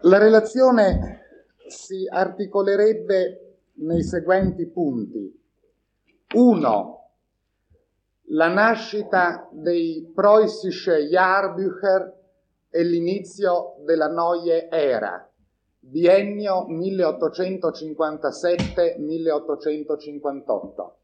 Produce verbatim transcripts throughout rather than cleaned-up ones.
La relazione si articolerebbe nei seguenti punti. uno. La nascita dei Preußische Jahrbücher e l'inizio della Neue Ära, biennio milleottocentocinquantasette milleottocentocinquantotto.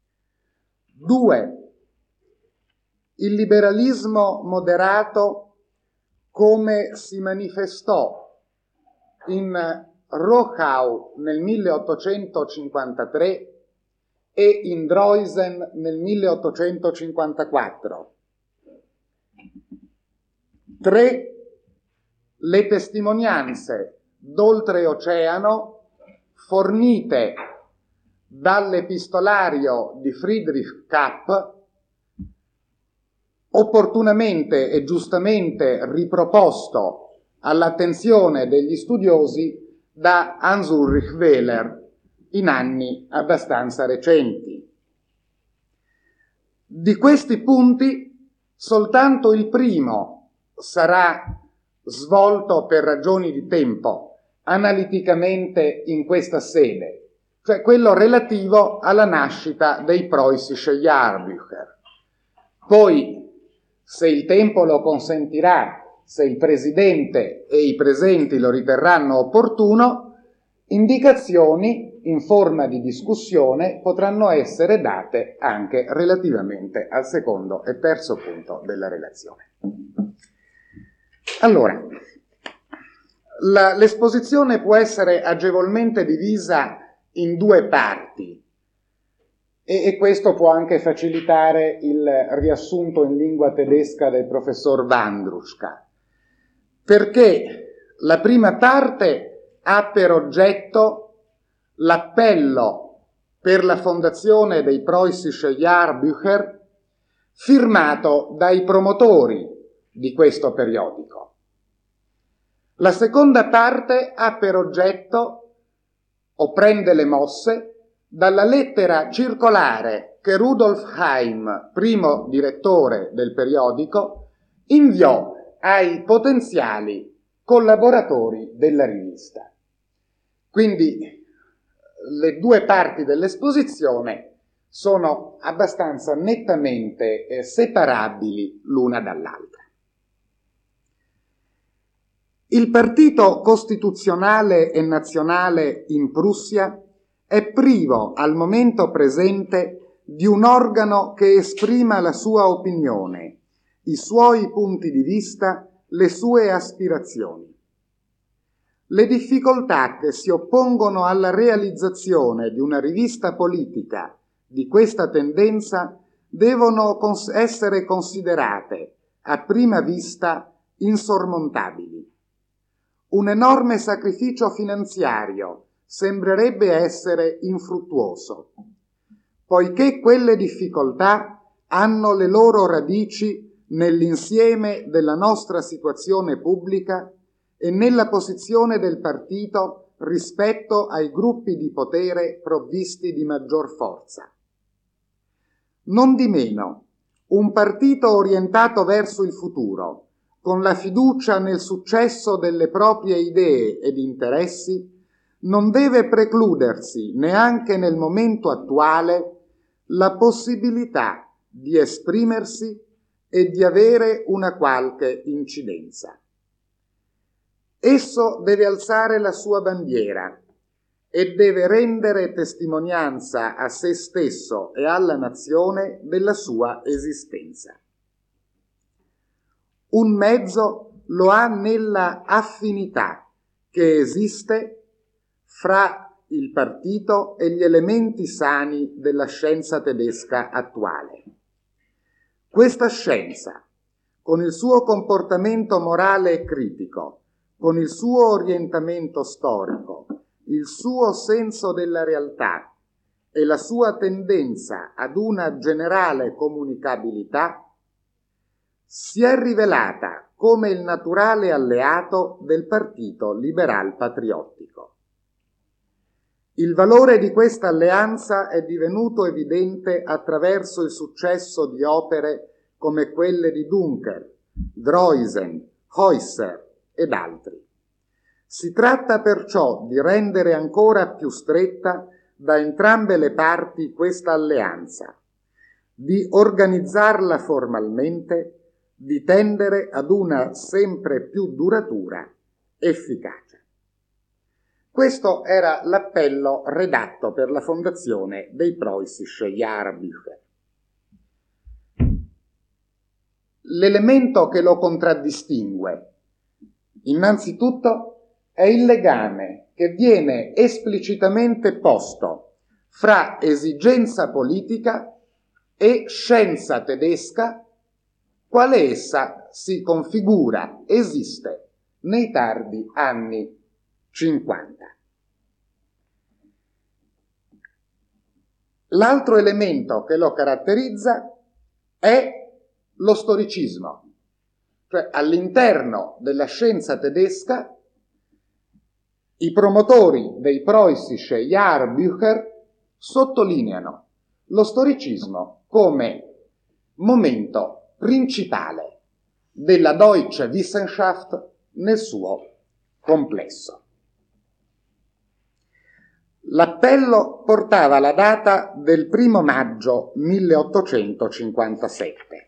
due. Il liberalismo moderato come si manifestò in Rochau nel milleottocentocinquantatré e in Droysen nel milleottocentocinquantaquattro. tre. Le testimonianze d'oltreoceano fornite dall'epistolario di Friedrich Kapp, opportunamente e giustamente riproposto all'attenzione degli studiosi da Hans-Ulrich Wehler in anni abbastanza recenti. Di questi punti soltanto il primo sarà svolto per ragioni di tempo analiticamente in questa sede, cioè quello relativo alla nascita dei Preußische Jahrbücher. Poi, se il tempo lo consentirà, se il Presidente e i presenti lo riterranno opportuno, indicazioni in forma di discussione potranno essere date anche relativamente al secondo e terzo punto della relazione. Allora, la, l'esposizione può essere agevolmente divisa in due parti e, e questo può anche facilitare il riassunto in lingua tedesca del professor Wandruschka, perché la prima parte ha per oggetto l'appello per la fondazione dei Preußische Jahrbücher firmato dai promotori di questo periodico. La seconda parte ha per oggetto, o prende le mosse, dalla lettera circolare che Rudolf Heim, primo direttore del periodico, inviò ai potenziali collaboratori della rivista. Quindi le due parti dell'esposizione sono abbastanza nettamente eh, separabili l'una dall'altra. Il partito costituzionale e nazionale in Prussia è privo al momento presente di un organo che esprima la sua opinione, i suoi punti di vista, le sue aspirazioni. Le difficoltà che si oppongono alla realizzazione di una rivista politica di questa tendenza devono cons- essere considerate a prima vista insormontabili. Un enorme sacrificio finanziario sembrerebbe essere infruttuoso, poiché quelle difficoltà hanno le loro radici nell'insieme della nostra situazione pubblica e nella posizione del partito rispetto ai gruppi di potere provvisti di maggior forza. Non di meno, un partito orientato verso il futuro, con la fiducia nel successo delle proprie idee ed interessi, non deve precludersi neanche nel momento attuale la possibilità di esprimersi e di avere una qualche incidenza. Esso deve alzare la sua bandiera e deve rendere testimonianza a se stesso e alla nazione della sua esistenza. Un mezzo lo ha nella affinità che esiste fra il partito e gli elementi sani della scienza tedesca attuale. Questa scienza, con il suo comportamento morale e critico, con il suo orientamento storico, il suo senso della realtà e la sua tendenza ad una generale comunicabilità, si è rivelata come il naturale alleato del partito liberal patriottico. Il valore di questa alleanza è divenuto evidente attraverso il successo di opere come quelle di Duncker, Droysen, Heusser ed altri. Si tratta perciò di rendere ancora più stretta da entrambe le parti questa alleanza, di organizzarla formalmente, di tendere ad una sempre più duratura efficacia. Questo era l'appello redatto per la fondazione dei Preußische Jahrbücher. L'elemento che lo contraddistingue, innanzitutto, è il legame che viene esplicitamente posto fra esigenza politica e scienza tedesca, quale essa si configura, esiste nei tardi anni cinquanta. L'altro elemento che lo caratterizza è lo storicismo, cioè all'interno della scienza tedesca i promotori dei Preußische Jahrbücher sottolineano lo storicismo come momento principale della Deutsche Wissenschaft nel suo complesso. L'appello portava la data del primo maggio milleottocentocinquantasette.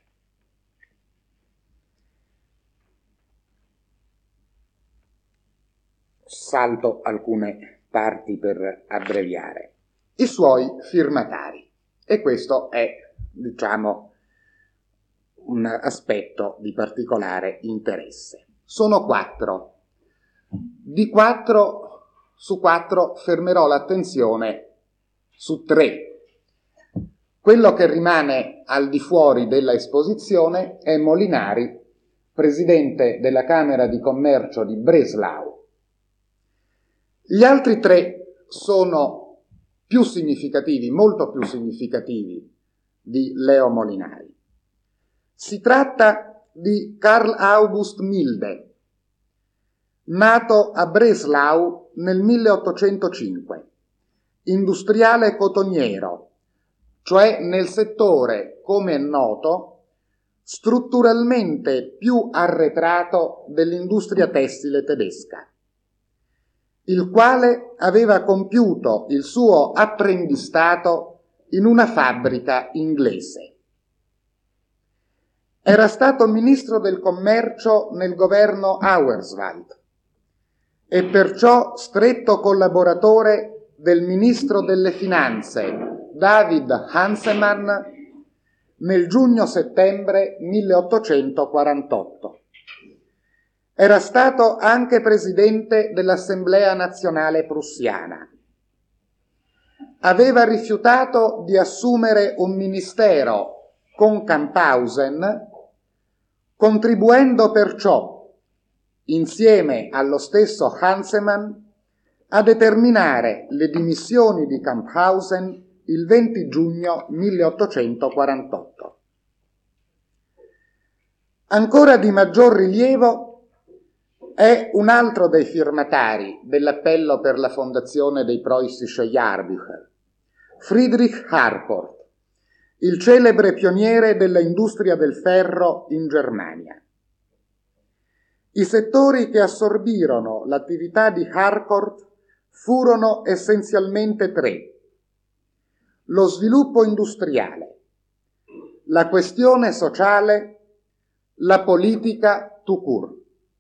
Salto alcune parti per abbreviare. I suoi firmatari. E questo è, diciamo, un aspetto di particolare interesse. Sono quattro. Di quattro, su quattro fermerò l'attenzione su tre. Quello che rimane al di fuori della esposizione è Molinari, presidente della Camera di Commercio di Breslau. Gli altri tre sono più significativi, molto più significativi di Leo Molinari. Si tratta di Karl August Milde, nato a Breslau nel milleottocentocinque, industriale cotoniero, cioè nel settore, come è noto, strutturalmente più arretrato dell'industria tessile tedesca, il quale aveva compiuto il suo apprendistato in una fabbrica inglese. Era stato ministro del commercio nel governo Auerswald e perciò stretto collaboratore del ministro delle finanze David Hansemann nel giugno-settembre milleottocentoquarantotto. Era stato anche presidente dell'Assemblea nazionale prussiana. Aveva rifiutato di assumere un ministero con Camphausen, contribuendo perciò, insieme allo stesso Hansemann, a determinare le dimissioni di Camphausen il venti giugno milleottocentoquarantotto. Ancora di maggior rilievo è un altro dei firmatari dell'appello per la fondazione dei Preußische Jahrbücher, Friedrich Harcourt, il celebre pioniere della industria del ferro in Germania. I settori che assorbirono l'attività di Harcourt furono essenzialmente tre: lo sviluppo industriale, la questione sociale, la politica tout court.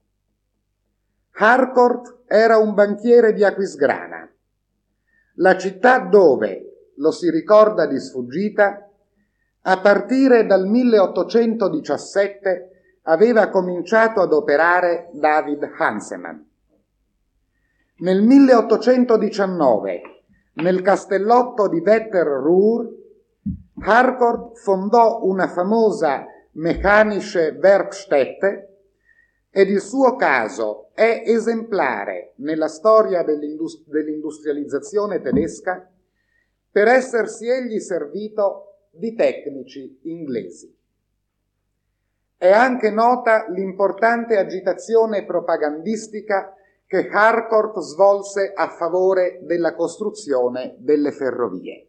Harcourt era un banchiere di Aquisgrana, la città dove, lo si ricorda di sfuggita, a partire dal milleottocentodiciassette aveva cominciato ad operare David Hansemann. Nel milleottocentodiciannove, nel castellotto di Wetterruhr, Harcourt fondò una famosa Mechanische Werkstätte ed il suo caso è esemplare nella storia dell'indust- dell'industrializzazione tedesca per essersi egli servito di tecnici inglesi. È anche nota l'importante agitazione propagandistica che Harcourt svolse a favore della costruzione delle ferrovie.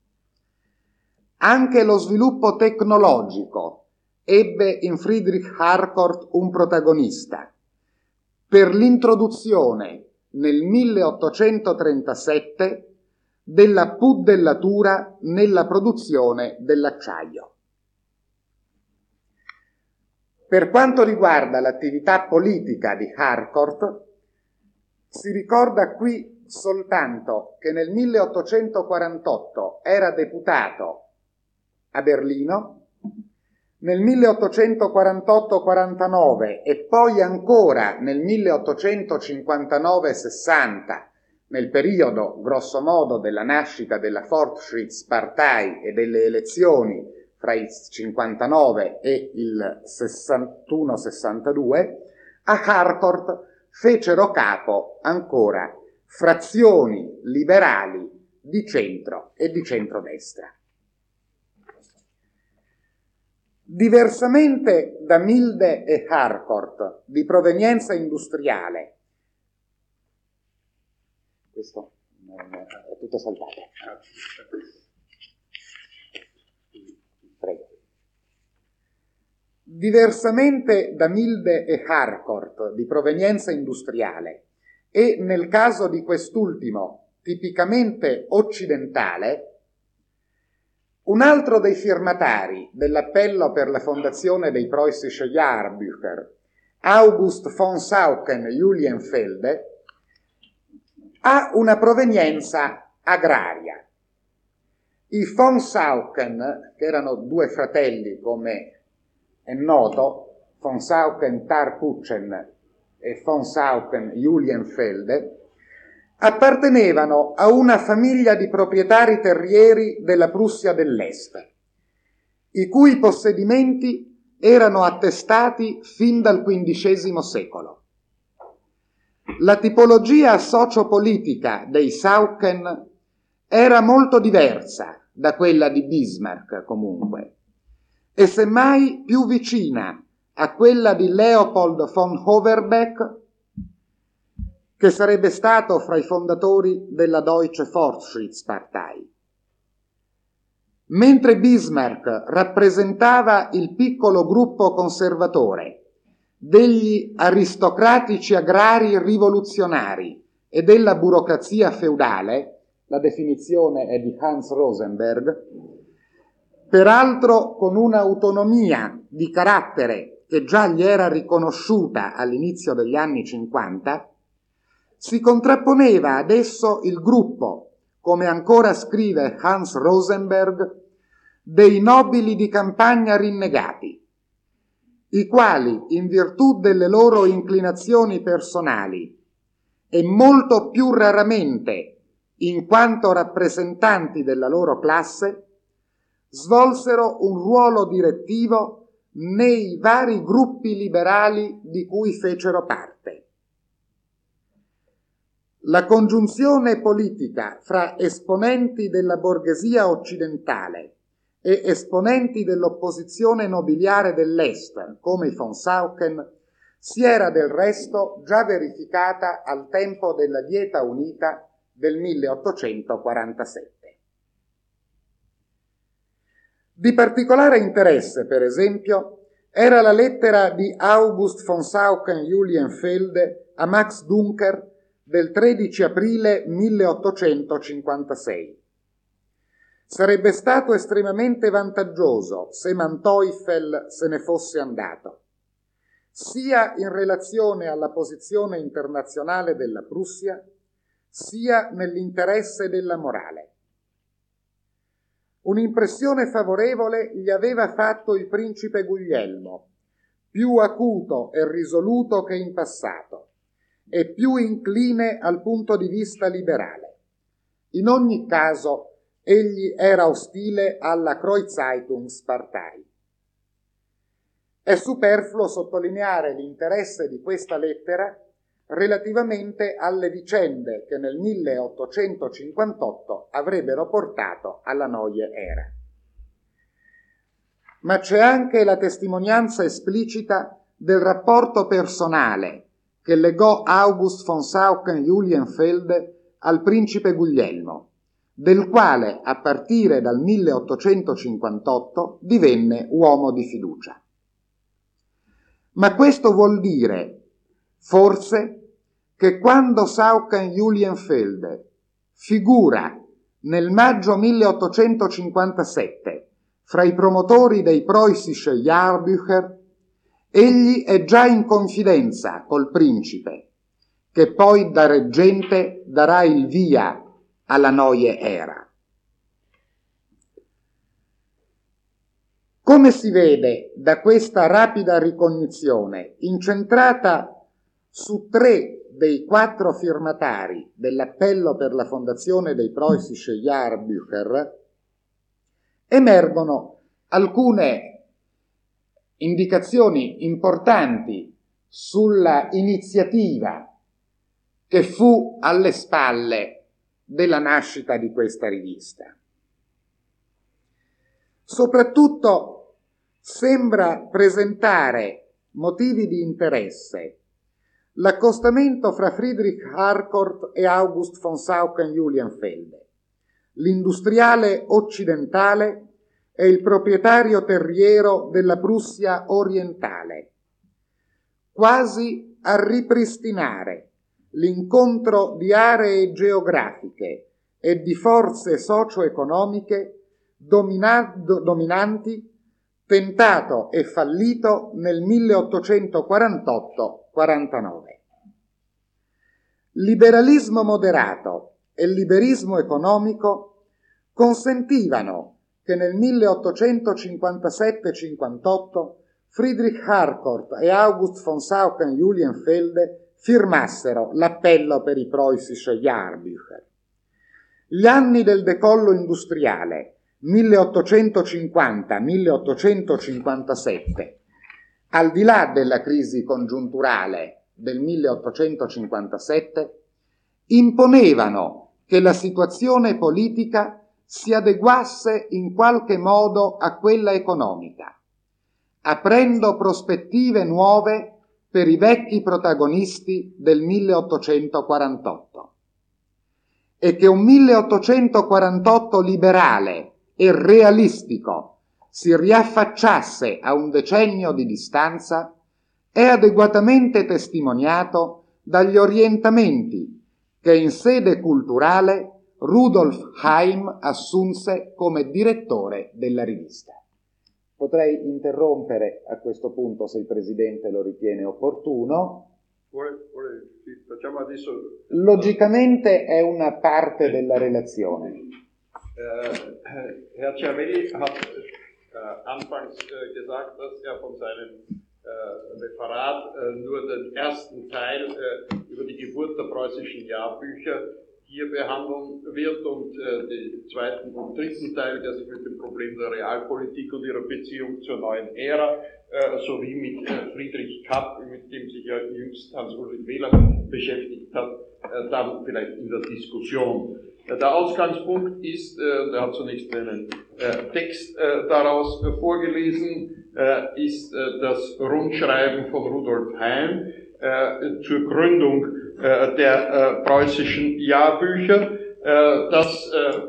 Anche lo sviluppo tecnologico ebbe in Friedrich Harcourt un protagonista, per l'introduzione nel milleottocentotrentasette della pudellatura nella produzione dell'acciaio. Per quanto riguarda l'attività politica di Harcourt, si ricorda qui soltanto che nel milleottocentoquarantotto era deputato a Berlino, nel milleottocentoquarantotto quarantanove e poi ancora nel milleottocentocinquantanove sessanta, nel periodo grosso modo della nascita della Fortschrittspartei e delle elezioni fra il cinquantanove e il sessantuno sessantadue, a Harcourt fecero capo ancora frazioni liberali di centro e di centrodestra. Diversamente da Milde e Harcourt, di provenienza industriale, questo è tutto saltato. Prego. Diversamente da Milde e Harcourt, di provenienza industriale, e nel caso di quest'ultimo tipicamente occidentale, un altro dei firmatari dell'appello per la fondazione dei Preußische Jahrbücher, August von Saucken-Julienfelde, ha una provenienza agraria. I von Saucken, che erano due fratelli, come è noto, von Saucken-Tarpuchen e von Saucken-Julienfelde, appartenevano a una famiglia di proprietari terrieri della Prussia dell'Est, i cui possedimenti erano attestati fin dal quindicesimo secolo. La tipologia sociopolitica dei Saucken era molto diversa da quella di Bismarck, comunque, e semmai più vicina a quella di Leopold von Overbeck, che sarebbe stato fra i fondatori della Deutsche Fortschrittspartei. Mentre Bismarck rappresentava il piccolo gruppo conservatore degli aristocratici agrari rivoluzionari e della burocrazia feudale, la definizione è di Hans Rosenberg, peraltro con un'autonomia di carattere che già gli era riconosciuta all'inizio degli anni cinquanta, si contrapponeva ad esso il gruppo, come ancora scrive Hans Rosenberg, dei nobili di campagna rinnegati, i quali, in virtù delle loro inclinazioni personali e molto più raramente in quanto rappresentanti della loro classe, svolsero un ruolo direttivo nei vari gruppi liberali di cui fecero parte. La congiunzione politica fra esponenti della borghesia occidentale e esponenti dell'opposizione nobiliare dell'Est, come i von Saucken, si era del resto già verificata al tempo della Dieta Unita del milleottocentoquarantasette. Di particolare interesse, per esempio, era la lettera di August von Saucken-Julienfelde a Max Dunker del tredici aprile milleottocentocinquantasei. Sarebbe stato estremamente vantaggioso se Manteuffel se ne fosse andato, sia in relazione alla posizione internazionale della Prussia, sia nell'interesse della morale. Un'impressione favorevole gli aveva fatto il principe Guglielmo, più acuto e risoluto che in passato, e più incline al punto di vista liberale. In ogni caso, egli era ostile alla Kreuzzeitungspartei. È superfluo sottolineare l'interesse di questa lettera relativamente alle vicende che nel milleottocentocinquantotto avrebbero portato alla Neue Era. Ma c'è anche la testimonianza esplicita del rapporto personale che legò August von Saucken-Julienfelde al principe Guglielmo, del quale a partire dal milleottocentocinquantotto divenne uomo di fiducia. Ma questo vuol dire forse che quando Sauchen-Julienfelde figura nel maggio milleottocentocinquantasette fra i promotori dei Preußische Jahrbücher, egli è già in confidenza col principe, che poi da reggente darà il via alla Neue Ära. Come si vede da questa rapida ricognizione, incentrata su tre dei quattro firmatari dell'appello per la fondazione dei Preußische Jahrbücher, emergono alcune indicazioni importanti sulla iniziativa che fu alle spalle della nascita di questa rivista. Soprattutto sembra presentare motivi di interesse l'accostamento fra Friedrich Harcourt e August von Sauchen-Julienfelde, l'industriale occidentale e il proprietario terriero della Prussia orientale, quasi a ripristinare l'incontro di aree geografiche e di forze socio-economiche domina- dominanti, tentato e fallito nel milleottocentoquarantotto quarantanove. Liberalismo moderato e liberismo economico consentivano che nel milleottocentocinquantasette cinquantotto Friedrich Harcourt e August von Sauchen-Julienfelde firmassero l'appello per i Preußische Jahrbücher. Gli anni del decollo industriale milleottocentocinquanta milleottocentocinquantasette, al di là della crisi congiunturale del milleottocentocinquantasette, imponevano che la situazione politica si adeguasse in qualche modo a quella economica, aprendo prospettive nuove per i vecchi protagonisti del milleottocentoquarantotto, e che un milleottocentoquarantotto liberale e realistico si riaffacciasse a un decennio di distanza è adeguatamente testimoniato dagli orientamenti che in sede culturale Rudolf Heim assunse come direttore della rivista. Potrei interrompere a questo punto, se il Presidente lo ritiene opportuno. Facciamo adesso... Logicamente è una parte della relazione. Äh, Herr Cervelli hat äh, anfangs äh, gesagt, dass er von seinem äh, Referat äh, nur den ersten Teil äh, über die Geburt der preußischen Jahrbücher hier behandeln wird und äh, den zweiten und dritten Teil, der sich mit dem Problem der Realpolitik und ihrer Beziehung zur neuen Ära äh, sowie mit äh, Friedrich Kapp, mit dem sich ja jüngst Hans-Ulrich Wähler beschäftigt hat, äh, dann vielleicht in der Diskussion. Der Ausgangspunkt ist, äh, er hat zunächst einen äh, Text äh, daraus äh, vorgelesen, äh, ist äh, das Rundschreiben von Rudolf Heim äh, zur Gründung äh, der äh, preußischen Jahrbücher. Äh, das, äh,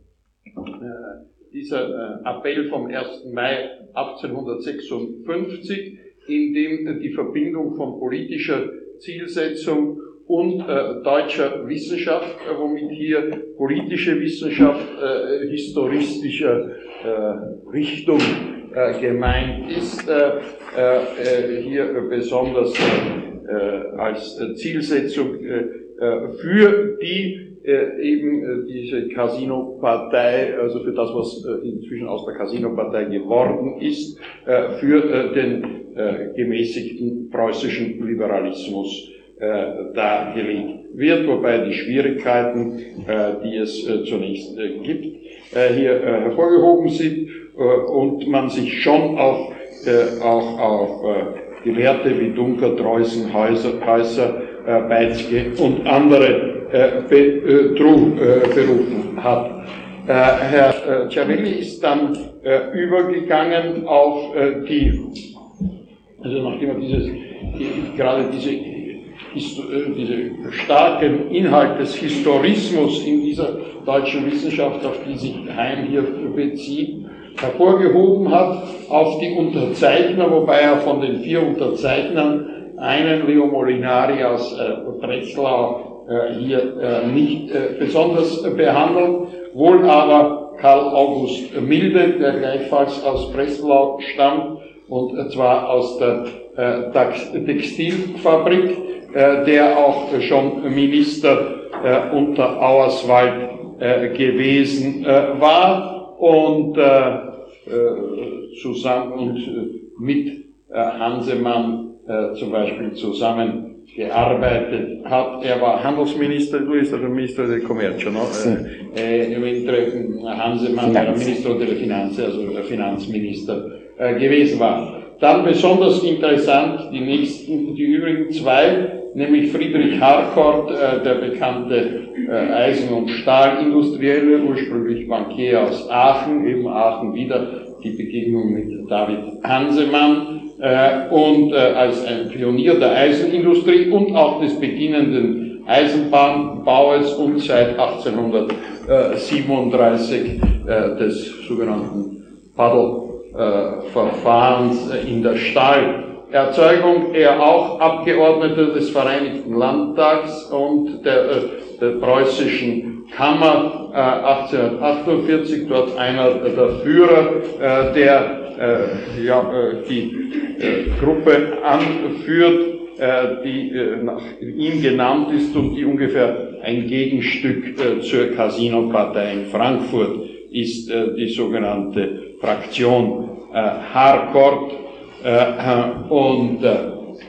äh, dieser äh, Appell vom ersten Mai achtzehnhundertsechsundfünfzig, in dem äh, die Verbindung von politischer Zielsetzung und äh, deutscher Wissenschaft, äh, womit hier politische Wissenschaft äh, historistischer äh, Richtung äh, gemeint ist, äh, äh, hier äh, besonders äh, als äh, Zielsetzung äh, für die äh, eben äh, diese Casino-Partei, also für das, was äh, inzwischen aus der Casino-Partei geworden ist, äh, für äh, den äh, gemäßigten preußischen Liberalismus Äh, dargelegt wird, wobei die Schwierigkeiten, äh, die es äh, zunächst äh, gibt, äh, hier äh, hervorgehoben sind äh, und man sich schon auf, äh, auch auf äh, Gelehrte wie Dunker, Dreußen, Häuser, Häuser äh, Beitzke und andere äh, Betrug, äh, berufen hat. Äh, Herr äh, Cervelli ist dann äh, übergegangen auf äh, die, also nachdem er dieses, die, gerade diese diese starken Inhalt des Historismus in dieser deutschen Wissenschaft, auf die sich Heim hier bezieht, hervorgehoben hat, auf die Unterzeichner, wobei er von den vier Unterzeichnern einen Leo Molinari aus äh, Breslau äh, hier äh, nicht äh, besonders äh, behandeln, wohl aber Karl August Milde, der gleichfalls aus Breslau stammt, und äh, zwar aus der äh, Textilfabrik, äh, der auch äh, schon Minister äh, unter Auerswald äh, gewesen äh, war und äh, Äh, zusammen und äh, mit äh, Hansemann äh, zum Beispiel zusammengearbeitet hat. Er war Handelsminister, du bist also Ministro del Commercio, no? Sì. Eh, mentre Hansemann era Ministro delle Finanze, also Finanzminister äh, gewesen war. Dann besonders interessant die nächsten, die übrigen zwei, nämlich Friedrich Harcourt, äh, der bekannte äh, Eisen- und Stahlindustrielle, ursprünglich Bankier aus Aachen, eben Aachen wieder die Begegnung mit David Hansemann, äh, und äh, als ein Pionier der Eisenindustrie und auch des beginnenden Eisenbahnbaues und seit achtzehnhundertsiebenunddreißig äh, des sogenannten Paddel-Verfahrens äh, in der Stahlerzeugung. Er auch Abgeordneter des Vereinigten Landtags und der, äh, der preußischen Kammer äh, achtzehnhundertachtundvierzig, dort einer der Führer, äh, der äh, ja, äh, die äh, Gruppe anführt, äh, die äh, nach ihm genannt ist und die ungefähr ein Gegenstück äh, zur Casino-Partei in Frankfurt ist, äh, die sogenannte Fraktion äh, Harcourt. Äh, und äh,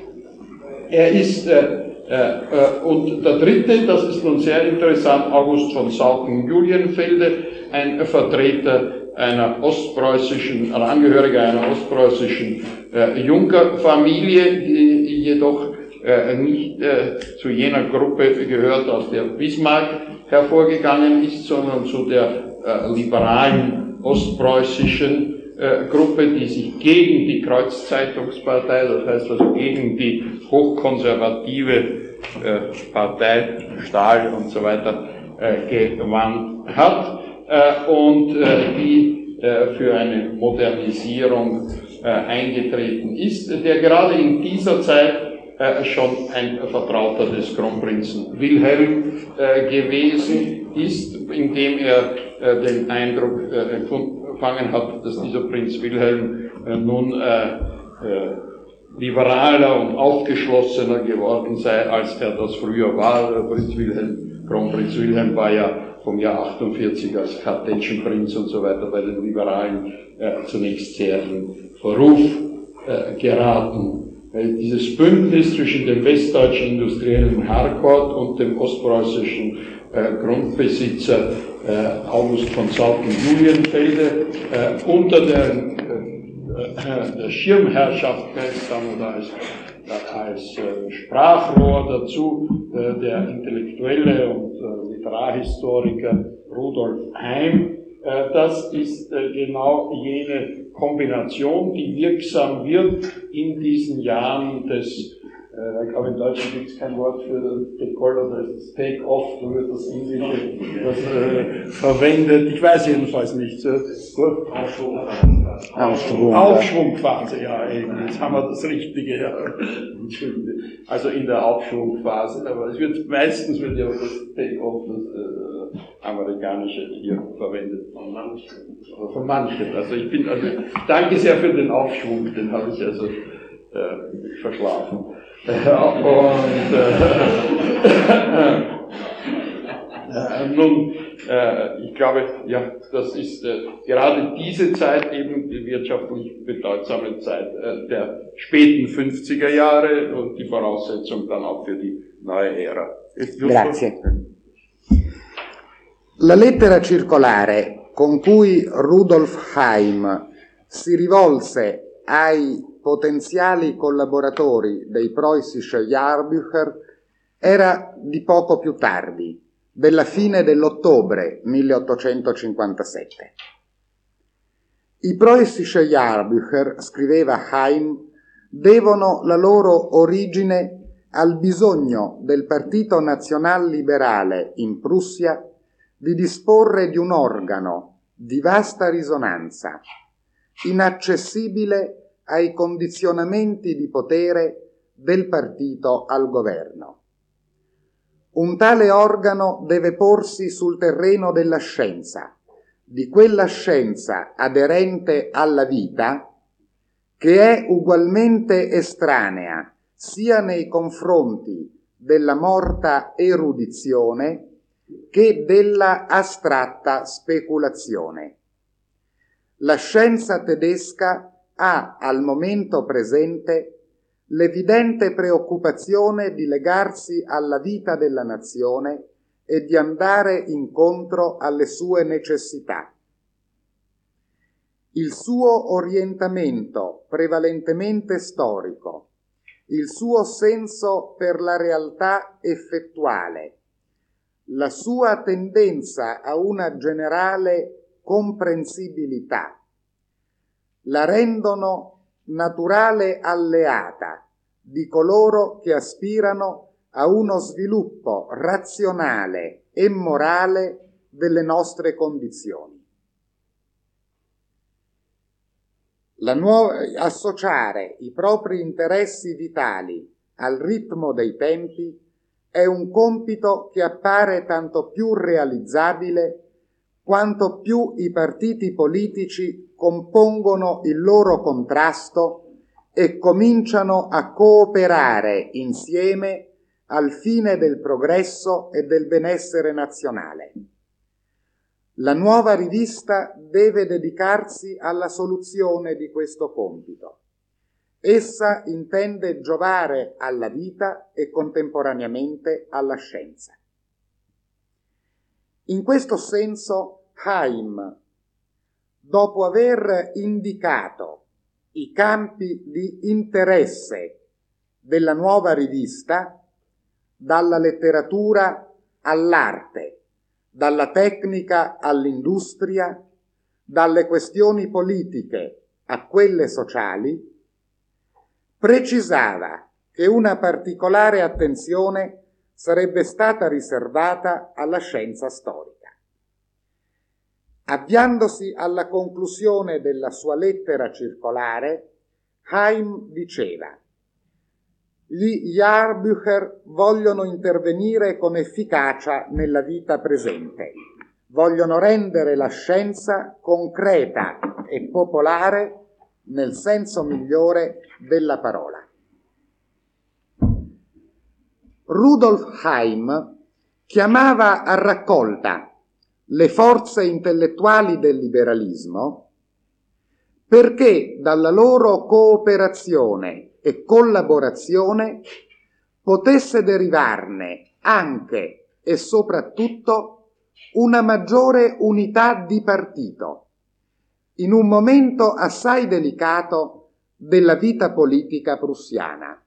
er ist äh, Äh, und der dritte, das ist nun sehr interessant, August von Sauken-Julienfelde, ein Vertreter einer ostpreußischen, ein Angehöriger einer ostpreußischen äh, Junkerfamilie, die jedoch äh, nicht äh, zu jener Gruppe gehört, aus der Bismarck hervorgegangen ist, sondern zu der äh, liberalen ostpreußischen Äh, Gruppe, die sich gegen die Kreuzzeitungspartei, das heißt also gegen die hochkonservative äh, Partei, Stahl und so weiter, äh, gewandt hat äh, und äh, die äh, für eine Modernisierung äh, eingetreten ist, der gerade in dieser Zeit äh, schon ein Vertrauter des Kronprinzen Wilhelm äh, gewesen ist, indem er äh, den Eindruck äh, empfangen hat, dass dieser Prinz Wilhelm äh, nun äh, äh, liberaler und aufgeschlossener geworden sei, als er das früher war. Prinz Wilhelm, Kronprinz Wilhelm war ja vom Jahr achtundvierzig als Kartätschenprinz und so weiter bei den Liberalen äh, zunächst sehr in Verruf äh, geraten. Weil dieses Bündnis zwischen dem westdeutschen Industriellen Harcourt und dem ostpreußischen äh, Grundbesitzer äh, August von Sauken-Julienfelde äh, unter der, äh, der Schirmherrschaft, oder als, als äh, Sprachrohr dazu äh, der Intellektuelle und äh, Literarhistoriker Rudolf Heim. Äh, das ist äh, genau jene Kombination, die wirksam wird in diesen Jahren des, äh, ich glaube in Deutschland gibt es kein Wort für Decolle, oder das Take-off, da wird das Englische das, äh, verwendet, ich weiß jedenfalls nicht. So, Aufschwung. Aufschwungphase, ja, eben, jetzt haben wir das Richtige, ja. Also in der Aufschwungphase, aber es wird, meistens wird ja das Take-off, das äh, amerikanische hier verwendet. Von manchen. Also von manchen. Also ich bin, also danke sehr für den Aufschwung, den habe ich also äh, verschlafen. Äh, und äh, äh, nun, äh, ich glaube, ja, das ist äh, gerade diese Zeit eben die wirtschaftlich bedeutsame Zeit äh, der späten fünfziger Jahre und die Voraussetzung dann auch für die neue Ära. Grazie. La lettera circolare con cui Rudolf Heim si rivolse ai potenziali collaboratori dei Preußische Jahrbucher era di poco più tardi, della fine dell'ottobre milleottocentocinquantasette. I Preußische Jahrbucher, scriveva Heim, devono la loro origine al bisogno del Partito Nazional-Liberale in Prussia di disporre di un organo di vasta risonanza, inaccessibile ai condizionamenti di potere del partito al governo. Un tale organo deve porsi sul terreno della scienza, di quella scienza aderente alla vita, che è ugualmente estranea sia nei confronti della morta erudizione che della astratta speculazione. La scienza tedesca ha al momento presente l'evidente preoccupazione di legarsi alla vita della nazione e di andare incontro alle sue necessità. Il suo orientamento prevalentemente storico, il suo senso per la realtà effettuale, la sua tendenza a una generale comprensibilità, la rendono naturale alleata di coloro che aspirano a uno sviluppo razionale e morale delle nostre condizioni. La nuova, associare i propri interessi vitali al ritmo dei tempi è un compito che appare tanto più realizzabile quanto più i partiti politici compongono il loro contrasto e cominciano a cooperare insieme al fine del progresso e del benessere nazionale. La nuova rivista deve dedicarsi alla soluzione di questo compito. Essa intende giovare alla vita e contemporaneamente alla scienza. In questo senso, Heim, dopo aver indicato i campi di interesse della nuova rivista, dalla letteratura all'arte, dalla tecnica all'industria, dalle questioni politiche a quelle sociali, precisava che una particolare attenzione sarebbe stata riservata alla scienza storica. Avviandosi alla conclusione della sua lettera circolare, Heim diceva: gli Jahrbucher vogliono intervenire con efficacia nella vita presente, vogliono rendere la scienza concreta e popolare nel senso migliore della parola. Rudolf Heim chiamava a raccolta le forze intellettuali del liberalismo perché dalla loro cooperazione e collaborazione potesse derivarne anche e soprattutto una maggiore unità di partito in un momento assai delicato della vita politica prussiana.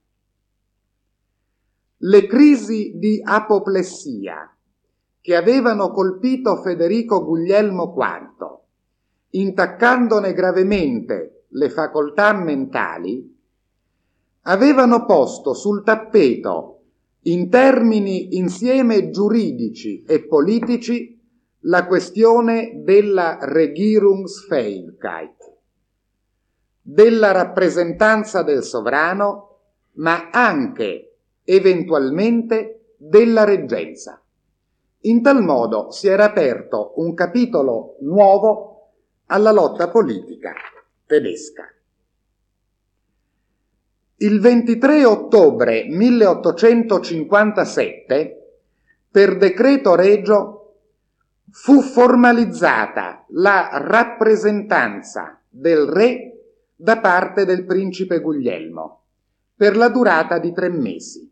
Le crisi di apoplessia che avevano colpito Federico Guglielmo quarto, intaccandone gravemente le facoltà mentali, avevano posto sul tappeto, in termini insieme giuridici e politici, la questione della Regierungsfähigkeit, della rappresentanza del sovrano, ma anche, eventualmente, della reggenza. In tal modo si era aperto un capitolo nuovo alla lotta politica tedesca. Il ventitré ottobre milleottocentocinquantasette, per decreto regio, fu formalizzata la rappresentanza del re da parte del principe Guglielmo per la durata di tre mesi.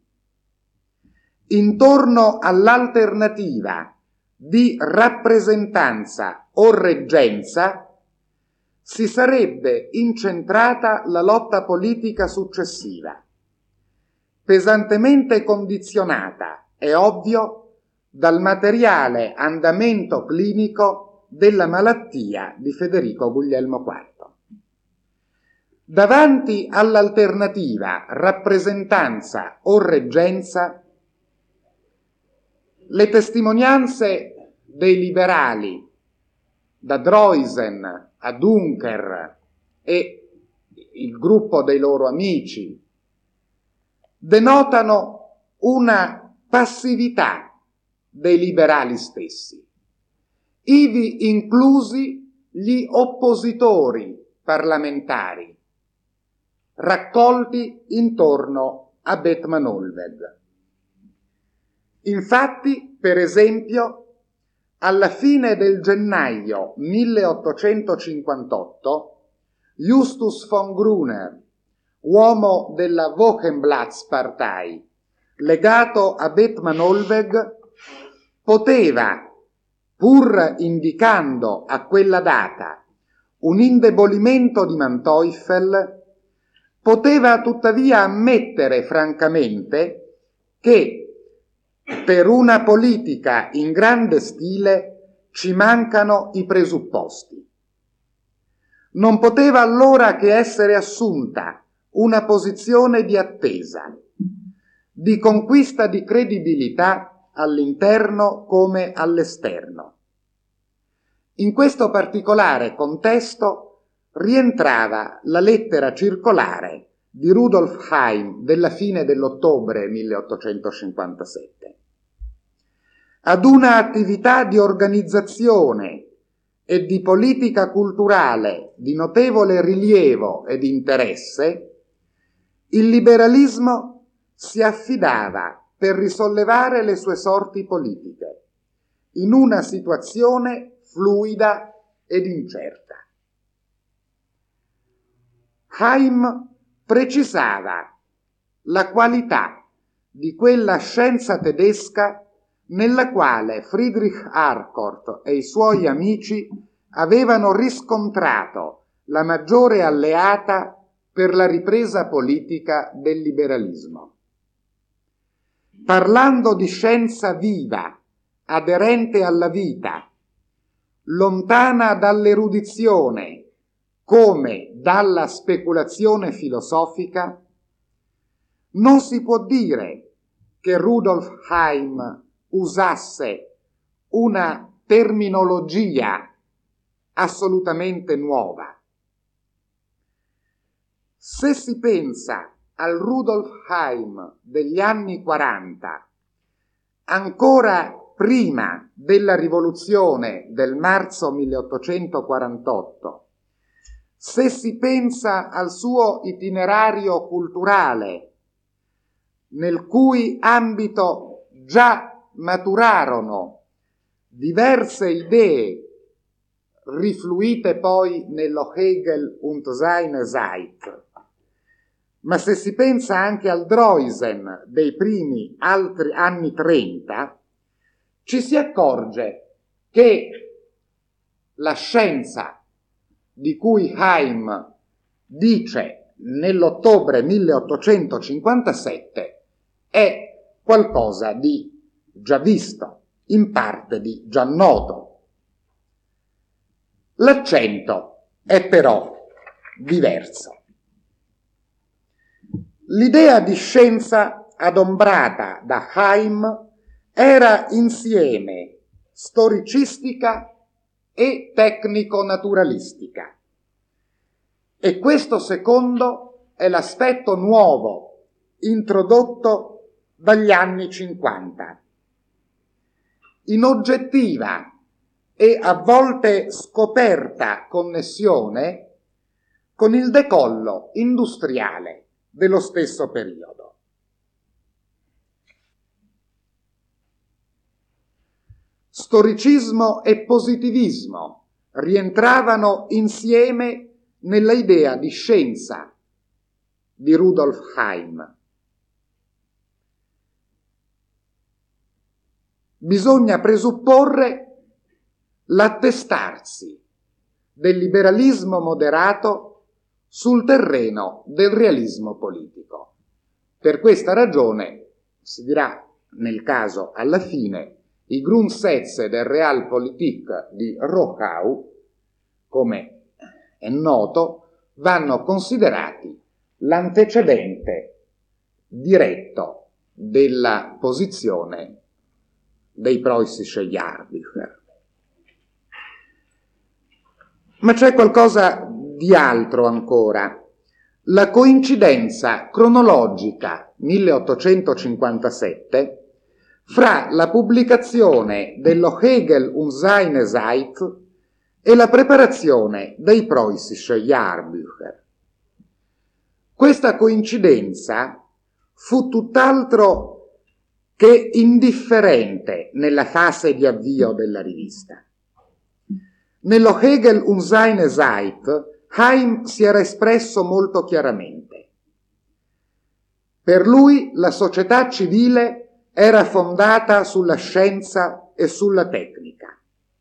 Intorno all'alternativa di rappresentanza o reggenza si sarebbe incentrata la lotta politica successiva, pesantemente condizionata, è ovvio, dal materiale andamento clinico della malattia di Federico Guglielmo quarto. Davanti all'alternativa rappresentanza o reggenza, le testimonianze dei liberali, da Droysen a Duncker e il gruppo dei loro amici, denotano una passività dei liberali stessi, ivi inclusi gli oppositori parlamentari raccolti intorno a Bethmann Hollweg. Infatti, per esempio, alla fine del gennaio milleottocentocinquantotto, Justus von Gruner, uomo della Wochenblattpartei, legato a Bethmann Hollweg, poteva, pur indicando a quella data un indebolimento di Manteuffel, poteva tuttavia ammettere francamente che per una politica in grande stile ci mancano i presupposti. Non poteva allora che essere assunta una posizione di attesa, di conquista di credibilità all'interno come all'esterno. In questo particolare contesto rientrava la lettera circolare di Rudolf Heim della fine dell'ottobre milleottocentocinquantasette. Ad una attività di organizzazione e di politica culturale di notevole rilievo ed interesse, il liberalismo si affidava per risollevare le sue sorti politiche in una situazione fluida ed incerta. Heim precisava la qualità di quella scienza tedesca nella quale Friedrich Harcourt e i suoi amici avevano riscontrato la maggiore alleata per la ripresa politica del liberalismo. Parlando di scienza viva, aderente alla vita, lontana dall'erudizione come dalla speculazione filosofica, non si può dire che Rudolf Heim usasse una terminologia assolutamente nuova. Se si pensa al Rudolf Heim degli anni quaranta, ancora prima della rivoluzione del marzo milleottocentoquarantotto, se si pensa al suo itinerario culturale, nel cui ambito già maturarono diverse idee rifluite poi nello Hegel und seine Zeit, ma se si pensa anche al Droysen dei primi altri anni trenta, ci si accorge che la scienza di cui Heim dice nell'ottobre milleottocentocinquantasette è qualcosa di già visto, in parte di già noto. L'accento è però diverso. L'idea di scienza adombrata da Heim era insieme storicistica e tecnico-naturalistica. E questo secondo è l'aspetto nuovo introdotto dagli anni cinquanta. In oggettiva e a volte scoperta connessione con il decollo industriale dello stesso periodo. Storicismo e positivismo rientravano insieme nella idea di scienza di Rudolf Heim. Bisogna presupporre l'attestarsi del liberalismo moderato sul terreno del realismo politico. Per questa ragione, si dirà nel caso alla fine, i Grundsätze der Realpolitik di Rochau, come è noto, vanno considerati l'antecedente diretto della posizione dei Preußische Jahrbucher. Ma c'è qualcosa di altro ancora. La coincidenza cronologica milleottocentocinquantasette, fra la pubblicazione dello Hegel und seine Zeit e la preparazione dei Preußische Jahrbücher. Questa coincidenza fu tutt'altro che indifferente nella fase di avvio della rivista. Nello Hegel und seine Zeit Heim si era espresso molto chiaramente. Per lui la società civile era fondata sulla scienza e sulla tecnica.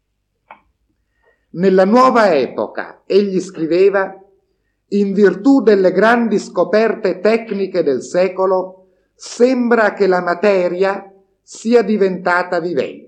Nella nuova epoca, egli scriveva, in virtù delle grandi scoperte tecniche del secolo, sembra che la materia sia diventata vivente.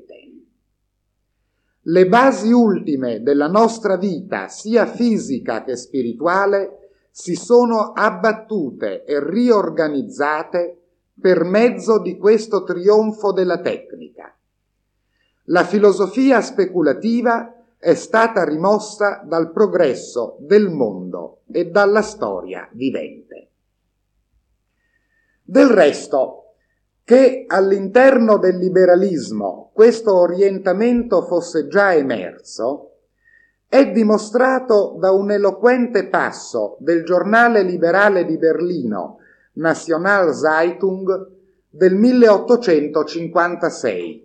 Le basi ultime della nostra vita, sia fisica che spirituale, si sono abbattute e riorganizzate per mezzo di questo trionfo della tecnica. La filosofia speculativa è stata rimossa dal progresso del mondo e dalla storia vivente. Del resto, che all'interno del liberalismo questo orientamento fosse già emerso, è dimostrato da un eloquente passo del giornale liberale di Berlino, Nationalzeitung, del milleottocentocinquantasei.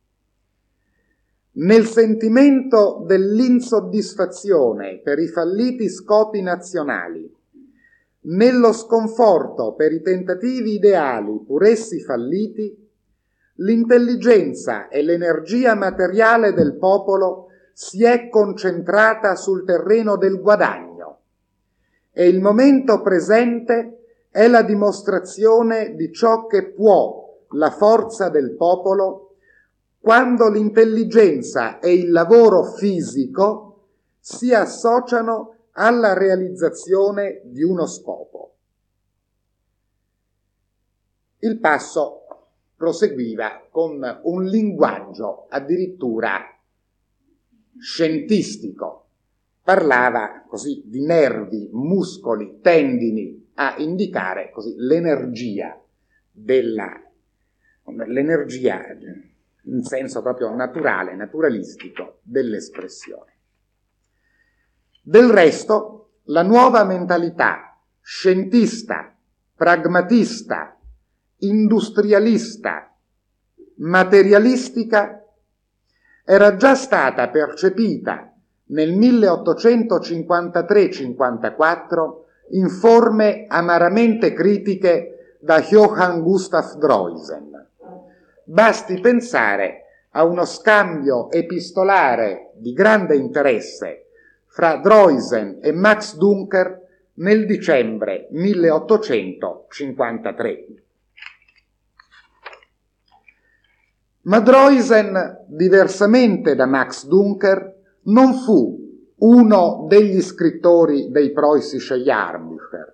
Nel sentimento dell'insoddisfazione per i falliti scopi nazionali, nello sconforto per i tentativi ideali pur essi falliti, l'intelligenza e l'energia materiale del popolo si è concentrata sul terreno del guadagno e il momento presente è la dimostrazione di ciò che può la forza del popolo quando l'intelligenza e il lavoro fisico si associano alla realizzazione di uno scopo. Il passo proseguiva con un linguaggio addirittura scientistico. Parlava così di nervi, muscoli, tendini, a indicare così l'energia della l'energia in senso proprio naturale, naturalistico dell'espressione. Del resto, la nuova mentalità scientista, pragmatista, industrialista, materialistica era già stata percepita nel milleottocentocinquantatré cinquantaquattro in forme amaramente critiche da Johann Gustav Droysen. Basti pensare a uno scambio epistolare di grande interesse fra Droysen e Max Duncker nel dicembre milleottocentocinquantatré. Ma Droysen, diversamente da Max Duncker, non fu uno degli scrittori dei Preußische Jahrbücher,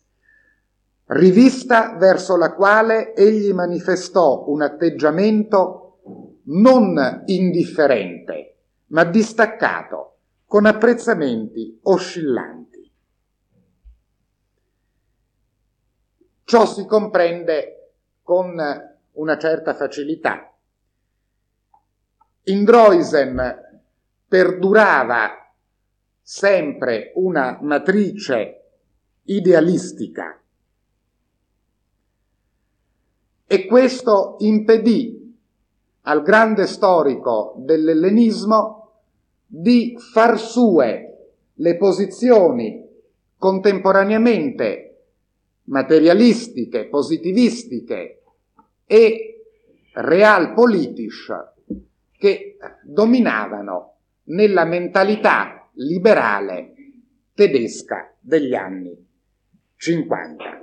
rivista verso la quale egli manifestò un atteggiamento non indifferente, ma distaccato, con apprezzamenti oscillanti. Ciò si comprende con una certa facilità. In Droysen perdurava sempre una matrice idealistica e questo impedì al grande storico dell'ellenismo di far sue le posizioni contemporaneamente materialistiche, positivistiche e realpolitische che dominavano nella mentalità liberale tedesca degli anni cinquanta.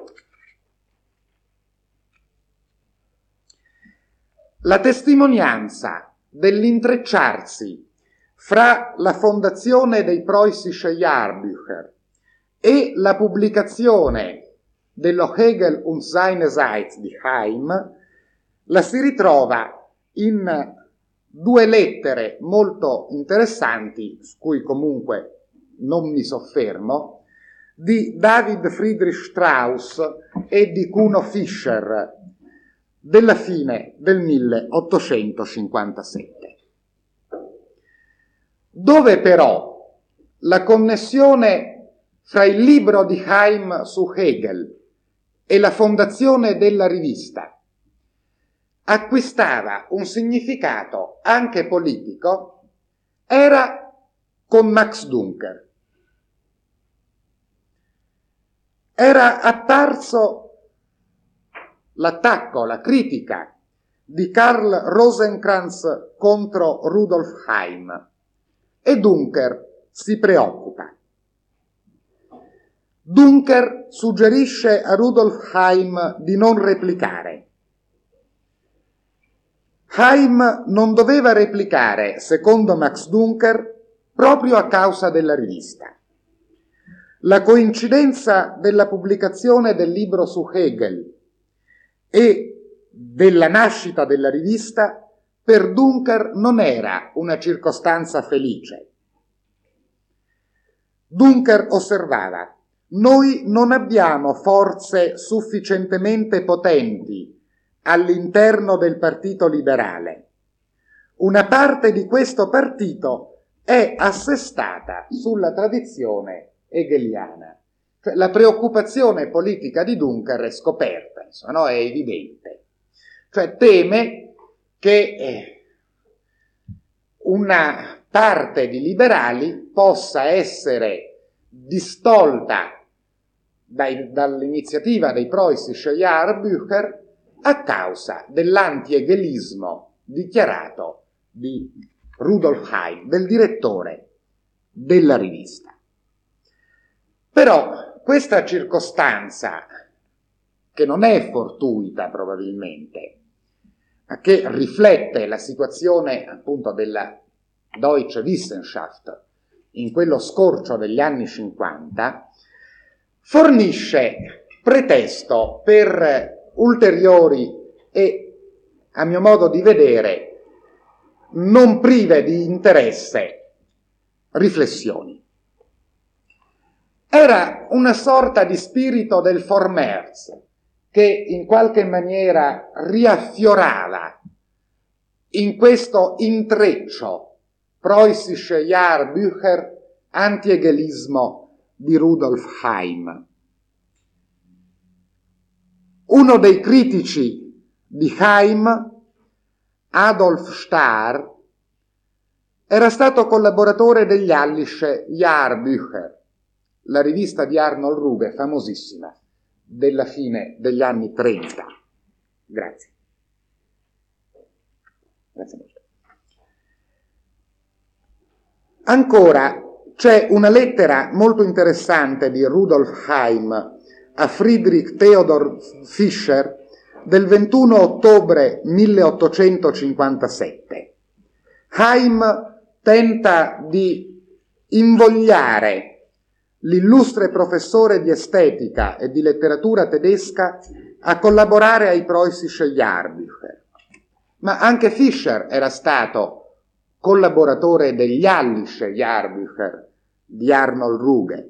La testimonianza dell'intrecciarsi fra la fondazione dei Preußische Jahrbücher e la pubblicazione dello Hegel und seine Zeit di Heim la si ritrova in due lettere molto interessanti, su cui comunque non mi soffermo, di David Friedrich Strauss e di Kuno Fischer della fine del milleottocentocinquantasette, dove però la connessione fra il libro di Heim su Hegel e la fondazione della rivista acquistava un significato anche politico era con Max Duncker. Era apparso l'attacco, la critica di Karl Rosenkranz contro Rudolf Heim e Duncker si preoccupa. Duncker suggerisce a Rudolf Heim di non replicare. Heim non doveva replicare, secondo Max Duncker, proprio a causa della rivista. La coincidenza della pubblicazione del libro su Hegel e della nascita della rivista per Duncker non era una circostanza felice. Duncker osservava: noi non abbiamo forze sufficientemente potenti all'interno del Partito Liberale. Una parte di questo partito è assestata sulla tradizione hegeliana. Cioè, la preoccupazione politica di Duncker è scoperta, insomma, no? È evidente. Cioè teme che eh, una parte di liberali possa essere distolta dai, dall'iniziativa dei preußische Jahrbücher a causa dell'anti-hegelismo dichiarato di Rudolf Heim, del direttore della rivista. Però questa circostanza, che non è fortuita probabilmente, ma che riflette la situazione appunto della Deutsche Wissenschaft in quello scorcio degli anni cinquanta, fornisce pretesto per ulteriori e, a mio modo di vedere, non prive di interesse riflessioni. Era una sorta di spirito del Vormärz che in qualche maniera riaffiorava in questo intreccio preußische Jahrbücher, anti-hegelismo di Rudolf Heim. Uno dei critici di Heim, Adolf Stahr, era stato collaboratore degli Hallische Jahrbücher, la rivista di Arnold Ruge, famosissima, della fine degli anni trenta. Grazie. Grazie molto. Ancora, c'è una lettera molto interessante di Rudolf Heim a Friedrich Theodor Fischer del ventuno ottobre milleottocentocinquantasette. Heim tenta di invogliare l'illustre professore di estetica e di letteratura tedesca a collaborare ai preußische Jahrbücher. Ma anche Fischer era stato collaboratore degli Hallische Jahrbücher di Arnold Ruge.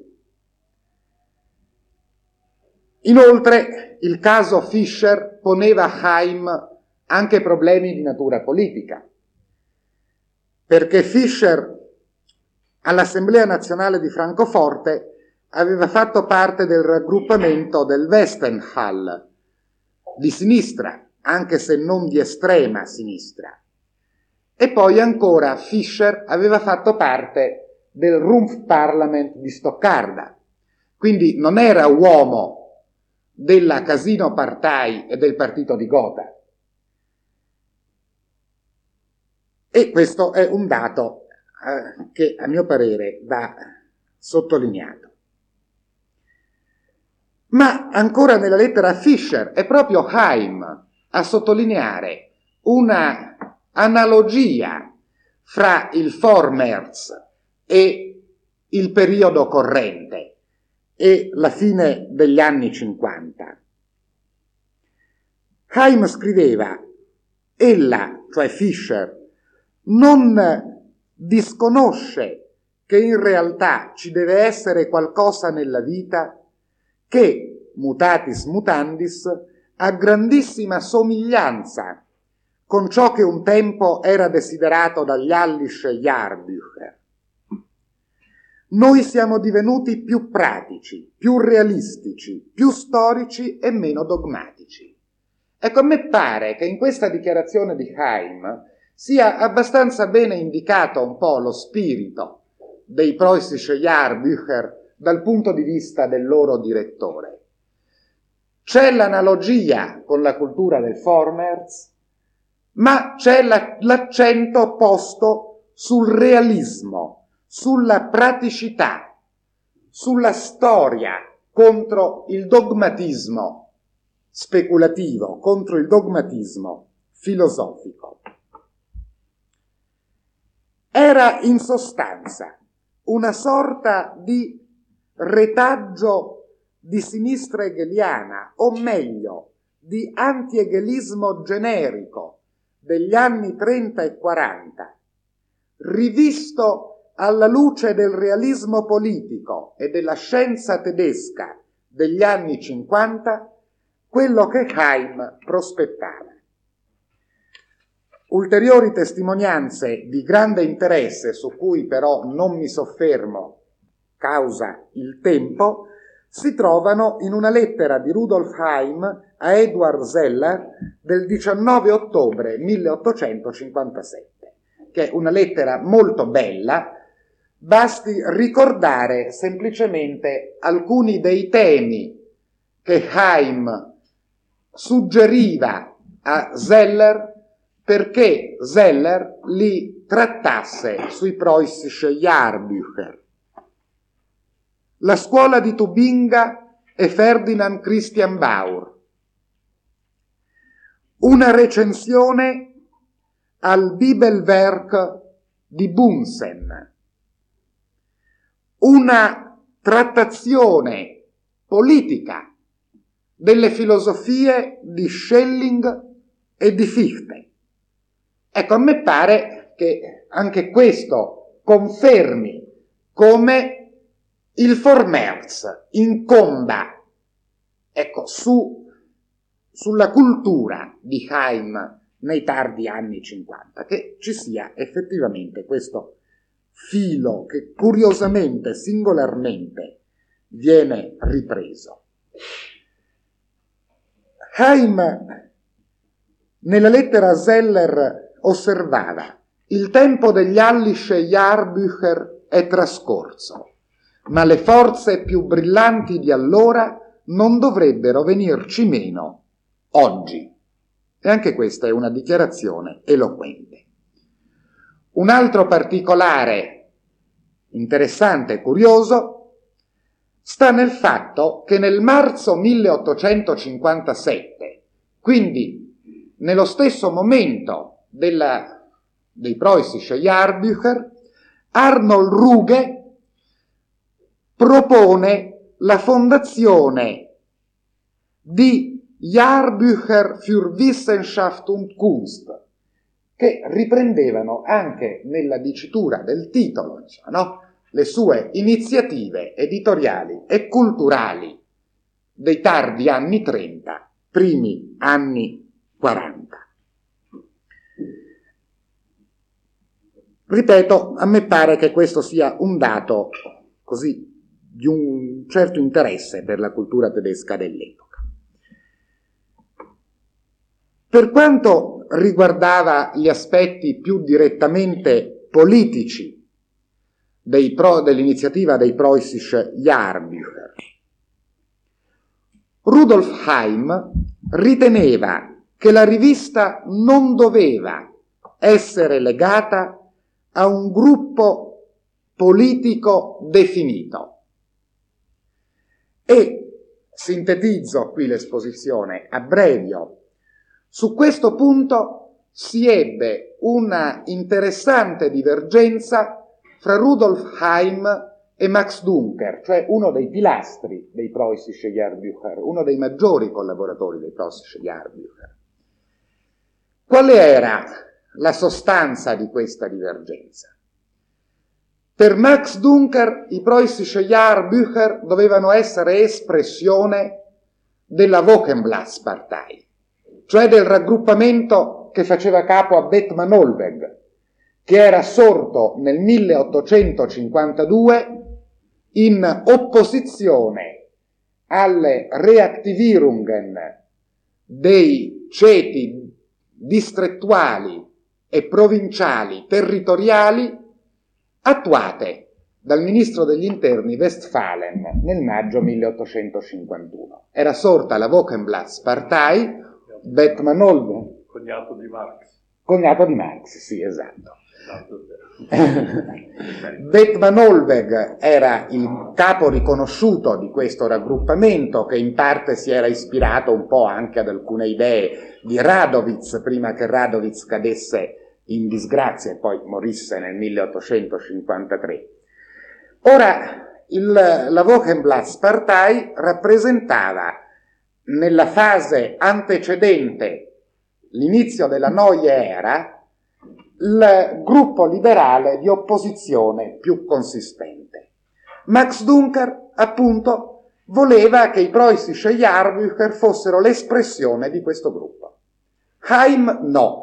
Inoltre, il caso Fischer poneva a Heim anche problemi di natura politica, perché Fischer all'Assemblea Nazionale di Francoforte aveva fatto parte del raggruppamento del Westenhall, di sinistra, anche se non di estrema sinistra. E poi ancora Fischer aveva fatto parte del Rumpfparlament di Stoccarda, quindi non era uomo della Casino-Partei e del partito di Gotha. E questo è un dato eh, che a mio parere va sottolineato. Ma ancora nella lettera a Fischer è proprio Heim a sottolineare una analogia fra il Vormärz e il periodo corrente e la fine degli anni cinquanta. Heim scriveva: ella, cioè Fischer, non disconosce che in realtà ci deve essere qualcosa nella vita che, mutatis mutandis, ha grandissima somiglianza con ciò che un tempo era desiderato dagli Hallische Jahrbucher. Noi siamo divenuti più pratici, più realistici, più storici e meno dogmatici. Ecco, a me pare che in questa dichiarazione di Heim sia abbastanza bene indicato un po' lo spirito dei Preußische Jahrbucher dal punto di vista del loro direttore. C'è l'analogia con la cultura del Vormärz, ma c'è la, l'accento posto sul realismo, sulla praticità, sulla storia contro il dogmatismo speculativo, contro il dogmatismo filosofico. Era in sostanza una sorta di retaggio di sinistra hegeliana, o meglio, di anti-hegelismo generico degli anni trenta e quaranta, rivisto alla luce del realismo politico e della scienza tedesca degli anni cinquanta, quello che Heim prospettava. Ulteriori testimonianze di grande interesse, su cui però non mi soffermo causa il tempo, si trovano in una lettera di Rudolf Heim a Eduard Zeller del diciannove ottobre milleottocentocinquantasette, che è una lettera molto bella. Basti ricordare semplicemente alcuni dei temi che Heim suggeriva a Zeller perché Zeller li trattasse sui Preußische Jahrbucher. La scuola di Tubinga e Ferdinand Christian Baur. Una recensione al Bibelwerk di Bunsen. Una trattazione politica delle filosofie di Schelling e di Fichte. Ecco, a me pare che anche questo confermi come il Vormärz incomba, ecco, su, sulla cultura di Heim nei tardi anni cinquanta, che ci sia effettivamente questo filo che curiosamente, singolarmente, viene ripreso. Heim, nella lettera a Zeller, osservava: il tempo degli Hallische Jahrbucher è trascorso, ma le forze più brillanti di allora non dovrebbero venirci meno oggi. E anche questa è una dichiarazione eloquente. Un altro particolare interessante e curioso sta nel fatto che nel marzo milleottocentocinquantasette, quindi nello stesso momento della, dei Preußische Jahrbucher, Arnold Ruge propone la fondazione di Jahrbucher für Wissenschaft und Kunst, che riprendevano anche nella dicitura del titolo, insomma, no? le sue iniziative editoriali e culturali dei tardi anni trenta, primi anni quaranta. Ripeto, a me pare che questo sia un dato così di un certo interesse per la cultura tedesca dell'epoca. Per quanto riguardava gli aspetti più direttamente politici dei pro, dell'iniziativa dei Preußische Jahrbucher, Rudolf Heim riteneva che la rivista non doveva essere legata a un gruppo politico definito. E sintetizzo qui l'esposizione, abbrevio. Su questo punto si ebbe una interessante divergenza fra Rudolf Heim e Max Duncker, cioè uno dei pilastri dei Preußische Jahrbucher, uno dei maggiori collaboratori dei Preußische Jahrbucher. Qual era la sostanza di questa divergenza? Per Max Duncker i preußische Jahrbücher dovevano essere espressione della Wochenblattpartei, cioè del raggruppamento che faceva capo a Bethmann Hollweg, che era sorto nel milleottocentocinquantadue in opposizione alle Reaktivierungen dei ceti distrettuali e provinciali territoriali attuate dal ministro degli interni Westphalen nel maggio milleottocentocinquantuno. Era sorta la Wochenblattpartei, Bethmann Hollweg, cognato di Marx. Cognato di Marx, sì, esatto. Bethmann Hollweg era il capo riconosciuto di questo raggruppamento, che in parte si era ispirato un po' anche ad alcune idee di Radowitz prima che Radowitz cadesse in disgrazia e poi morisse nel milleottocentocinquantatré. Ora, il, la Wochenblattpartei rappresentava nella fase antecedente l'inizio della Neue Ära il gruppo liberale di opposizione più consistente. Max Duncker, appunto, voleva che i preußische Jahrbücher fossero l'espressione di questo gruppo. Heim no.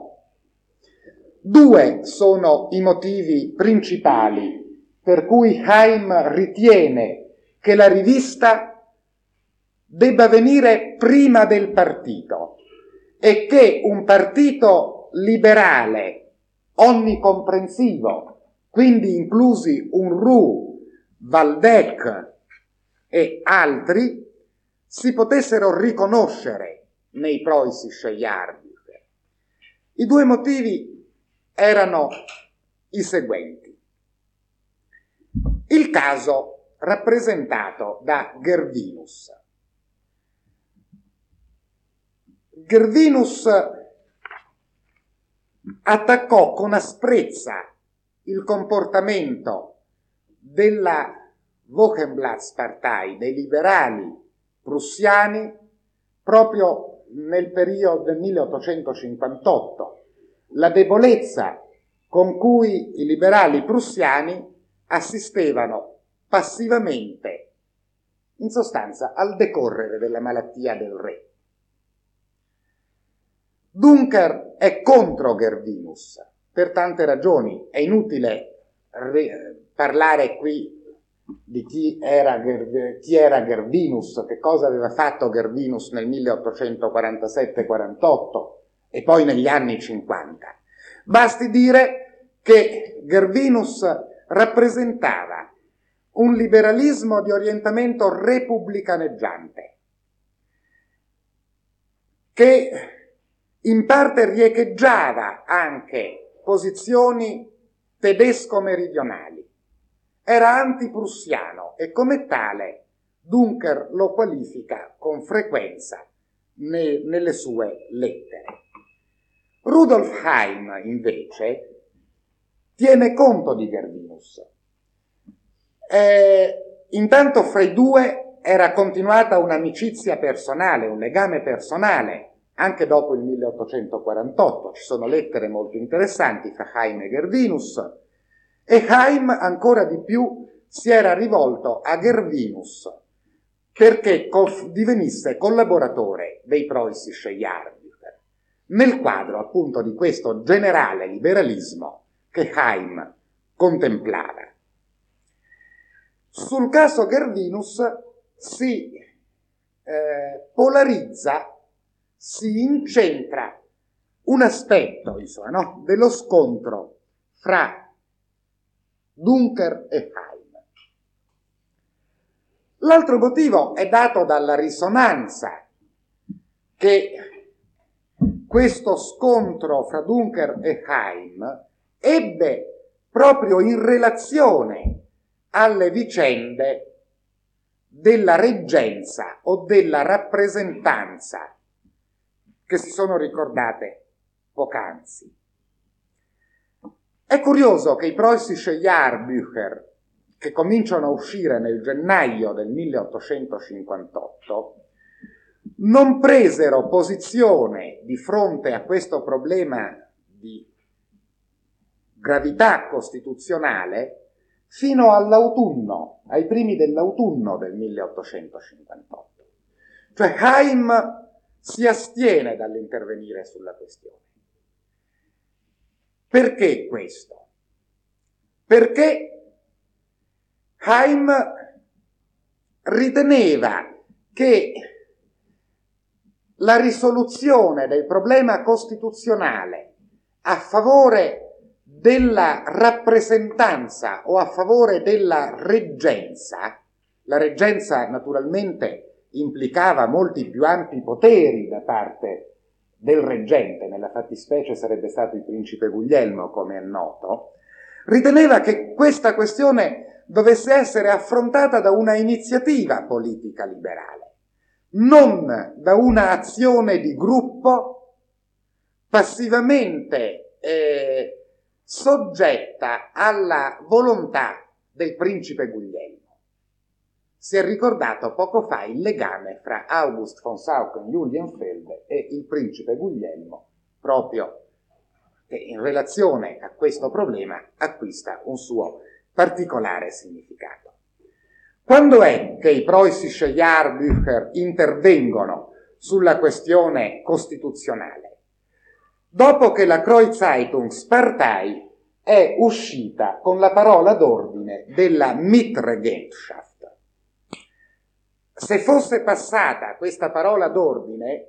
Due sono i motivi principali per cui Heim ritiene che la rivista debba venire prima del partito e che un partito liberale onnicomprensivo, quindi inclusi Unruh, Waldeck e altri, si potessero riconoscere nei preußische Jahrbücher. I due motivi erano i seguenti. Il caso rappresentato da Gervinus. Gervinus attaccò con asprezza il comportamento della Wochenblattpartei, dei liberali prussiani, proprio nel periodo del milleottocentocinquantotto. La debolezza con cui i liberali prussiani assistevano passivamente, in sostanza, al decorrere della malattia del re. Duncker è contro Gervinus per tante ragioni. È inutile re- parlare qui di chi era, Ger- chi era Gervinus, che cosa aveva fatto Gervinus nel milleottocentoquarantasette quarantotto e poi negli anni cinquanta. Basti dire che Gervinus rappresentava un liberalismo di orientamento repubblicaneggiante che in parte riecheggiava anche posizioni tedesco-meridionali. Era antiprussiano e come tale Duncker lo qualifica con frequenza ne, nelle sue lettere. Rudolf Heim, invece, tiene conto di Gervinus. Eh, intanto fra i due era continuata un'amicizia personale, un legame personale, anche dopo il milleottocentoquarantotto. Ci sono lettere molto interessanti fra Heim e Gervinus, e Heim ancora di più si era rivolto a Gervinus perché divenisse collaboratore dei preußische Jahrbücher, nel quadro appunto di questo generale liberalismo che Heim contemplava. Sul caso Gervinus si eh, polarizza, si incentra un aspetto, insomma, no, dello scontro fra Duncker e Heim. L'altro motivo è dato dalla risonanza che questo scontro fra Duncker e Heim ebbe proprio in relazione alle vicende della reggenza o della rappresentanza che si sono ricordate poc'anzi. È curioso che i preußische Jahrbücher, che cominciano a uscire nel gennaio del milleottocentocinquantotto, non presero posizione di fronte a questo problema di gravità costituzionale fino all'autunno, ai primi dell'autunno del milleottocentocinquantotto. Cioè Haim si astiene dall'intervenire sulla questione. Perché questo? Perché Haim riteneva che la risoluzione del problema costituzionale a favore della rappresentanza o a favore della reggenza, la reggenza naturalmente implicava molti più ampi poteri da parte del reggente, nella fattispecie sarebbe stato il principe Guglielmo, come è noto, riteneva che questa questione dovesse essere affrontata da una iniziativa politica liberale, non da una azione di gruppo passivamente eh, soggetta alla volontà del principe Guglielmo. Si è ricordato poco fa il legame fra August von Sauchen-Julienfeld e il principe Guglielmo, proprio che in relazione a questo problema acquista un suo particolare significato. Quando è che i preußische Jahrbücher intervengono sulla questione costituzionale? Dopo che la Kreuz-Zeitungspartei è uscita con la parola d'ordine della Mitregentschaft. Se fosse passata questa parola d'ordine,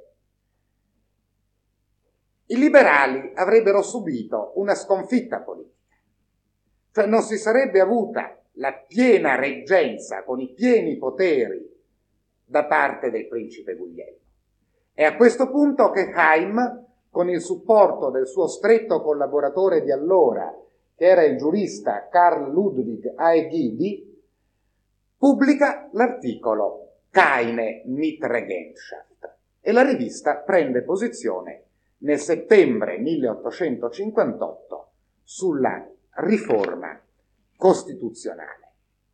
i liberali avrebbero subito una sconfitta politica, cioè non si sarebbe avuta la piena reggenza con i pieni poteri da parte del principe Guglielmo. È a questo punto che Haim, con il supporto del suo stretto collaboratore di allora, che era il giurista Karl Ludwig Aegidi, pubblica l'articolo Keine Mitregentschaft e la rivista prende posizione nel settembre milleottocentocinquantotto sulla riforma costituzionale.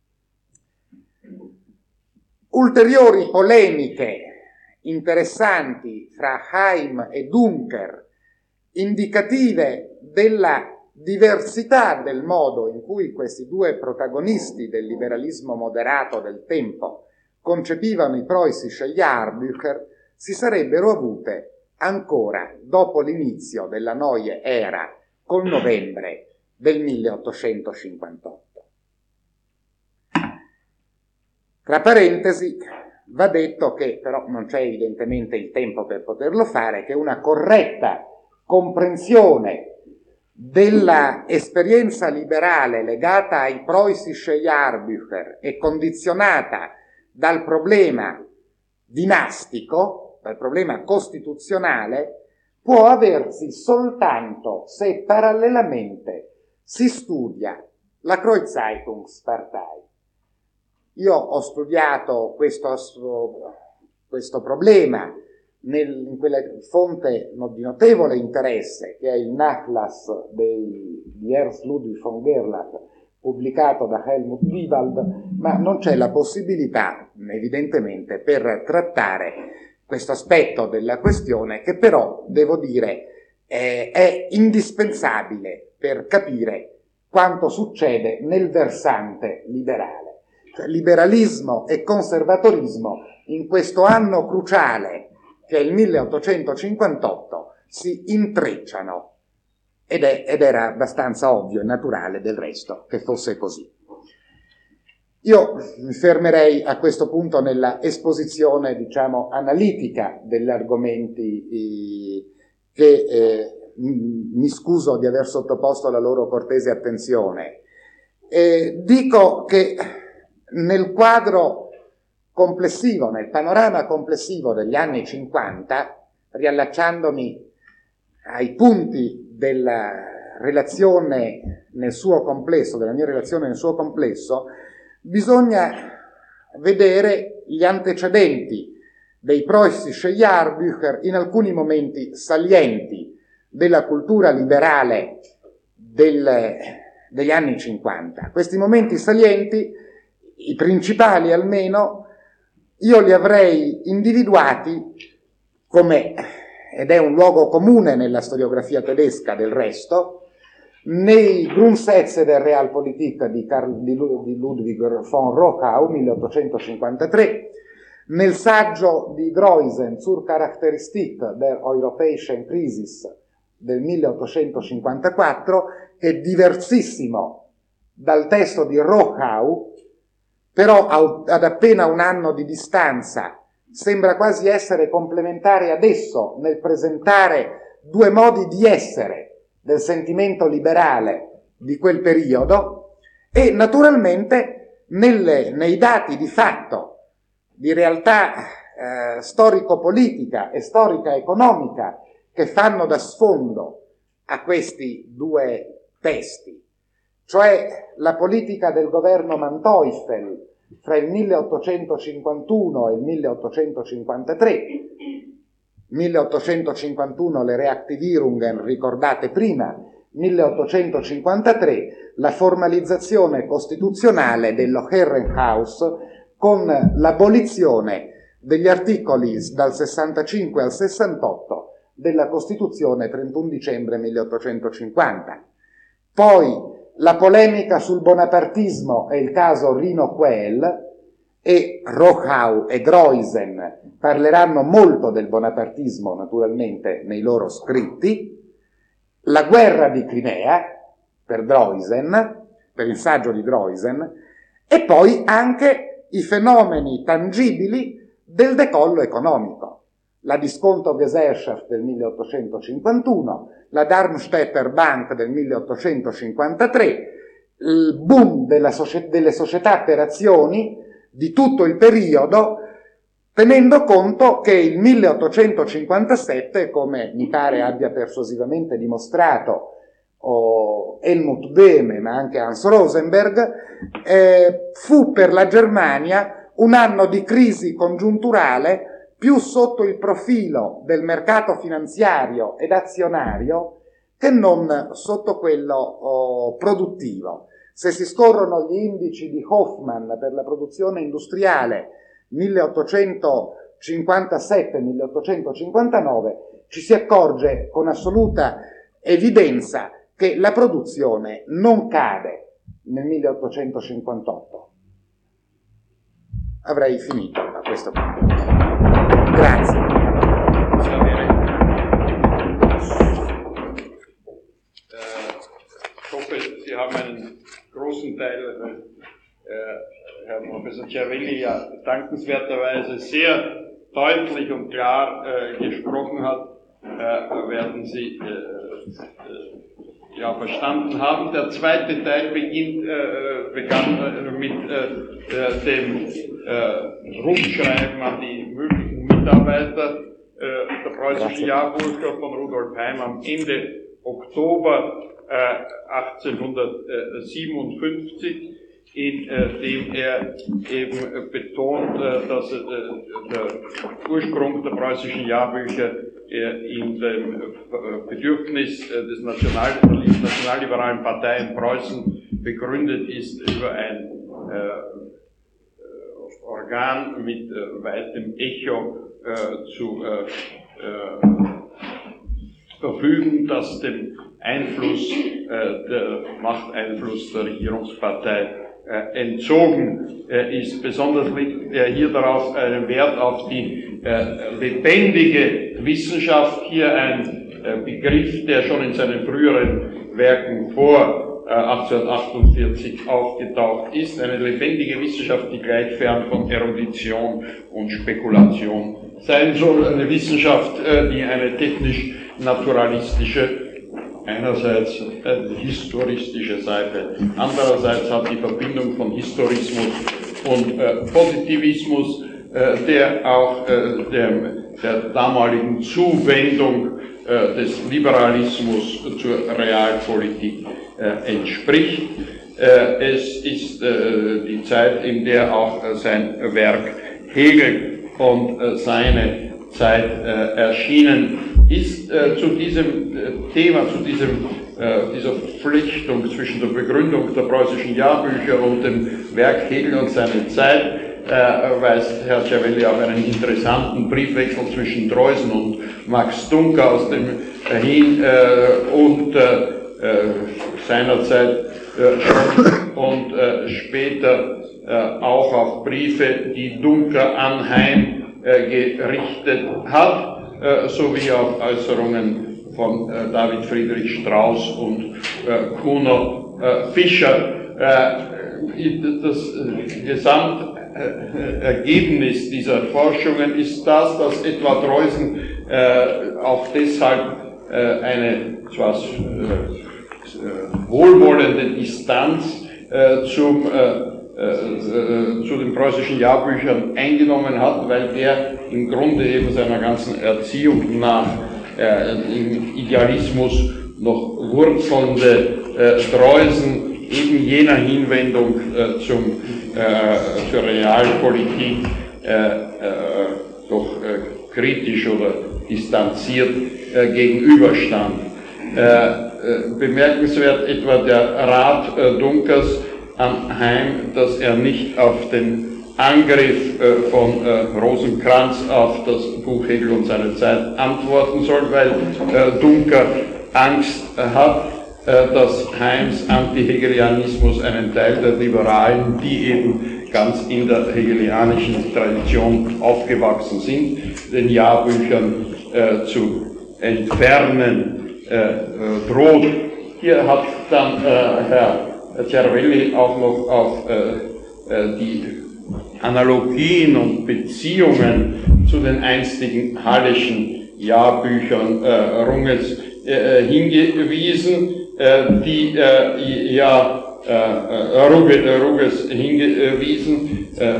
Ulteriori polemiche interessanti fra Haim e Duncker, indicative della diversità del modo in cui questi due protagonisti del liberalismo moderato del tempo concepivano i preußische Jahrbücher, si sarebbero avute ancora dopo l'inizio della Neue Ära, col novembre del milleottocentocinquantotto. Tra parentesi, va detto che, però non c'è evidentemente il tempo per poterlo fare, che una corretta comprensione della esperienza liberale legata ai preußische Jahrbücher è condizionata dal problema dinastico, dal problema costituzionale, può aversi soltanto se parallelamente si studia la Kreuz-Zeitungspartei. Io ho studiato questo, questo problema nel, in quella fonte di notevole interesse che è il Nachlass dei, di Ernst Ludwig von Gerlach, pubblicato da Helmut Diewald, ma non c'è la possibilità, evidentemente, per trattare questo aspetto della questione, che però, devo dire, eh, è indispensabile per capire quanto succede nel versante liberale. Cioè, liberalismo e conservatorismo in questo anno cruciale, che è il milleottocentocinquantotto, si intrecciano. Ed, è, ed era abbastanza ovvio e naturale del resto che fosse così. Io mi fermerei a questo punto nella esposizione, diciamo, analitica degli argomenti eh, che eh, mi scuso di aver sottoposto alla loro cortese attenzione. Eh, dico che nel quadro complessivo, nel panorama complessivo degli anni cinquanta, riallacciandomi ai punti della relazione nel suo complesso, della mia relazione nel suo complesso, bisogna vedere gli antecedenti dei preußische Jahrbücher in alcuni momenti salienti della cultura liberale del, degli anni cinquanta. Questi momenti salienti, i principali almeno, io li avrei individuati come, ed è un luogo comune nella storiografia tedesca del resto, nei Grundsätze der Realpolitik di, Karl, di Ludwig von Rochau, milleottocentocinquantatré, nel saggio di Droysen zur Charakteristik der Europäischen Krisis del milleottocentocinquantaquattro, che è diversissimo dal testo di Rochau, però ad appena un anno di distanza sembra quasi essere complementare adesso nel presentare due modi di essere del sentimento liberale di quel periodo, e naturalmente nelle, nei dati di fatto di realtà eh, storico-politica e storica-economica che fanno da sfondo a questi due testi, cioè la politica del governo Manteuffel fra il milleottocentocinquantuno e il milleottocentocinquantatré. milleottocentocinquantuno le Reaktivierungen ricordate prima, milleottocentocinquantatré la formalizzazione costituzionale dello Herrenhaus con l'abolizione degli articoli dal sessantacinque al sessantotto della Costituzione trentuno dicembre milleottocentocinquanta. Poi la polemica sul bonapartismo e il caso Rino Quell, e Rochau e Droysen parleranno molto del bonapartismo naturalmente nei loro scritti, la guerra di Crimea per Droysen, per il saggio di Droysen, e poi anche i fenomeni tangibili del decollo economico, la Diskonto-Gesellschaft del milleottocentocinquantuno, la Darmstädter Bank del milleottocentocinquantatré, il boom della socie- delle società per azioni di tutto il periodo, tenendo conto che il milleottocentocinquantasette, come mi pare abbia persuasivamente dimostrato oh, Helmut Behme, ma anche Hans Rosenberg, eh, fu per la Germania un anno di crisi congiunturale più sotto il profilo del mercato finanziario ed azionario che non sotto quello oh, produttivo. Se si scorrono gli indici di Hoffman per la produzione industriale milleottocentocinquantasette milleottocentocinquantanove, ci si accorge con assoluta evidenza che la produzione non cade nel milleottocentocinquantotto. Avrei finito a questo punto. Grazie. Ich hoffe, Sie haben einen großen Teil, weil äh, Herr Professor Cervelli ja dankenswerterweise sehr deutlich und klar äh, gesprochen hat, äh, werden Sie äh, äh, ja, verstanden haben. Der zweite Teil beginnt, äh, begann äh, mit äh, dem äh, Rundschreiben an die möglichen Mitarbeiter äh, der preußischen Jahrburger von Rudolf Heim am Ende Oktober äh, achtzehnhundertsiebenundfünfzig, in äh, dem er eben äh, betont, äh, dass äh, der Ursprung der preußischen Jahrbücher äh, in dem äh, Bedürfnis äh, des National der nationalliberalen Partei in Preußen begründet ist über ein äh, Organ mit äh, weitem Echo äh, zu äh, äh, verfügen, das dem Einfluss, äh, der Machteinfluss der Regierungspartei äh, entzogen äh, ist. Besonders liegt er hier darauf einen Wert auf die äh, lebendige Wissenschaft, hier ein äh, Begriff, der schon in seinen früheren Werken vor äh, achtzehnhundertachtundvierzig aufgetaucht ist. Eine lebendige Wissenschaft, die gleich fern von Erudition und Spekulation sein soll. Eine Wissenschaft, äh, die eine technisch-naturalistische, einerseits eine historistische Seite, andererseits hat die Verbindung von Historismus und äh, Positivismus, äh, der auch äh, dem, der damaligen Zuwendung äh, des Liberalismus zur Realpolitik äh, entspricht. Äh, es ist äh, die Zeit, in der auch äh, sein Werk Hegel und äh, seine Zeit äh, erschienen ist. Äh, zu diesem äh, Thema, zu diesem, äh, dieser Verflechtung zwischen der Begründung der preußischen Jahrbücher und dem Werk Hegel und seine Zeit äh, weist Herr Cervelli auf einen interessanten Briefwechsel zwischen Droysen und Max Duncker aus dem äh, hin äh, und äh, seinerzeit äh, schon und äh, später äh, auch auf Briefe, die Duncker an Heim äh, gerichtet hat, äh, sowie auf Äußerungen von äh, David Friedrich Strauss und äh, Kuno äh, Fischer. Äh, das äh, Gesamtergebnis dieser Forschungen ist das, dass etwa Droysen äh, auch deshalb äh, eine zwar äh, wohlwollende Distanz äh, zum, äh, äh, zu den preußischen Jahrbüchern eingenommen hat, weil der im Grunde eben seiner ganzen Erziehung nach äh, im Idealismus noch wurzelnde äh, Droysen eben jener Hinwendung äh, zum, äh, zur Realpolitik äh, äh, doch äh, kritisch oder distanziert äh, gegenüberstand. Äh, äh, bemerkenswert etwa der Rat äh, Dunkers an Heim, dass er nicht auf den Angriff äh, von äh, Rosenkranz auf das Buch Hegel und seine Zeit antworten soll, weil äh, Duncker Angst äh, hat, dass Heims Anti-Hegelianismus einen Teil der Liberalen, die eben ganz in der hegelianischen Tradition aufgewachsen sind, den Jahrbüchern äh, zu entfernen äh, droht. Hier hat dann äh, Herr Cervelli auch noch auf äh, die Analogien und Beziehungen zu den einstigen Halleschen Jahrbüchern äh, Runges äh, hingewiesen, die äh, ja äh, Ruges hingewiesen, äh,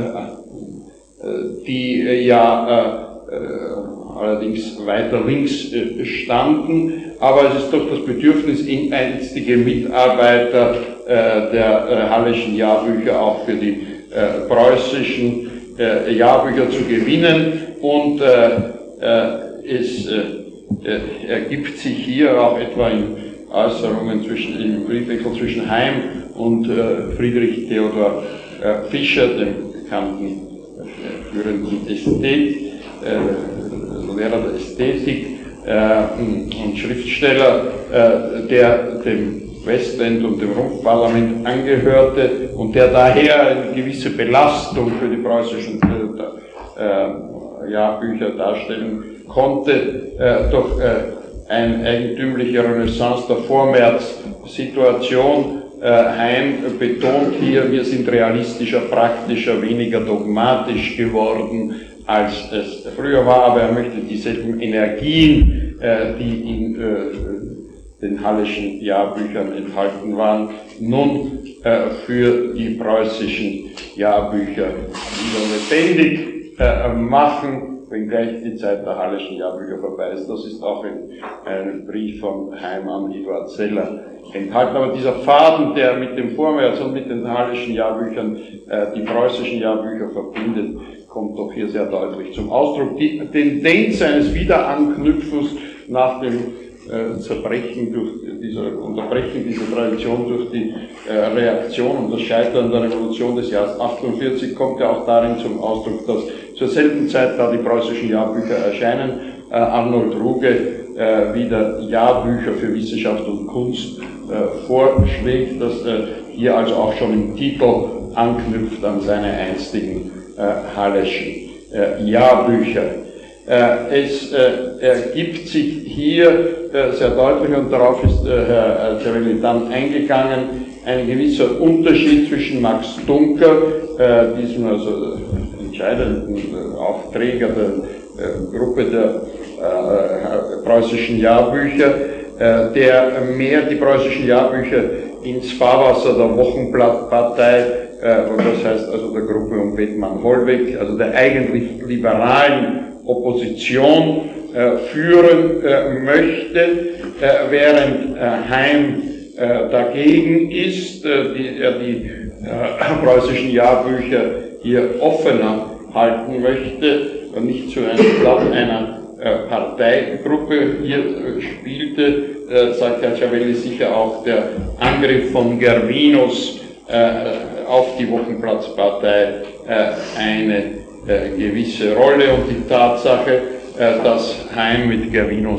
die äh, ja äh, allerdings weiter links äh, standen, aber es ist doch das Bedürfnis, einstige Mitarbeiter äh, der äh, Halleschen Jahrbücher auch für die äh, preußischen äh, Jahrbücher zu gewinnen, und äh, äh, es äh, ergibt sich hier auch etwa in Äußerungen zwischen, im Briefwechsel zwischen Heim und äh, Friedrich Theodor äh, Fischer, dem bekannten äh, führenden Ästhet, äh, Lehrer der Ästhetik äh, und Schriftsteller, äh, der dem Westend und dem Rumpfparlament angehörte und der daher eine gewisse Belastung für die preußischen äh, äh, Jahrbücher darstellen konnte, äh, doch äh, eine eigentümliche Renaissance der Vormärz-Situation. Äh, Heim betont hier, wir sind realistischer, praktischer, weniger dogmatisch geworden, als es früher war, aber er möchte dieselben Energien, äh, die in äh, den Halleschen Jahrbüchern enthalten waren, nun äh, für die preußischen Jahrbücher wieder lebendig äh, machen, wenngleich die Zeit der Halleschen Jahrbücher vorbei ist. Das ist auch in einem Brief von Heim an Eduard Seller enthalten. Aber dieser Faden, der mit dem Vormärz und mit den Halleschen Jahrbüchern äh, die preußischen Jahrbücher verbindet, kommt doch hier sehr deutlich zum Ausdruck. Die Tendenz eines Wiederanknüpfens nach dem äh, Zerbrechen durch dieser Unterbrechen dieser Tradition durch die äh, Reaktion und das Scheitern der Revolution des Jahres achtundvierzig kommt ja auch darin zum Ausdruck, dass zur selben Zeit, da die preußischen Jahrbücher erscheinen, äh, Arnold Ruge äh, wieder Jahrbücher für Wissenschaft und Kunst äh, vorschlägt, das äh, hier also auch schon im Titel anknüpft an seine einstigen äh, Halleschen äh, Jahrbücher. Äh, es äh, ergibt sich hier äh, sehr deutlich, und darauf ist äh, Herr Cervelli dann eingegangen, ein gewisser Unterschied zwischen Max Duncker, äh, diesem also entscheidenden äh, Aufträger der äh, Gruppe der äh, preußischen Jahrbücher, äh, der mehr die preußischen Jahrbücher ins Fahrwasser der Wochenblattpartei, äh, und das heißt also der Gruppe um Bethmann-Hollweg, also der eigentlich liberalen Opposition äh, führen äh, möchte, äh, während äh, Heim äh, dagegen ist, äh, die, er die äh, preußischen Jahrbücher hier offener halten möchte und nicht zu einem Blatt einer äh, Parteigruppe. Hier äh, spielte, äh, sagt Herr Cervelli, sicher auch der Angriff von Gervinus äh, auf die Wochenblattpartei äh, eine Äh, gewisse Rolle, und die Tatsache, äh, dass Heim mit Gervinus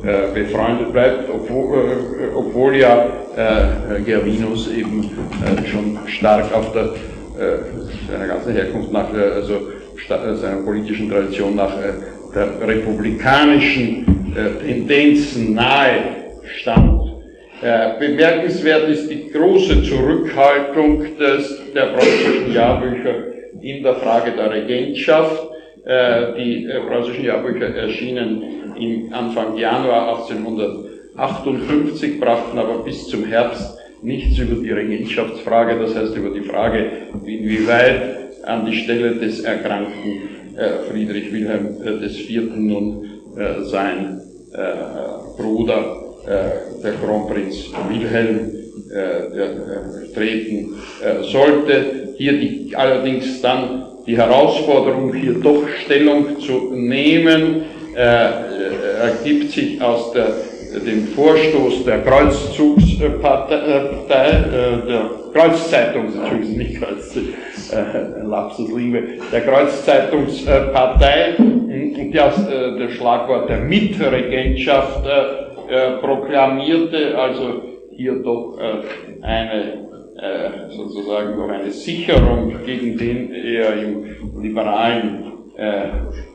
äh, befreundet bleibt, obwohl, äh, obwohl ja äh, Gervinus eben äh, schon stark auf der äh, seiner ganzen Herkunft nach, äh, also seiner politischen Tradition nach äh, der republikanischen äh, Tendenzen nahe stand. Äh, bemerkenswert ist die große Zurückhaltung des, der preußischen Jahrbücher in der Frage der Regentschaft. Äh, die äh, preußischen Jahrbücher erschienen im Anfang Januar achtzehnhundertachtundfünfzig, brachten aber bis zum Herbst nichts über die Regentschaftsfrage, das heißt über die Frage, inwieweit an die Stelle des erkrankten äh, Friedrich Wilhelm äh, des Vierten nun äh, sein äh, Bruder, äh, der Kronprinz Wilhelm, äh, äh, treten äh, sollte. Hier die, allerdings dann die Herausforderung, hier doch Stellung zu nehmen, äh, ergibt sich aus der, dem Vorstoß der Kreuzzugspartei, äh, der Kreuzzeitung, Entschuldigung, nicht Kreuzzeitung, äh, Lapsus Liebe, der Kreuzzeitungspartei, die aus äh, das Schlagwort der Mitregentschaft äh, äh, proklamierte, also hier doch äh, eine Äh, sozusagen noch eine Sicherung gegen den eher im liberalen, äh,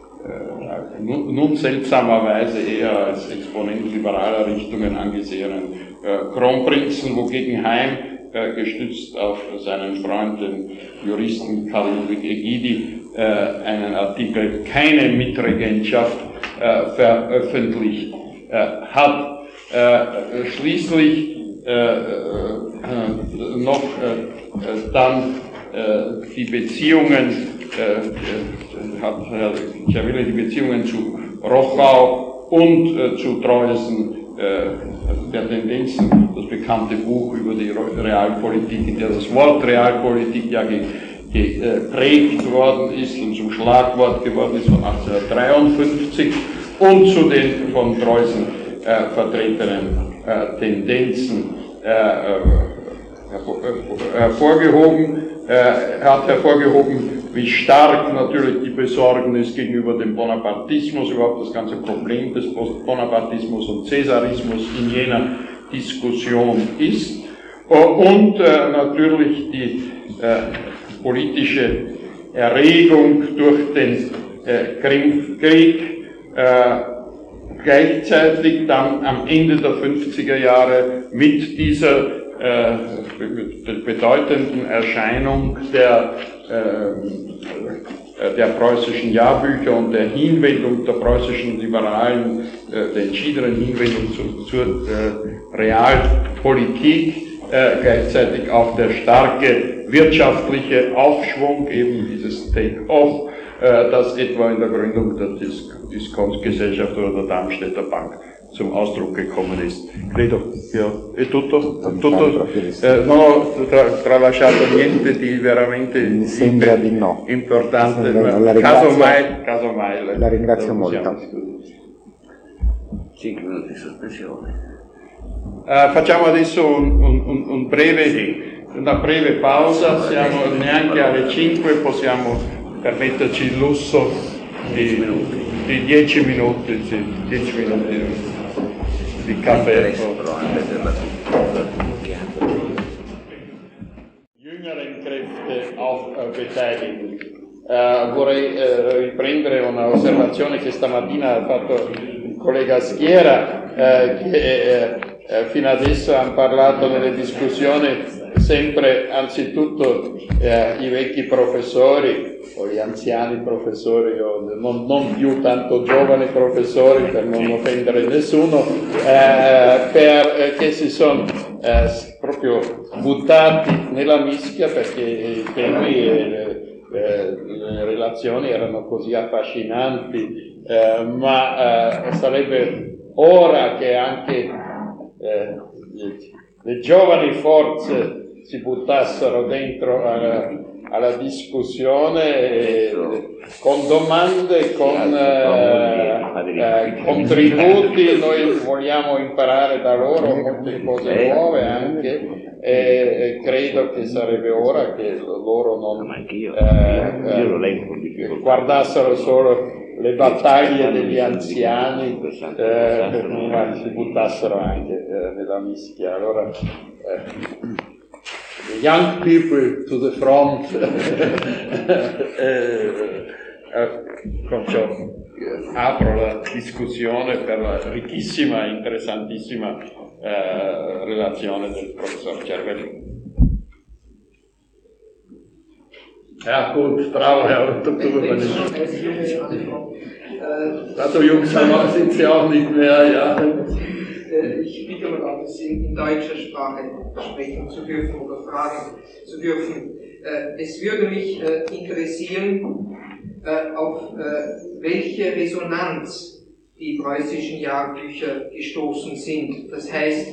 äh, nun, nun seltsamerweise eher als Exponent liberaler Richtungen angesehenen äh, Kronprinzen, wogegen Heim, äh, gestützt auf seinen Freund, den Juristen Karl Ludwig Egidi, äh, einen Artikel "Keine Mitregentschaft" äh, veröffentlicht äh, hat. Äh, schließlich Äh, äh, noch äh, dann äh, die Beziehungen, äh, hat Herr Schiavone die Beziehungen zu Rochau und äh, zu Treusen äh, der Tendenzen, das bekannte Buch über die Realpolitik, in der das Wort Realpolitik ja geprägt worden ist und zum Schlagwort geworden ist von achtzehnhundertdreiundfünfzig, und zu den von Treusen äh, vertretenen Äh, Tendenzen äh, äh, hervorgehoben, äh, hat hervorgehoben, wie stark natürlich die Besorgnis gegenüber dem Bonapartismus, überhaupt das ganze Problem des Bonapartismus und Cäsarismus in jener Diskussion ist, und äh, natürlich die äh, politische Erregung durch den äh, Krimkrieg, äh, gleichzeitig dann am Ende der fünfziger Jahre mit dieser äh, bedeutenden Erscheinung der, äh, der preußischen Jahrbücher und der Hinwendung der preußischen Liberalen, äh, der entschiedenen Hinwendung zu, zur äh, Realpolitik, äh, gleichzeitig auch der starke wirtschaftliche Aufschwung, eben dieses Take-off, äh, das etwa in der Gründung der Dis- Diskontgesellschaft oder der Darmstädter Bank zum Ausdruck gekommen ist. Credo, ja, è tutto? tutto eh, non ho tra, tralasciato niente di veramente Mi sembra di no. importante, la, ma la casomai, casomai la ringrazio molto. cinque minuti di sospensione. Uh, facciamo adesso un, un, un breve, sì. una breve pausa, siamo neanche alle cinque, possiamo permetterci il lusso di, di dieci minuti, sì, dieci minuti di caffè. Jüngeren Kräfte auch äh, beteiligen. Uh, vorrei uh, riprendere una osservazione che stamattina ha fatto il collega Schiera, uh, che uh, fino adesso hanno parlato nelle discussioni sempre anzitutto uh, i vecchi professori o gli anziani professori o non, non più tanto giovani professori, per non offendere nessuno, uh, per, uh, che si sono uh, proprio buttati nella mischia perché i temi e Eh, le relazioni erano così affascinanti, eh, ma eh, sarebbe ora che anche eh, le, le giovani forze si buttassero dentro alla, alla discussione eh, con domande, con eh, eh, contributi. Noi vogliamo imparare da loro molte cose nuove anche. E credo che sarebbe ora che loro non eh, eh, guardassero solo le battaglie degli anziani eh, prima si buttassero anche eh, nella mischia. Allora, eh, the young people to the front. eh, eh, con ciò apro la discussione per la ricchissima e interessantissima eh, relazione del professor Cervellini. Ja, gut, bravo, Herr Doktor Also Jungs, sind Sie auch nicht mehr, ja. Ich bitte mal an, Sie in deutscher Sprache sprechen zu dürfen oder fragen zu dürfen. Es würde mich interessieren, auf welche Resonanz die preußischen Jahrbücher gestoßen sind. Das heißt,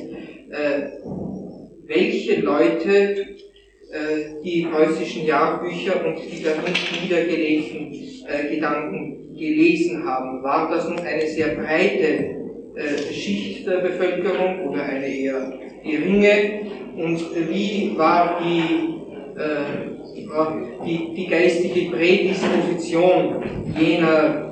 welche Leute die preußischen Jahrbücher und die darin niedergelegten äh, Gedanken gelesen haben. War das nun eine sehr breite äh, Schicht der Bevölkerung oder eine eher geringe? Und wie war die, äh, die, die geistige Prädisposition jener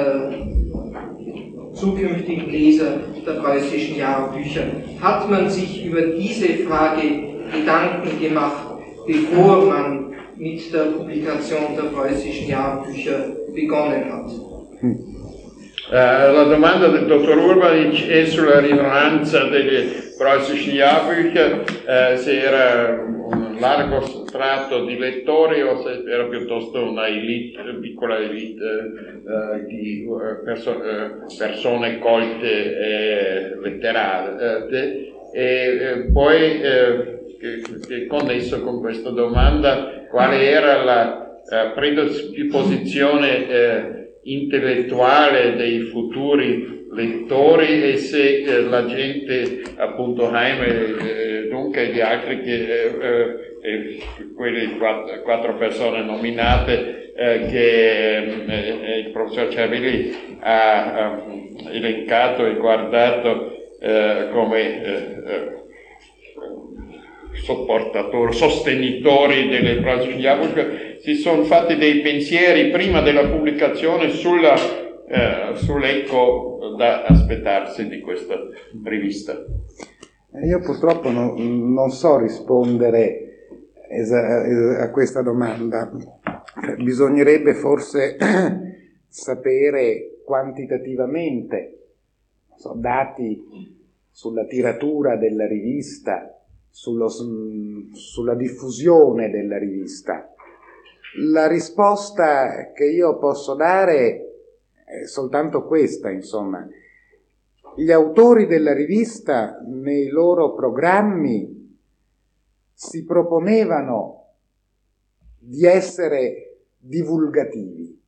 äh, zukünftigen Leser der preußischen Jahrbücher? Hat man sich über diese Frage Gedanken gemacht, bevor man mit der Publikazione der preußischen Jahrbücher begonnen hat? Uh, la domanda del dottor Urbanic è sulla rilevanza delle preußischen Jahrbücher, uh, se era un largo strato di lettori o se era piuttosto una elite, piccola elite uh, di uh, perso- uh, persone colte e letterate. E uh, poi uh, Che, che connesso con questa domanda, quale era la eh, predisposizione eh, intellettuale dei futuri lettori e se eh, la gente, appunto Jaime, eh, dunque gli altri che eh, eh, quelle quattro, quattro persone nominate eh, che eh, il professor Cervelli ha eh, elencato e guardato eh, come eh, sopportatori, sostenitori delle preußischen Jahrbücher, si sono fatti dei pensieri prima della pubblicazione sulla, eh, sull'eco da aspettarsi di questa rivista. Io purtroppo non, non so rispondere esa- a questa domanda. Bisognerebbe forse sapere quantitativamente, non so, dati sulla tiratura della rivista, Sullo, sulla diffusione della rivista. La risposta che io posso dare è soltanto questa, insomma. Gli autori della rivista nei loro programmi si proponevano di essere divulgativi.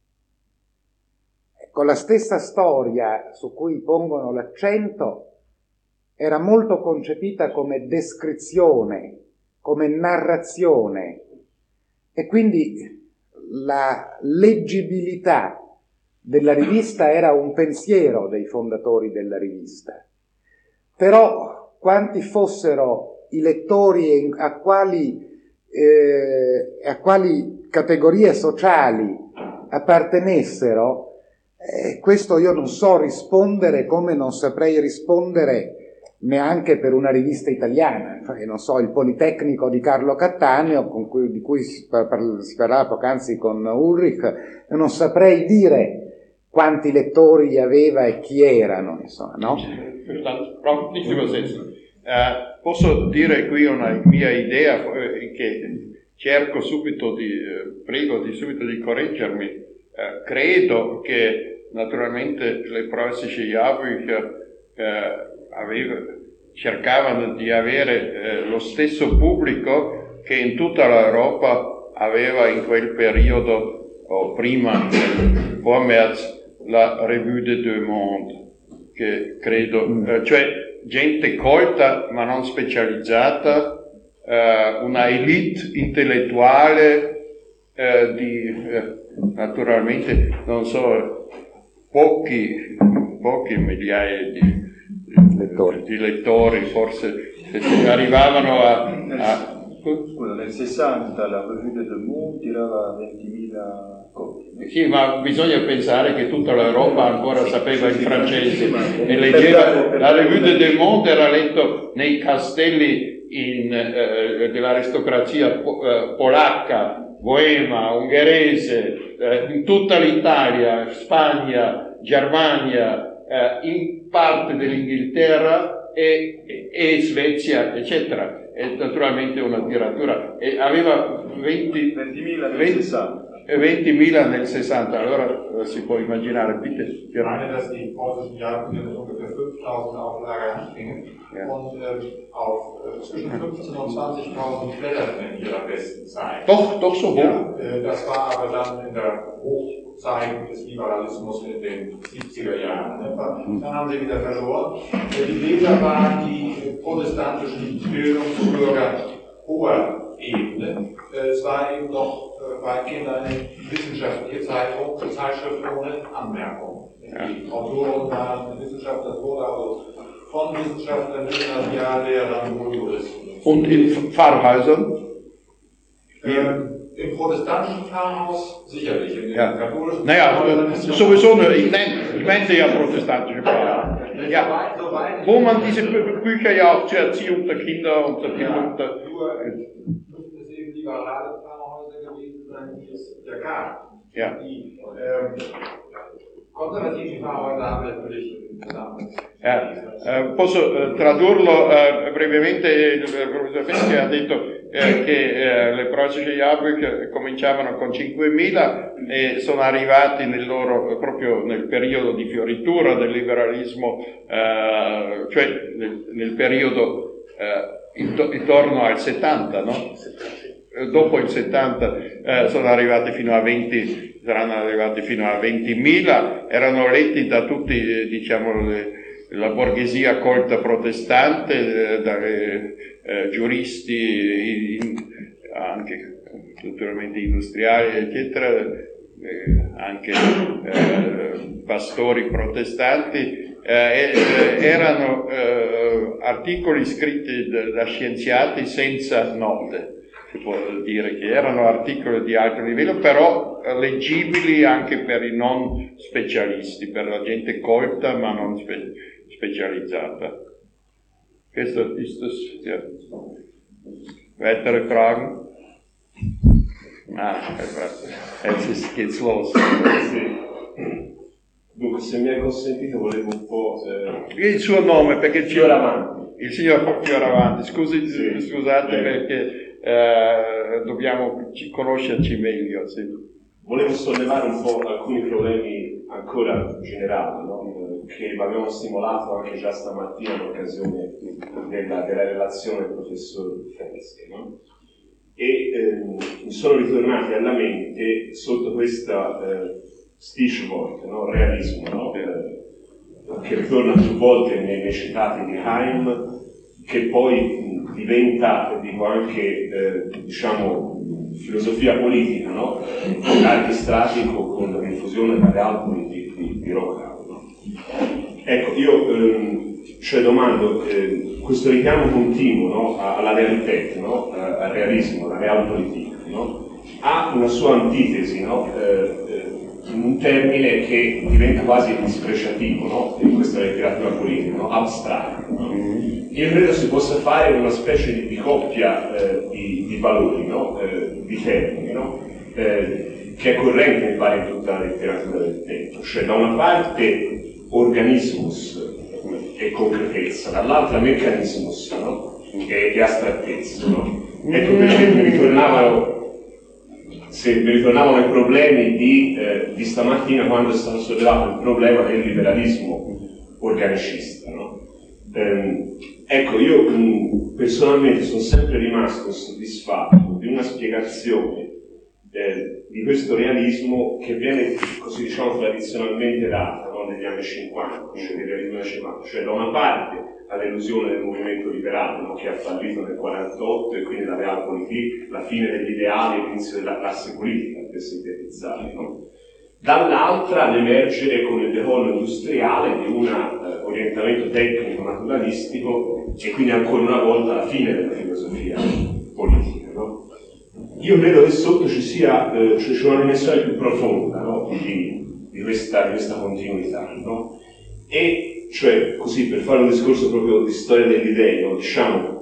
Ecco, la stessa storia su cui pongono l'accento era molto concepita come descrizione, come narrazione, e quindi la leggibilità della rivista era un pensiero dei fondatori della rivista. Però quanti fossero i lettori e a quali, eh, a quali categorie sociali appartenessero, eh, questo io non so rispondere, come non saprei rispondere neanche per una rivista italiana. Non so, il Politecnico di Carlo Cattaneo, con cui, di cui si, par- si parlava poc'anzi con Ulrich, non saprei dire quanti lettori aveva e chi erano, insomma, no? Nicht übersetzen. Uh, posso dire qui una mia idea eh, che cerco subito di, eh, prego di subito di correggermi. Uh, credo che naturalmente le preußische Jahrbücher eh, aveva, cercavano di avere eh, lo stesso pubblico che in tutta l'Europa aveva in quel periodo o prima del Vormärz la Revue des Deux Mondes, che credo, mm. eh, cioè gente colta ma non specializzata, eh, una elite intellettuale eh, di eh, naturalmente non so pochi pochi migliaia di lettori, di lettori forse che arrivavano a, a... Scusa, nel sessanta la Revue des Deux Mondes tirava ventimila copie. Sì, ma bisogna pensare che tutta l'Europa ancora sapeva il francese e leggeva la Revue de Deux Mondes, era letto nei castelli in, eh, dell'aristocrazia po- eh, polacca, boema, ungherese, eh, in tutta l'Italia, Spagna, Germania, eh, in parte dell'Inghilterra e, e, e Svezia, eccetera. E naturalmente una tiratura. E aveva ventimila nel sessanta. ventimila nel sessanta, allora si può immaginare. Bitte. Ich meine, dass die preußischen Jagdhunde ungefähr fünftausend Auflager anfingen ja. und äh, auf äh, zwischen fünfzehntausend und zwanzigtausend Fälle in ihrer besten Zeit. Doch, doch so hoch. Ja, äh, das war aber dann in der Hochzeit des Liberalismus in den siebziger Jahren. Dann haben sie wieder verloren. Die Leser waren die protestantischen Bildungsbürger hoher Ebene. Es war eben noch weitgehend eine wissenschaftliche Zeitung, Zeitschrift ohne Anmerkung. Ja. Die Autoren waren Wissenschaftler, das wurde also von Wissenschaftlern, Gymnasiallehrern, wohl Juristen. Und in Pfarrhäusern? Ähm, Im protestantischen Pfarrhaus sicherlich, in den ja. katholischen naja, sowieso, ich, nenn, ich meinte ja protestantische Pfarrhaus. Ja. So weit, wo man diese Bücher ja auch zur Erziehung der Kinder und der Bildung der... Nur müssen es eben liberale Pfarrhäuser gewesen sein, wie es ja gab. Ja. Die ähm, konservativen Pfarrhäuser haben natürlich... Eh, eh, posso eh, tradurlo eh, brevemente. Il professor Feschi ha detto eh, che eh, le preußische Jahrbuch cominciavano con cinquemila e sono arrivati nel loro, proprio nel periodo di fioritura del liberalismo, eh, cioè nel, nel periodo eh, intorno al settanta, no? Dopo il settanta eh, sono arrivati fino a venti, saranno arrivati fino a ventimila, erano letti da tutti, eh, diciamo, le, la borghesia colta protestante, eh, dai eh, giuristi, in, anche naturalmente industriali, eccetera, eh, anche eh, pastori protestanti. Eh, eh, erano eh, articoli scritti da, da scienziati senza note. Si può dire che erano articoli di alto livello, però leggibili anche per i non specialisti, per la gente colta ma non spe- specializzata. Questo ist das, ja. Weitere Fragen? Ah, jetzt ist, geht's los. Dunque, se mi è consentito, volevo un po'... Eh... Il suo nome, perché ci... Fioravanti. Il signor Fioravanti, scusi, sì. scusate, eh. perché... Eh, dobbiamo conoscerci meglio. Sì. Volevo sollevare un po' alcuni problemi ancora generali, no? Che abbiamo stimolato anche già stamattina in occasione della, della relazione del professor Feschi, no? E ehm, mi sono ritornati alla mente sotto questa eh, Stichwort, no? Realismo, no? eh, che ritorna più volte nei, nei citati di Heim, che poi diventa, dico anche, eh, diciamo, filosofia politica, no? Archistratico con l'infusione dalle alberi di, di, di Rockau, no? Ecco, io ehm, cioè domando, eh, questo richiamo continuo, no? alla realità, no? al realismo, alla realpolitik, no? Ha una sua antitesi, no? eh, in un termine che diventa quasi dispreciativo, no? In questa letteratura politica, no? Abstratto, no? Io credo si possa fare una specie di, di coppia eh, di, di valori, no? eh, di termini, no? eh, che è corrente, mi pare, in tutta la letteratura del tempo. Cioè, da una parte organismus e concretezza, dall'altra meccanismus, no? e, e astrattezza. No? Ecco perché mi ritornavano, se mi ritornavano i problemi di, eh, di stamattina quando è stato sollevato il problema del liberalismo organicista. No? Eh, ecco, io mh, personalmente sono sempre rimasto soddisfatto di una spiegazione eh, di questo realismo che viene, così diciamo, tradizionalmente data, no, negli anni cinquanta, cioè del realismo anni cinquanta, cioè da una parte l'illusione del movimento liberale, no, che ha fallito nel quarantotto e quindi la realpolitik, la fine degli ideali, l'inizio della classe politica, per sintetizzare, no? Dall'altra l'emergere con il decollo industriale di un eh, orientamento tecnico naturalistico e quindi ancora una volta la fine della filosofia politica, no? io credo che sotto ci sia eh, cioè, c'è una dimensione più profonda, no? di, di, questa, di questa continuità, no? E cioè così per fare un discorso proprio di storia delle idee, no? Diciamo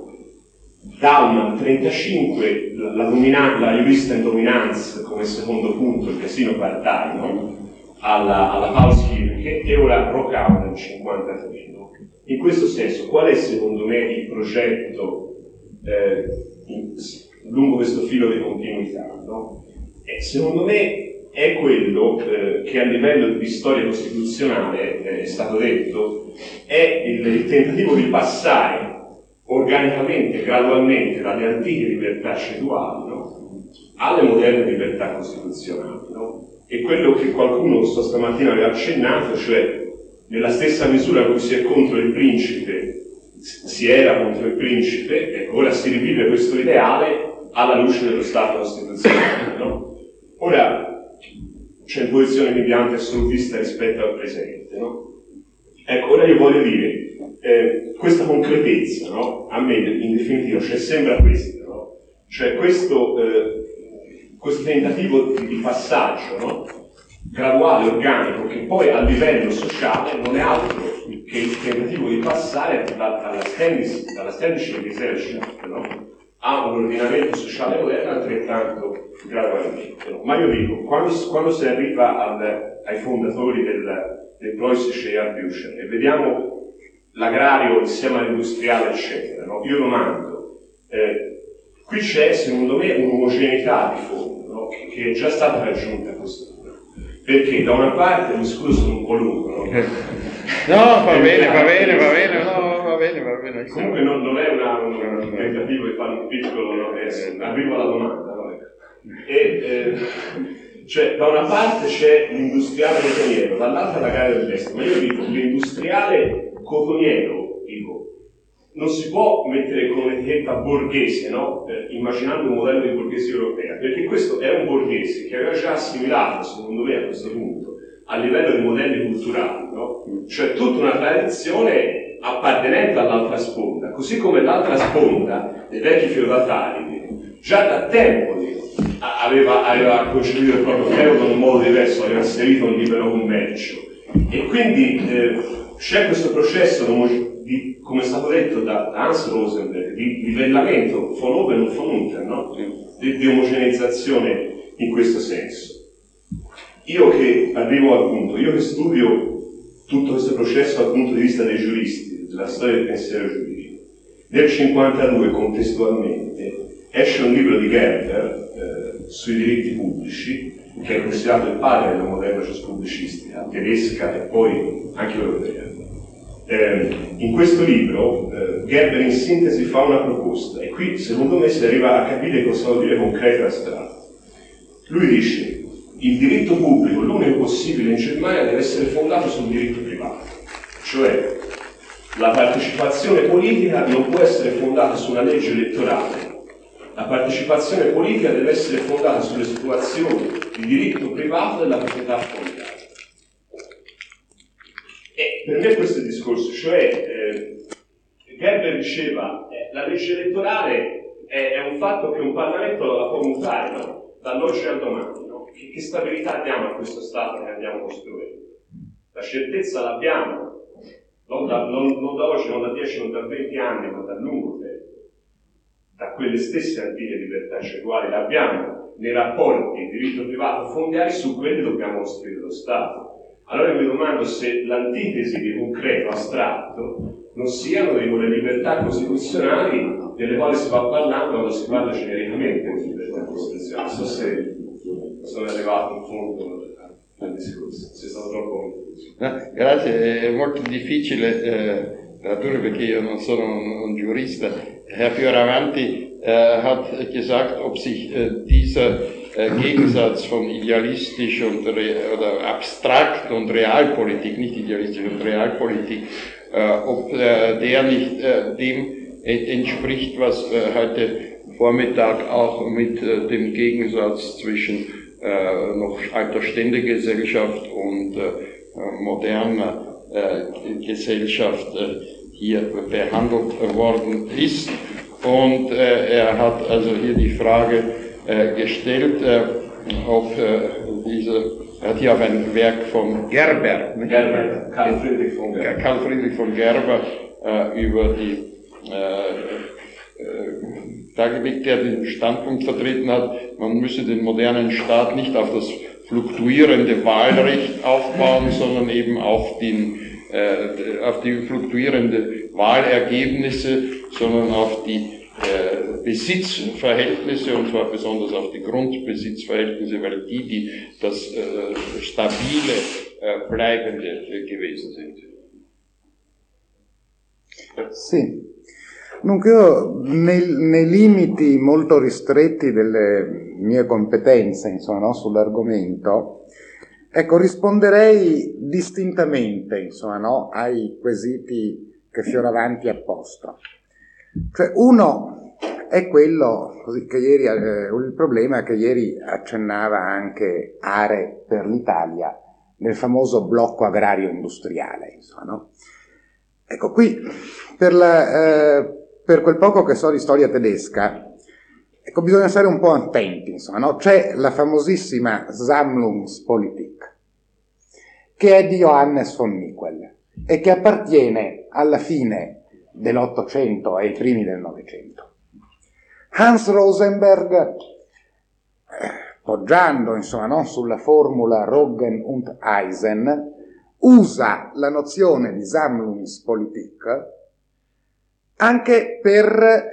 Daum trentacinque, la, la, domina, la Jurista in Dominanza come secondo punto, il casino Partai, no? alla, alla Pauskirche, e ora Rockau nel cinquantatré. No? In questo senso, qual è secondo me il progetto eh, in, lungo questo filo di continuità? No? E secondo me è quello eh, che a livello di storia costituzionale, eh, è stato detto, è il, il tentativo di passare organicamente, gradualmente, dalle antiche libertà ceduali, no? alle moderne libertà costituzionali. No? E quello che qualcuno stamattina aveva accennato, cioè nella stessa misura in cui si è contro il principe, si era contro il principe, ecco, ora si rivive questo ideale alla luce dello Stato costituzionale. No? Ora c'è una posizione mediante assolutista rispetto al presente. No? Ecco, ora io voglio dire, eh, questa concretezza, no? A me in definitiva cioè, sembra questa, no? Cioè questo, eh, questo tentativo di, di passaggio, no? graduale, organico, che poi a livello sociale non è altro che il tentativo di passare da, dalla Ständige Gesellschaft, no? a un ordinamento sociale moderno altrettanto gradualmente. No? Ma io dico, quando, quando si arriva al, ai fondatori del del Preußische Erbücher e vediamo l'agrario, il sistema industriale, eccetera, no? Io domando, eh, qui c'è secondo me un'omogeneità di fondo, no? che, che è già stata raggiunta a questo punto. Perché da una parte, mi scuso sono un po' lungo, no? No, va bene, va bene, va bene, no, va bene, va bene. Comunque non, non è una, una, un tentativo di fare un piccolo, no? eh, arrivo alla domanda, no? E, eh, cioè, da una parte c'è l'industriale cotoniero, dall'altra la gara dell'est, ma io dico l'industriale cotoniero, dico, non si può mettere come etichetta borghese, no? Eh, immaginando un modello di borghese europea, perché questo è un borghese che aveva già assimilato, secondo me, a questo punto, a livello di modelli culturali, no? Cioè tutta una tradizione appartenente all'altra sponda, così come l'altra sponda dei vecchi feudatari, già da tempo, dico, Aveva, aveva concepito il proprio feudo in un modo diverso, aveva inserito un libero commercio e quindi eh, c'è questo processo di, come è stato detto da Hans Rosenberg, di livellamento von oben und von unten, no? di, di omogeneizzazione in questo senso. Io che arrivo al punto, io che studio tutto questo processo dal punto di vista dei giuristi, della storia del pensiero giuridico, nel cinquantadue contestualmente esce un libro di Gerber eh, sui diritti pubblici, che è considerato il padre della moderna giurisprudencistica tedesca e poi anche europea. Eh, in questo libro eh, Gerber in sintesi fa una proposta e qui secondo me si arriva a capire cosa vuol dire concreto e astratto. Lui dice: il diritto pubblico, l'unico possibile in Germania, deve essere fondato sul diritto privato, cioè la partecipazione politica non può essere fondata su una legge elettorale. La partecipazione politica deve essere fondata sulle situazioni di diritto privato della proprietà fondiaria. E per me questo è il discorso, cioè eh, Gerber diceva eh, la legge elettorale è, è un fatto che un Parlamento la può mutare, no? Dall'oggi al domani, no? Che, che stabilità diamo a questo Stato che andiamo costruendo? La certezza l'abbiamo, non da, non, non da oggi, non da dieci, non da venti anni, ma da lungo tempo. Da quelle stesse antiche libertà ceduali l'abbiamo nei rapporti di diritto privato fondiari, su quelli dobbiamo costruire lo Stato. Allora mi domando se l'antitesi di concreto astratto non siano di quelle libertà costituzionali delle quali si va parlando quando si parla genericamente di libertà costituzionali. Non so se sono arrivato in fondo al discorso, se è stato troppo confuso. No, grazie, è molto difficile eh, tradurre perché io non sono un, un giurista. Herr Fioravanti äh, hat gesagt, ob sich äh, dieser äh, Gegensatz von idealistisch und oder abstrakt und Realpolitik, nicht idealistisch und Realpolitik, äh, ob äh, der nicht äh, dem entspricht, was äh, heute Vormittag auch mit äh, dem Gegensatz zwischen äh, noch alter Ständegesellschaft und äh, moderner äh, Gesellschaft äh, hier behandelt worden ist. Und äh, er hat also hier die Frage äh, gestellt, äh, ob äh, diese, er hat hier auf ein Werk von Gerber, nicht? Gerber, Karl Friedrich von Gerber, Karl Friedrich von Gerber äh, über die äh, äh, dargelegt, der den Standpunkt vertreten hat, man müsse den modernen Staat nicht auf das fluktuierende Wahlrecht aufbauen, sondern eben auf, den, äh, auf die fluktuierende Wahlergebnisse, sondern auf die äh, Besitzverhältnisse, und zwar besonders auf die Grundbesitzverhältnisse, weil die, die das äh, stabile, äh, bleibende äh, gewesen sind. Sì. Dunque io nei, nei limiti molto ristretti delle mie competenze, insomma, no, sull'argomento, ecco, risponderei distintamente, insomma, no, ai quesiti che Fioravanti ha posto. Cioè, uno è quello, così, che ieri, eh, il problema che ieri accennava anche Are per l'Italia, nel famoso blocco agrario industriale, insomma, no? Ecco, qui, per, la, eh, per quel poco che so di storia tedesca, ecco, bisogna stare un po' attenti, insomma, no? C'è la famosissima Sammlungspolitik, che è di Johannes von Miquel, e che appartiene alla fine dell'Ottocento e ai primi del Novecento. Hans Rosenberg, eh, poggiando, insomma, no, sulla formula Roggen und Eisen, usa la nozione di Sammlungspolitik anche per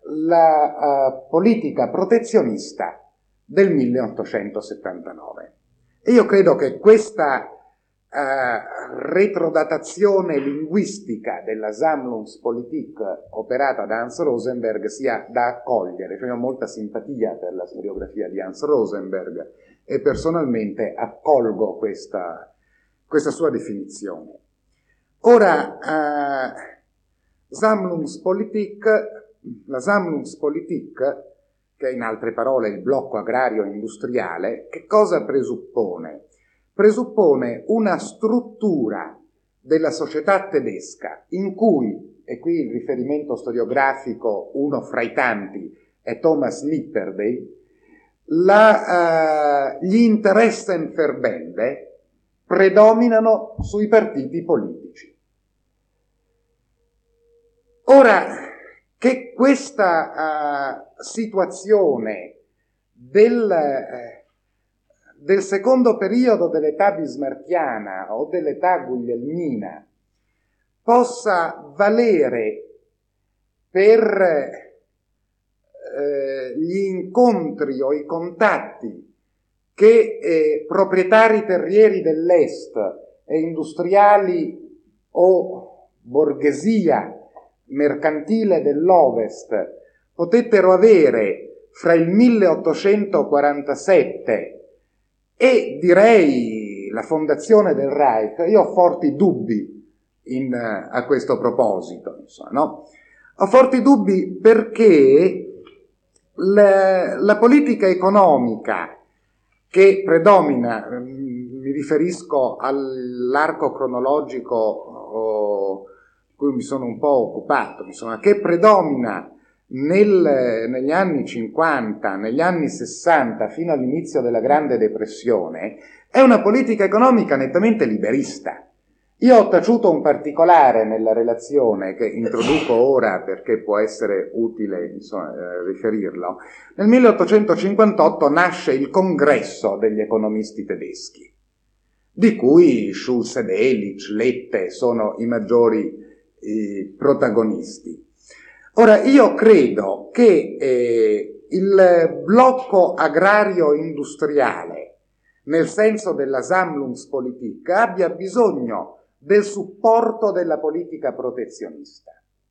la uh, politica protezionista del milleottocentosettantanove. E io credo che questa uh, retrodatazione linguistica della Sammlungspolitik operata da Hans Rosenberg sia da accogliere. Cioè, ho molta simpatia per la storiografia di Hans Rosenberg e personalmente accolgo questa questa sua definizione. Ora, uh, Sammlungspolitik, la Sammlungspolitik, che è in altre parole il blocco agrario industriale, che cosa presuppone? Presuppone una struttura della società tedesca in cui, e qui il riferimento storiografico, uno fra i tanti, è Thomas Nipperdey, la, uh, gli Interessenverbände predominano sui partiti politici. Ora, che questa uh, situazione del, uh, del secondo periodo dell'età bismarchiana o dell'età guglielmina possa valere per uh, gli incontri o i contatti che eh, proprietari terrieri dell'Est e industriali o borghesia mercantile dell'Ovest potettero avere fra il milleottocentoquarantasette e, direi, la fondazione del Reich, io ho forti dubbi in, a questo proposito, insomma, no? Ho forti dubbi perché la, la politica economica che predomina, mi riferisco all'arco cronologico oh, di cui mi sono un po' occupato, insomma, che predomina nel, negli anni cinquanta, negli anni sessanta, fino all'inizio della Grande Depressione, è una politica economica nettamente liberista. Io ho taciuto un particolare nella relazione che introduco ora perché può essere utile, insomma, eh, riferirlo. Nel milleottocentocinquantotto nasce il Congresso degli economisti tedeschi, di cui Schulze Delitzsch, Lette sono i maggiori eh, protagonisti. Ora, io credo che eh, il blocco agrario-industriale, nel senso della Sammlungspolitik, abbia bisogno del supporto della politica protezionista,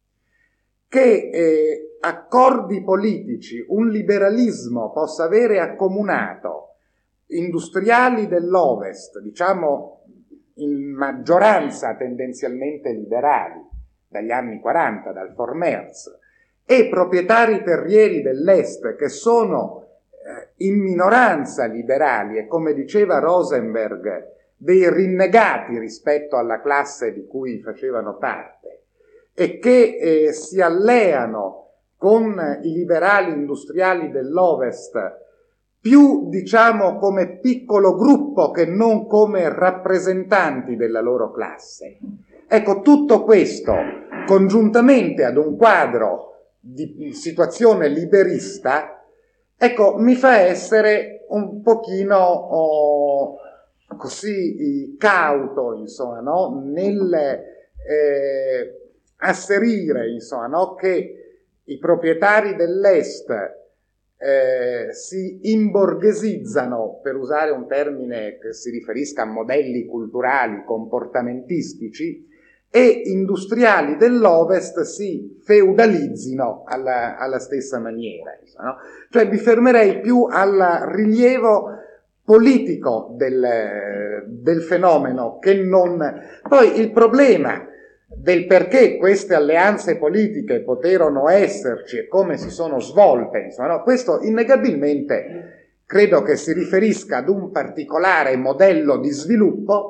che eh, accordi politici, un liberalismo possa avere accomunato industriali dell'Ovest, diciamo in maggioranza tendenzialmente liberali, dagli anni quaranta, dal Vormärz, e proprietari terrieri dell'Est che sono eh, in minoranza liberali e, come diceva Rosenberg, dei rinnegati rispetto alla classe di cui facevano parte, e che eh, si alleano con i liberali industriali dell'Ovest più, diciamo, come piccolo gruppo che non come rappresentanti della loro classe. Ecco, tutto questo, congiuntamente ad un quadro di situazione liberista, ecco, mi fa essere un pochino oh, così cauto, insomma, no? nel eh, asserire, insomma, no? che i proprietari dell'Est eh, si imborghesizzano, per usare un termine che si riferisca a modelli culturali, comportamentistici, e industriali dell'Ovest si feudalizzino alla, alla stessa maniera. Insomma, no? Cioè mi fermerei più al rilievo politico del, del fenomeno che non... Poi il problema del perché queste alleanze politiche poterono esserci e come si sono svolte, insomma, no? Questo innegabilmente credo che si riferisca ad un particolare modello di sviluppo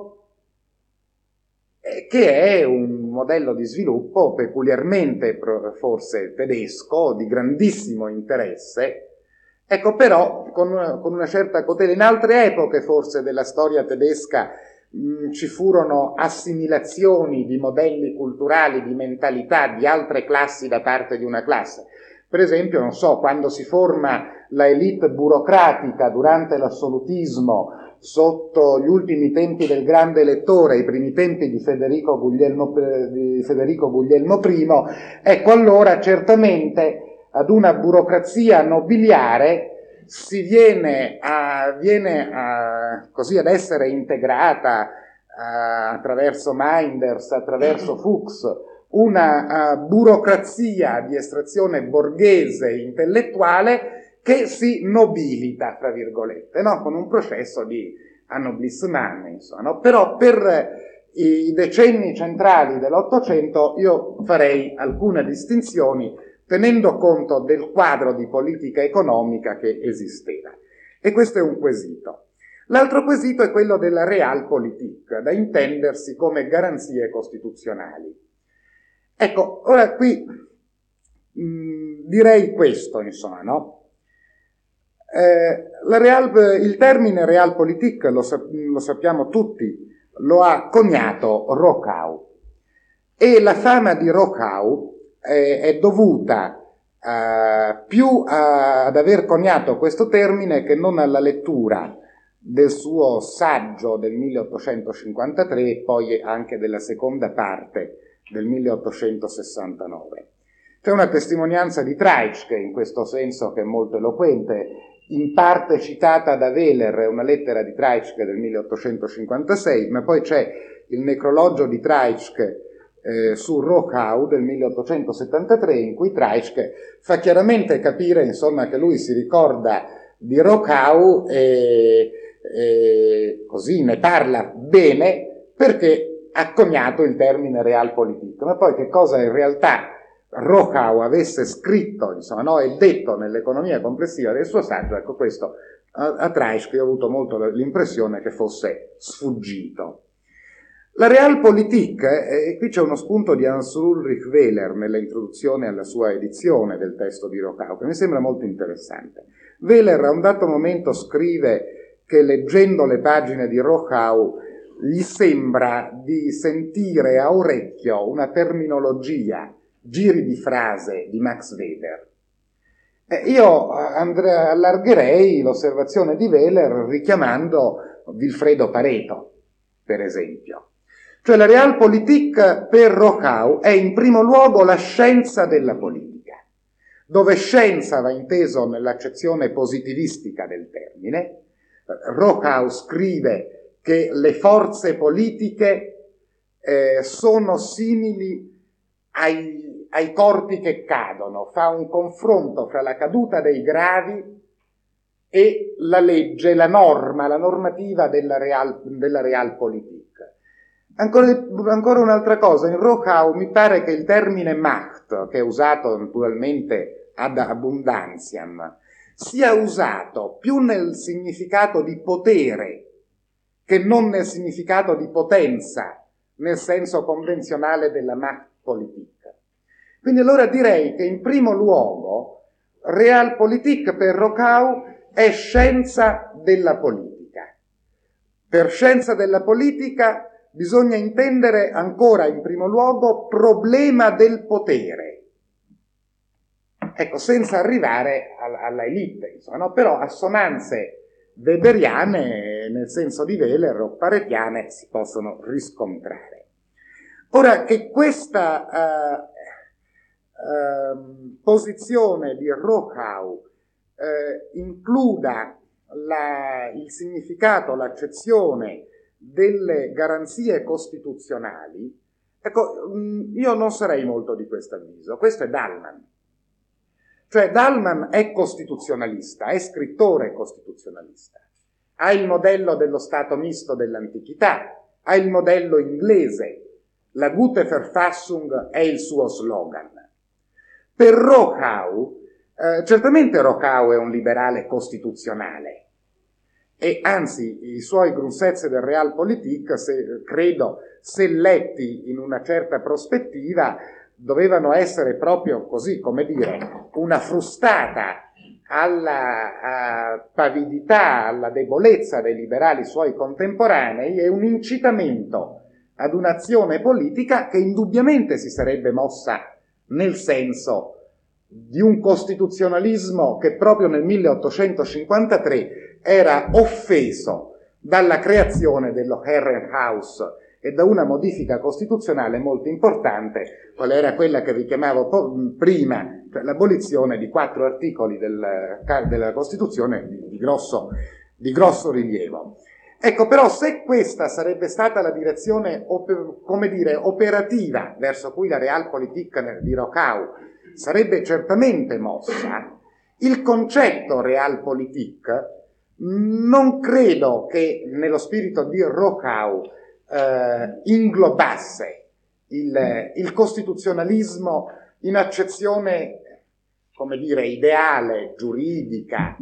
eh, che è un modello di sviluppo peculiarmente forse tedesco, di grandissimo interesse, ecco, però con una, con una certa cautela. In altre epoche forse della storia tedesca mh, ci furono assimilazioni di modelli culturali, di mentalità di altre classi da parte di una classe. Per esempio, non so, quando si forma la elite burocratica durante l'assolutismo sotto gli ultimi tempi del grande elettore, i primi tempi di Federico Guglielmo, di Federico Guglielmo I, ecco, allora certamente ad una burocrazia nobiliare si viene, a, viene a, così ad essere integrata a, attraverso Meinders, attraverso Fuchs, una uh, burocrazia di estrazione borghese intellettuale che si nobilita, fra virgolette, no? Con un processo di annoblissement, insomma, no? Però per i decenni centrali dell'Ottocento io farei alcune distinzioni tenendo conto del quadro di politica economica che esisteva. E questo è un quesito. L'altro quesito è quello della Realpolitik, da intendersi come garanzie costituzionali. Ecco, ora qui mh, direi questo, insomma, no? Eh, la Real, il termine Realpolitik, lo, lo sappiamo tutti, lo ha coniato Rochau. E la fama di Rochau eh, è dovuta eh, più a, ad aver coniato questo termine che non alla lettura del suo saggio del milleottocentocinquantatré e poi anche della seconda parte del milleottocentosessantanove. C'è una testimonianza di Treitschke in questo senso che è molto eloquente, in parte citata da Wehler, una lettera di Treitschke del milleottocentocinquantasei, ma poi c'è il necrologio di Treitschke eh, su Rochau del milleottocentosettantatré, in cui Treitschke fa chiaramente capire, insomma, che lui si ricorda di Rochau e, e così ne parla bene perché ha coniato il termine Realpolitik, ma poi che cosa in realtà Rochau avesse scritto, insomma, no, e detto nell'economia complessiva del suo saggio, ecco, questo a, a Treitschke ho avuto molto l'impressione che fosse sfuggito. La Realpolitik, eh, e qui c'è uno spunto di Hans-Ulrich Wehler nell'introduzione alla sua edizione del testo di Rochau, che mi sembra molto interessante. Wehler a un dato momento scrive che leggendo le pagine di Rochau gli sembra di sentire a orecchio una terminologia, giri di frase di Max Weber. Eh, io andre- allargherei l'osservazione di Wehler richiamando Vilfredo Pareto, per esempio. Cioè la Realpolitik per Rochau è in primo luogo la scienza della politica, dove scienza va inteso nell'accezione positivistica del termine. Rochau scrive che le forze politiche eh, sono simili ai, ai corpi che cadono, fa un confronto fra la caduta dei gravi e la legge, la norma, la normativa della, real, della Realpolitik. Ancora, ancora un'altra cosa, in Rochau mi pare che il termine Macht, che è usato naturalmente ad abundantiam, sia usato più nel significato di potere che non nel significato di potenza, nel senso convenzionale della Machtpolitik. Quindi allora direi che in primo luogo Realpolitik per Rockau è scienza della politica. Per scienza della politica bisogna intendere ancora in primo luogo problema del potere. Ecco, senza arrivare alla elite, insomma, no? Però assonanze weberiane, nel senso di Weber, o paretiane, si possono riscontrare. Ora, che questa uh, uh, posizione di Rockau uh, includa la, il significato, l'accezione delle garanzie costituzionali, ecco, io non sarei molto di questo avviso. Questo è Dahlmann. Cioè Dahlmann è costituzionalista, è scrittore costituzionalista, ha il modello dello Stato misto dell'antichità, ha il modello inglese, la Gute Verfassung è il suo slogan. Per Rockau, eh, certamente Rockau è un liberale costituzionale, e anzi i suoi Grundsätze del Realpolitik, se, credo, se letti in una certa prospettiva, dovevano essere proprio così, come dire, una frustata alla pavidità, alla debolezza dei liberali suoi contemporanei e un incitamento ad un'azione politica che indubbiamente si sarebbe mossa nel senso di un costituzionalismo che proprio nel milleottocentocinquantatré era offeso dalla creazione dello Herrenhaus e da una modifica costituzionale molto importante, qual era quella che richiamavo po- prima, cioè l'abolizione di quattro articoli del, della Costituzione di, di, grosso, di grosso rilievo. Ecco, però se questa sarebbe stata la direzione, op- come dire, operativa verso cui la Realpolitik di Rockau sarebbe certamente mossa, il concetto Realpolitik non credo che nello spirito di Rockau eh, inglobasse il, il costituzionalismo in accezione, come dire, ideale, giuridica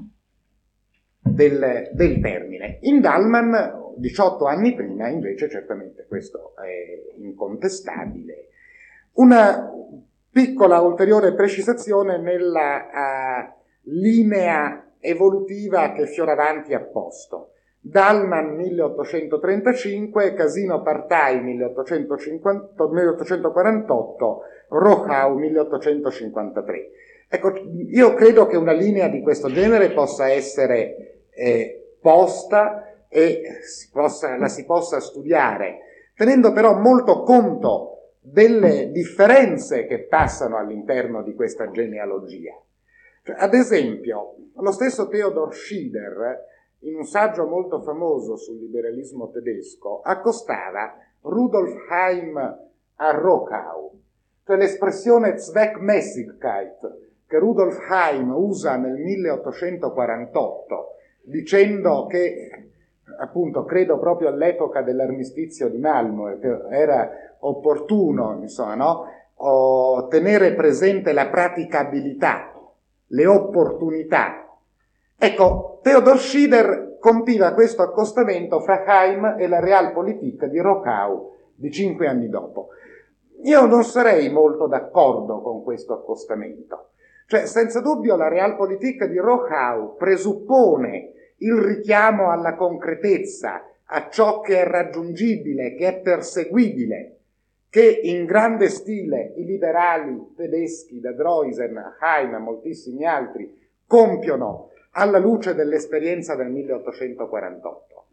del, del termine. In Dahlmann, diciotto anni prima, invece, certamente questo è incontestabile. Una piccola ulteriore precisazione nella uh, linea evolutiva che Fioravanti ha posto. Dahlmann milleottocentotrentacinque, Casino Partai milleottocentoquarantotto, Rockau milleottocentocinquantatré. Ecco, io credo che una linea di questo genere possa essere eh, posta e si possa, la si possa studiare, tenendo però molto conto delle differenze che passano all'interno di questa genealogia. Cioè, ad esempio, lo stesso Theodor Schieder, in un saggio molto famoso sul liberalismo tedesco, accostava Rudolf Heim a Rockau, cioè l'espressione Zweckmäßigkeit che Rudolf Heim usa nel milleottocentoquarantotto, dicendo che, appunto, credo proprio all'epoca dell'armistizio di Malmö, che era opportuno, insomma, no? O tenere presente la praticabilità, le opportunità. Ecco, Theodor Schieder compiva questo accostamento fra Heim e la Realpolitik di Rockau di cinque anni dopo. Io non sarei molto d'accordo con questo accostamento. Cioè, senza dubbio la Realpolitik di Rockau presuppone il richiamo alla concretezza, a ciò che è raggiungibile, che è perseguibile, che in grande stile i liberali tedeschi, da Droysen a Heim a moltissimi altri, compiono alla luce dell'esperienza del milleottocentoquarantotto.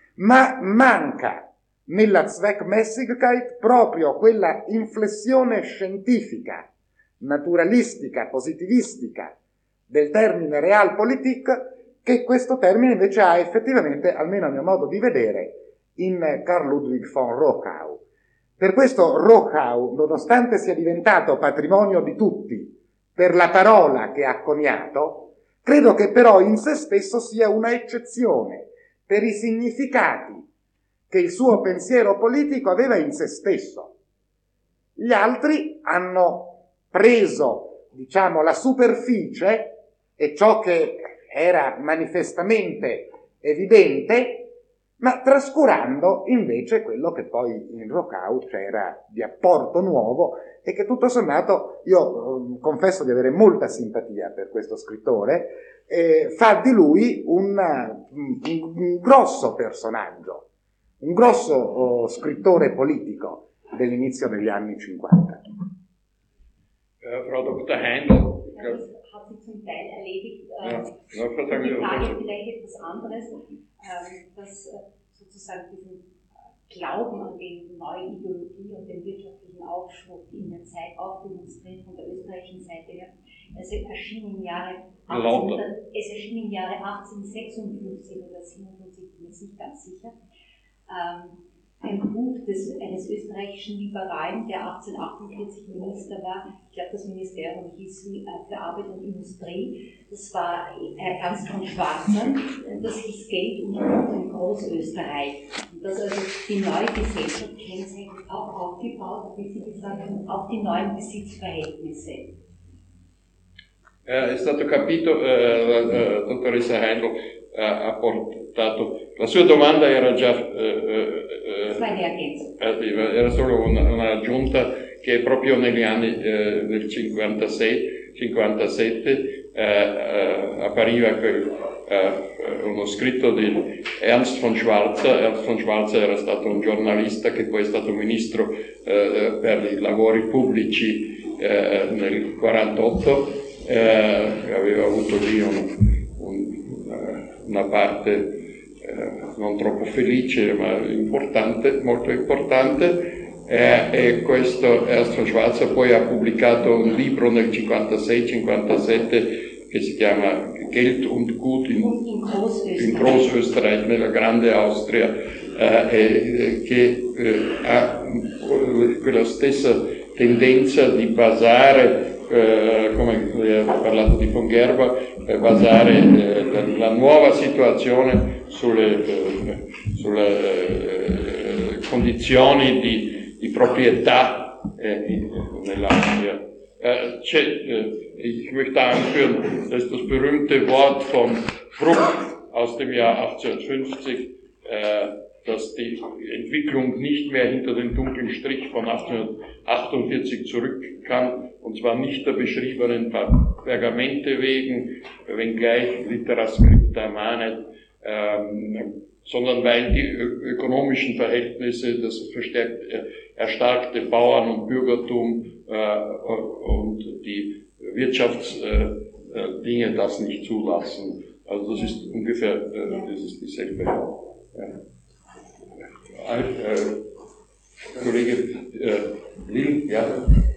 Ma manca nella Zweckmäßigkeit proprio quella inflessione scientifica, naturalistica, positivistica del termine Realpolitik, che questo termine invece ha effettivamente, almeno a mio modo di vedere, in Carl Ludwig von Rockau. Per questo Rockau, nonostante sia diventato patrimonio di tutti per la parola che ha coniato, credo che però in se stesso sia una eccezione per i significati che il suo pensiero politico aveva in se stesso. Gli altri hanno preso, diciamo, la superficie e ciò che era manifestamente evidente, ma trascurando invece quello che poi in Roccau c'era di apporto nuovo e che tutto sommato, io eh, confesso di avere molta simpatia per questo scrittore, eh, fa di lui un, un, un grosso personaggio, un grosso oh, scrittore politico dell'inizio degli anni cinquanta. Äh, Frau Doktor Heindl. Das hat sich zum Teil erledigt. Äh, Ja, ja, die Frage vielleicht etwas anderes, äh, dass äh, sozusagen diesen Glauben an die neue Ideologie und den wirtschaftlichen Aufschwung in der Zeit auch demonstriert von der österreichischen Seite her. Es erschien im Jahre, achtzehnhundert, es erschien im Jahre achtzehnhundertsechsundfünfzig oder siebenundfünfzig, bin ich nicht ganz sicher, ähm, ein Buch des, eines österreichischen Liberalen, der achtzehnhundertachtundvierzig Minister war. Ich glaube, das Ministerium hieß äh, für Arbeit und Industrie. Das war äh, Ernst von Schwarzer. Das hieß Geld und Gut in Großösterreich. Und das also die neue Gesellschaft kennzeichnet, auch aufgebaut, wie Sie gesagt haben, auch die neuen Besitzverhältnisse. È stato capito, eh, la dottoressa Heindl ha portato, la sua domanda era già, eh, eh, era solo una, una aggiunta che proprio negli anni eh, del cinquantasei cinquantasette eh, eh, appariva quel, eh, uno scritto di Ernst von Schwarzer. Ernst von Schwarzer era stato un giornalista che poi è stato ministro eh, per i lavori pubblici eh, nel quarantotto. Eh, aveva avuto lì un, un, una parte eh, non troppo felice ma importante, molto importante, eh, e questo Ernst von Schwarzer poi ha pubblicato un libro nel cinquantasei cinquantasette che si chiama Geld und Gut in, in Großösterreich, nella grande Austria, eh, e, che eh, ha quella stessa tendenza di basare, Eh, come lei ha parlato di von Gerber, eh, basare eh, la, la nuova situazione sulle, eh, sulle eh, condizioni di, di proprietà eh, nell'Austria. Äh, äh, ich möchte anführen, dass das berühmte Wort von Bruck aus dem Jahr achtzehnhundertfünfzig, äh, dass die Entwicklung nicht mehr hinter den dunklen Strich von achtzehnhundertachtundvierzig zurück kann, und zwar nicht der beschriebenen Pergamente wegen, wenngleich litera scripta manet, ähm, sondern weil die ökonomischen Verhältnisse, das verstärkt, erstarkte Bauern- und Bürgertum äh, und die Wirtschaftsdinge äh, das nicht zulassen. Also das ist ungefähr, äh, das ist dieselbe. Ja. Äh, Kollege äh, Lill, ja.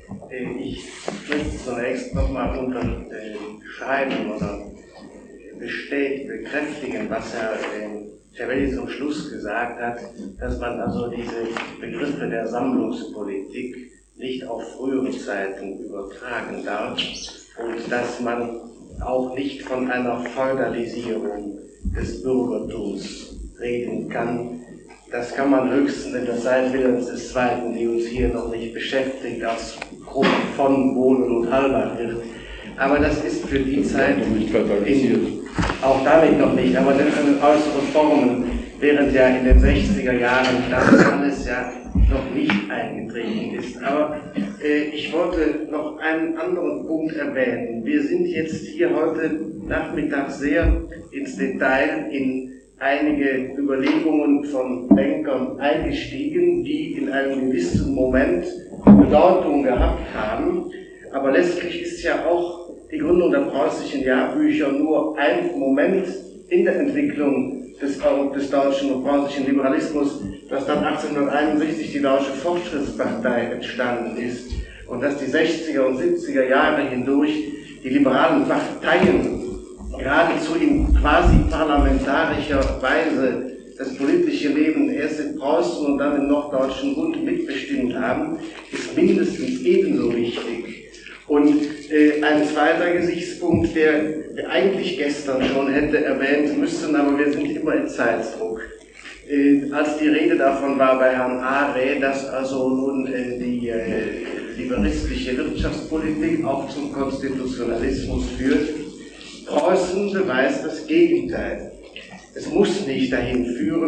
Ich möchte zunächst nochmal unterschreiben oder bestätigen, bekräftigen, was Herr Cervelli zum Schluss gesagt hat, dass man also diese Begriffe der Sammlungspolitik nicht auf frühere Zeiten übertragen darf und dass man auch nicht von einer Feudalisierung des Bürgertums reden kann. Das kann man höchstens in der Zeit Wilhelms des Zweiten, die uns hier noch nicht beschäftigt, als Gruppe von Bohlen und Halbach wird. Aber das ist für die Zeit in, auch damit noch nicht, aber in äußeren Formen, während ja in den sechziger Jahren das alles ja noch nicht eingetreten ist. Aber äh, ich wollte noch einen anderen Punkt erwähnen. Wir sind jetzt hier heute Nachmittag sehr ins Detail in einige Überlegungen von Denkern eingestiegen, die in einem gewissen Moment Bedeutung gehabt haben. Aber letztlich ist ja auch die Gründung der preußischen Jahrbücher nur ein Moment in der Entwicklung des, des deutschen und preußischen Liberalismus, dass dann achtzehnhunderteinundsechzig die Deutsche Fortschrittspartei entstanden ist und dass die sechziger und siebziger Jahre hindurch die liberalen Parteien geradezu in quasi parlamentarischer Weise das politische Leben erst in Preußen und dann im Norddeutschen Bund mitbestimmt haben, ist mindestens ebenso wichtig. Und äh, ein zweiter Gesichtspunkt, der, der eigentlich gestern schon hätte erwähnt müssen, aber wir sind immer im Zeitdruck. Äh, als die Rede davon war bei Herrn Aare, dass also nun äh, die äh, liberalistische Wirtschaftspolitik auch zum Konstitutionalismus führt, Preußen beweist das Gegenteil. Es muss nicht dahin führen,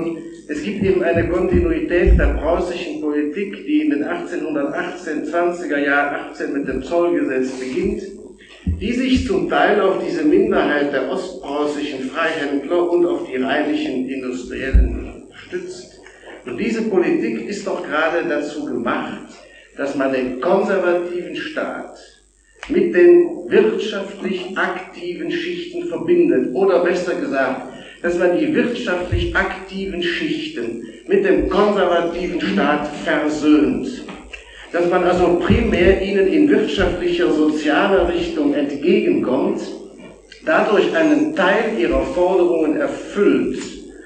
Es gibt eben eine Kontinuität der preußischen Politik, die in den achtzehnhundertachtzehn, zwanziger Jahren, achtzehn mit dem Zollgesetz beginnt, die sich zum Teil auf diese Minderheit der ostpreußischen Freihändler und auf die rheinischen Industriellen stützt. Und diese Politik ist doch gerade dazu gemacht, dass man den konservativen Staat mit den wirtschaftlich aktiven Schichten verbindet, oder besser gesagt, dass man die wirtschaftlich aktiven Schichten mit dem konservativen Staat versöhnt. Dass man also primär ihnen in wirtschaftlicher, sozialer Richtung entgegenkommt, dadurch einen Teil ihrer Forderungen erfüllt,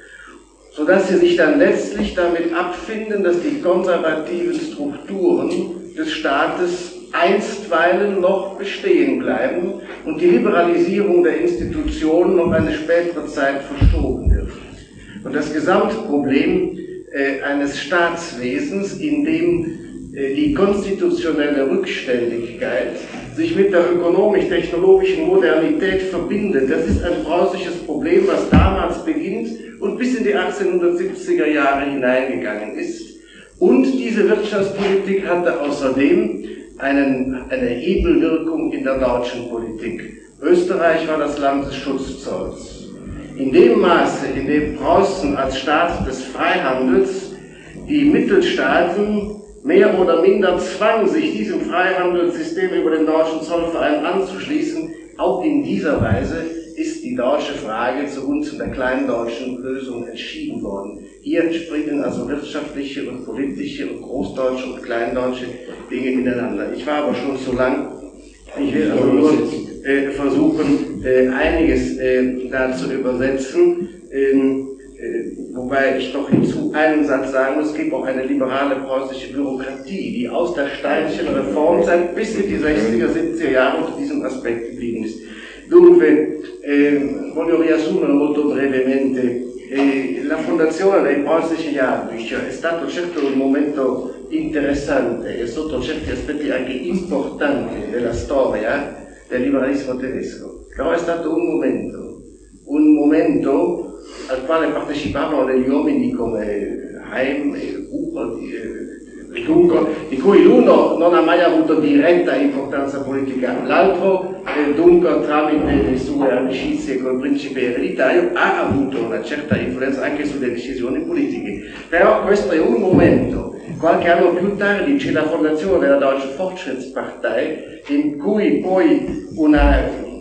sodass sie sich dann letztlich damit abfinden, dass die konservativen Strukturen des Staates einstweilen noch bestehen bleiben und die Liberalisierung der Institutionen auf eine spätere Zeit verschoben wird. Und das Gesamtproblem äh, eines Staatswesens, in dem äh, die konstitutionelle Rückständigkeit sich mit der ökonomisch-technologischen Modernität verbindet, das ist ein preußisches Problem, was damals beginnt und bis in die achtzehnhundertsiebziger Jahre hineingegangen ist. Und diese Wirtschaftspolitik hatte außerdem einen, eine Hebelwirkung in der deutschen Politik. Österreich war das Land des Schutzzolls. In dem Maße, in dem Preußen als Staat des Freihandels die Mittelstaaten mehr oder minder zwang, sich diesem Freihandelssystem über den deutschen Zollverein anzuschließen, auch in dieser Weise ist die deutsche Frage zugunsten der kleindeutschen Lösung entschieden worden. Hier springen also wirtschaftliche und politische und großdeutsche und kleindeutsche Dinge ineinander. Ich war aber schon zu lang. Ich will also nur äh, versuchen, äh, einiges äh, da zu übersetzen, ähm, äh, wobei ich doch hinzu einen Satz sagen muss: Es gibt auch eine liberale preußische Bürokratie, die aus der Steinschen Reformzeit bis in die sechziger, siebziger Jahre unter diesem Aspekt geblieben ist. Dunque, eh, voglio riassumere molto brevemente. Eh, la fondazione dei preußischen Jahrbücher è stato certo un momento interessante e sotto certi aspetti anche importante della storia del liberalismo tedesco, però è stato un momento, un momento al quale partecipavano degli uomini come Heim e Bucher, Dunque, di cui l'uno non ha mai avuto diretta importanza politica, l'altro, eh, dunque, tramite le sue amicizie col principe ereditario, ha avuto una certa influenza anche sulle decisioni politiche. Però questo è un momento. Qualche anno più tardi c'è la fondazione della Deutsche Fortschrittspartei, in cui poi una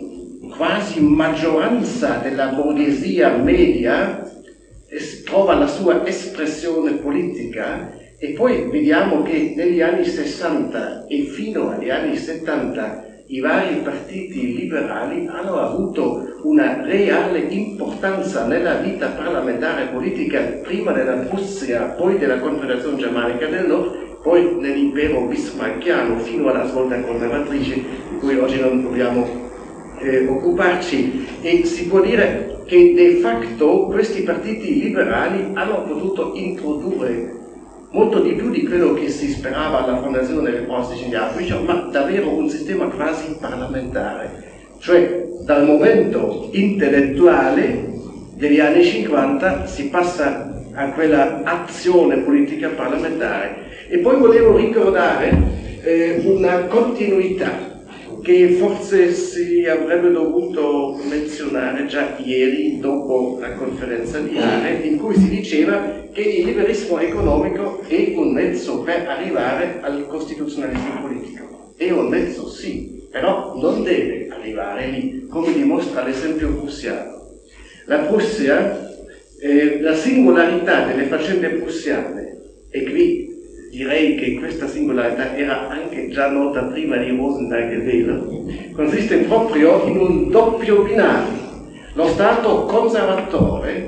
quasi maggioranza della borghesia media trova la sua espressione politica. E poi vediamo che negli anni sessanta e fino agli anni settanta i vari partiti liberali hanno avuto una reale importanza nella vita parlamentare politica, prima della Prussia, poi della Confederazione Germanica del Nord, poi nell'impero bismarcchiano, fino alla svolta conservatrice di cui oggi non dobbiamo eh, occuparci. E si può dire che de facto questi partiti liberali hanno potuto introdurre molto di più di quello che si sperava alla fondazione delle preußischen Jahrbücher, ma davvero un sistema quasi parlamentare, cioè dal momento intellettuale degli anni cinquanta si passa a quella azione politica parlamentare. E poi volevo ricordare eh, una continuità che forse si avrebbe dovuto menzionare già ieri dopo la conferenza di Are, in cui si diceva che il liberismo economico è un mezzo per arrivare al costituzionalismo politico. È un mezzo, sì, però non deve arrivare lì, come dimostra l'esempio prussiano. La Prussia, eh, la singolarità delle faccende prussiane, e qui direi che questa singolarità era anche già nota prima di Rosenberg e Wähler, consiste proprio in un doppio binario. Lo Stato conservatore,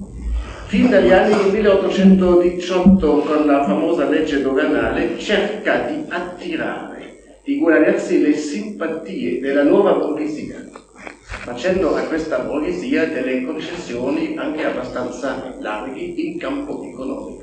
fin dagli anni milleottocentodiciotto con la famosa legge doganale, cerca di attirare, di guadagnarsi le simpatie della nuova borghesia, facendo a questa borghesia delle concessioni anche abbastanza larghi in campo economico.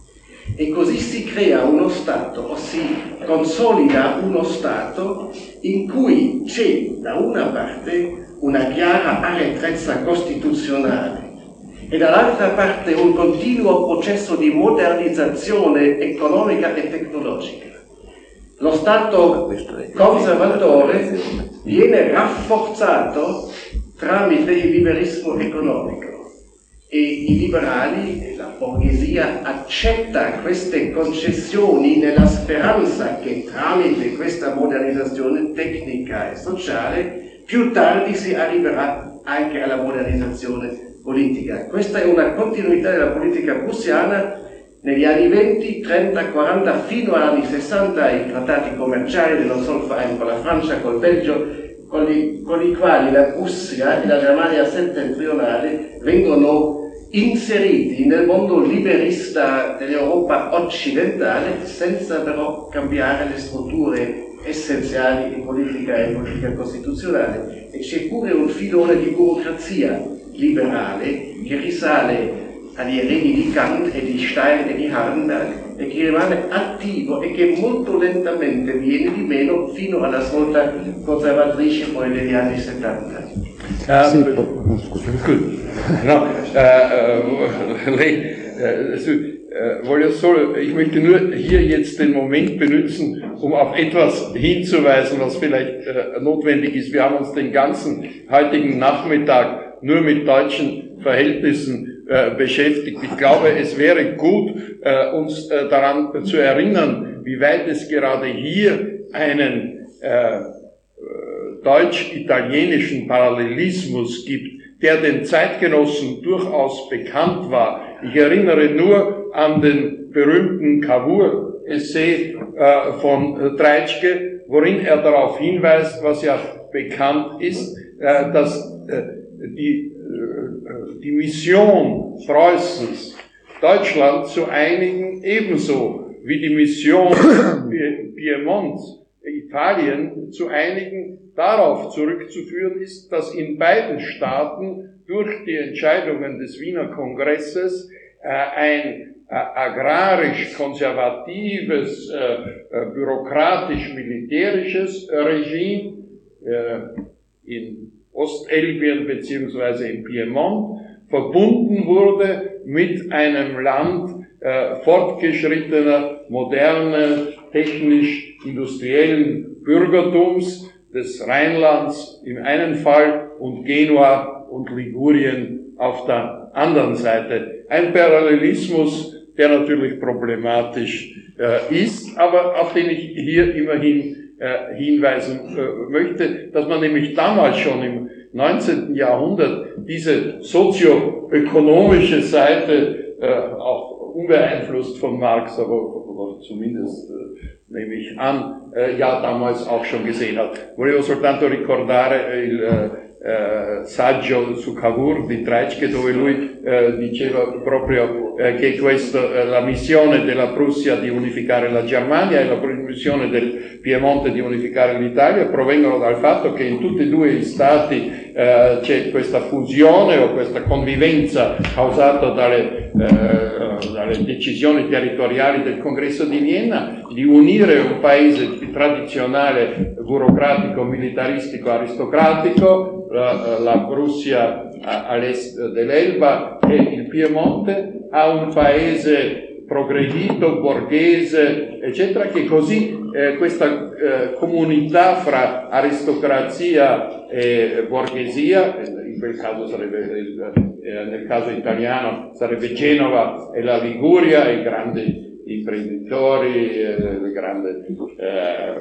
E così si crea uno Stato, o si consolida uno Stato in cui c'è da una parte una chiara arretratezza costituzionale e dall'altra parte un continuo processo di modernizzazione economica e tecnologica. Lo Stato conservatore viene rafforzato tramite il liberismo economico e i liberali, la borghesia, accetta queste concessioni nella speranza che tramite questa modernizzazione tecnica e sociale più tardi si arriverà anche alla modernizzazione politica. Questa è una continuità della politica prussiana negli anni venti, trenta, quaranta fino agli anni sessanta, i trattati commerciali dello Zollverein con la Francia, col Belgio, con i, con i quali la Prussia e la Germania settentrionale vengono inseriti nel mondo liberista dell'Europa occidentale senza però cambiare le strutture essenziali in politica e politica costituzionale. E c'è pure un filone di burocrazia liberale che risale agli eredi di Kant e di Stein e di Hardenberg e che rimane attivo e che molto lentamente viene di meno fino alla svolta conservatrice poi degli anni settanta. Uh, sì, scusi. No, uh, uh, lei, uh, so, uh, voglio solo, ich möchte nur hier jetzt den Moment benutzen, um auf etwas hinzuweisen, was vielleicht uh, notwendig ist. Wir haben uns den ganzen heutigen Nachmittag nur mit deutschen Verhältnissen äh, beschäftigt. Ich glaube, es wäre gut, äh, uns äh, daran zu erinnern, wie weit es gerade hier einen äh, deutsch-italienischen Parallelismus gibt, der den Zeitgenossen durchaus bekannt war. Ich erinnere nur an den berühmten Cavour-Essay äh, von Treitschke, worin er darauf hinweist, was ja bekannt ist, äh, dass äh, die, äh, die Mission Preußens, Deutschland zu einigen, ebenso wie die Mission Piemonts, Italien zu einigen, darauf zurückzuführen ist, dass in beiden Staaten durch die Entscheidungen des Wiener Kongresses äh, ein äh, agrarisch-konservatives, äh, äh, bürokratisch-militärisches Regime äh, in Ostelbien beziehungsweise in Piemont verbunden wurde mit einem Land äh, fortgeschrittener, moderner, technisch-industriellen Bürgertums des Rheinlands im einen Fall und Genua und Ligurien auf der anderen Seite. Ein Parallelismus, der natürlich problematisch äh, ist, aber auf den ich hier immerhin äh, hinweisen äh, möchte, dass man nämlich damals schon im neunzehnten Jahrhundert diese sozioökonomische Seite, äh, auch unbeeinflusst von Marx, aber, aber zumindest äh, nehme ich an, eh, ja damals auch schon gesehen hat. Volevo soltanto ricordare il eh, saggio su Cavour di Treitschke, dove lui eh, diceva proprio eh, che questo, eh, la missione della Prussia di unificare la Germania e la missione del Piemonte di unificare l'Italia provengono dal fatto che in tutti e due i stati eh, c'è questa fusione o questa convivenza causata dalle, eh, dalle decisioni territoriali del Congresso di Vienna di unire un paese tradizionale, burocratico, militaristico, aristocratico, la, la Prussia all'est dell'Elba e il Piemonte, a un paese progredito, borghese, eccetera, che così eh, questa eh, comunità fra aristocrazia e borghesia, in quel caso sarebbe, eh, nel caso italiano sarebbe Genova e la Liguria, i grandi imprenditori, eh, le grandi, eh,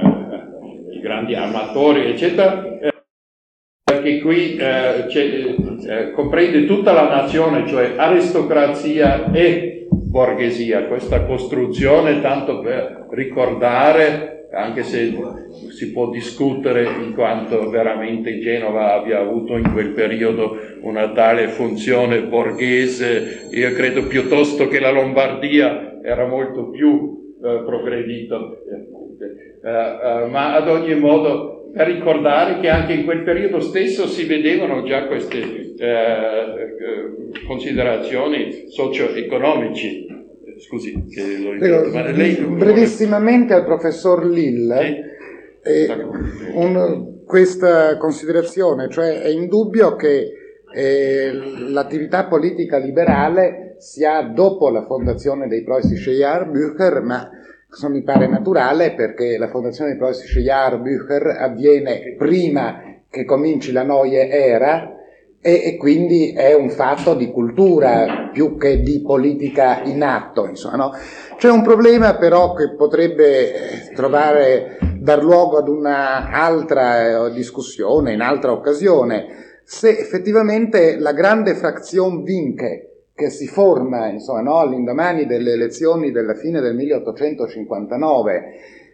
i grandi armatori, eccetera, eh, che qui eh, eh, comprende tutta la nazione, cioè aristocrazia e borghesia. Questa costruzione, tanto per ricordare, anche se si può discutere in quanto veramente Genova abbia avuto in quel periodo una tale funzione borghese, io credo piuttosto che la Lombardia era molto più eh, progredito, eh, eh, ma ad ogni modo per ricordare che anche in quel periodo stesso si vedevano già queste eh, considerazioni socio-economici. Scusi, che l'ho Prego, ma lei... brevissimamente al professor Lille, sì? eh, un, questa considerazione, cioè è indubbio che Eh, l'attività politica liberale si ha dopo la fondazione dei Preußische Jahrbücher, ma questo mi pare naturale perché la fondazione dei Preußische Jahrbücher avviene prima che cominci la Neue Ära e, e quindi è un fatto di cultura più che di politica in atto, insomma, no? C'è un problema però che potrebbe trovare, dar luogo ad una altra discussione, in altra occasione, se effettivamente la grande frazione Vinke che si forma, insomma, no, all'indomani delle elezioni della fine del milleottocentocinquantanove,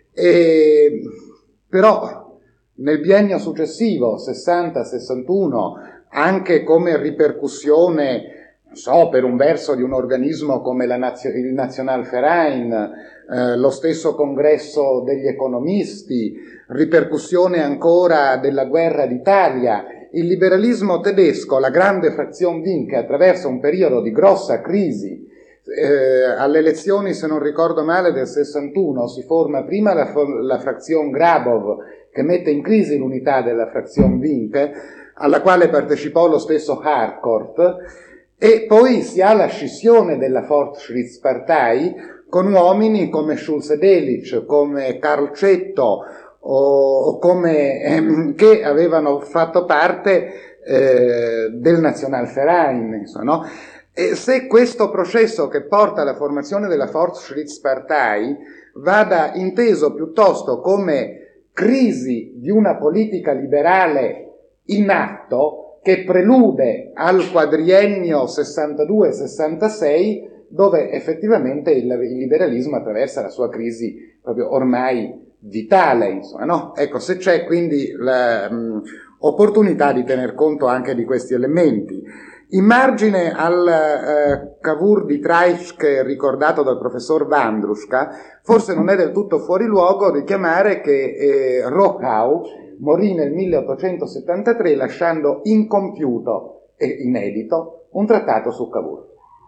e, però nel biennio successivo, sessanta sessantuno, anche come ripercussione, non so, per un verso di un organismo come la Nazio- il Nationalverein, eh, lo stesso congresso degli economisti, ripercussione ancora della guerra d'Italia, il liberalismo tedesco, la grande frazione Vinke, attraverso un periodo di grossa crisi, eh, alle elezioni, se non ricordo male, del sessantuno, si forma prima la, la frazione Grabov, che mette in crisi l'unità della frazione Vinke, alla quale partecipò lo stesso Harcourt, e poi si ha la scissione della Fortschrittspartei con uomini come Schulze-Delitzsch, come Karl Cetto, o come ehm, che avevano fatto parte eh, del Nationalverein, insomma, no? E se questo processo che porta alla formazione della Fortschrittspartei vada inteso piuttosto come crisi di una politica liberale in atto che prelude al quadriennio sessantadue sessantasei, dove effettivamente il, il liberalismo attraversa la sua crisi proprio ormai vitale, insomma, no? Ecco, se c'è quindi l'opportunità di tener conto anche di questi elementi. In margine al eh, Cavour di Treitschke ricordato dal professor Vandrushka, forse non è del tutto fuori luogo richiamare che eh, Rochau morì nel milleottocentosettantatré lasciando incompiuto e inedito un trattato su Cavour.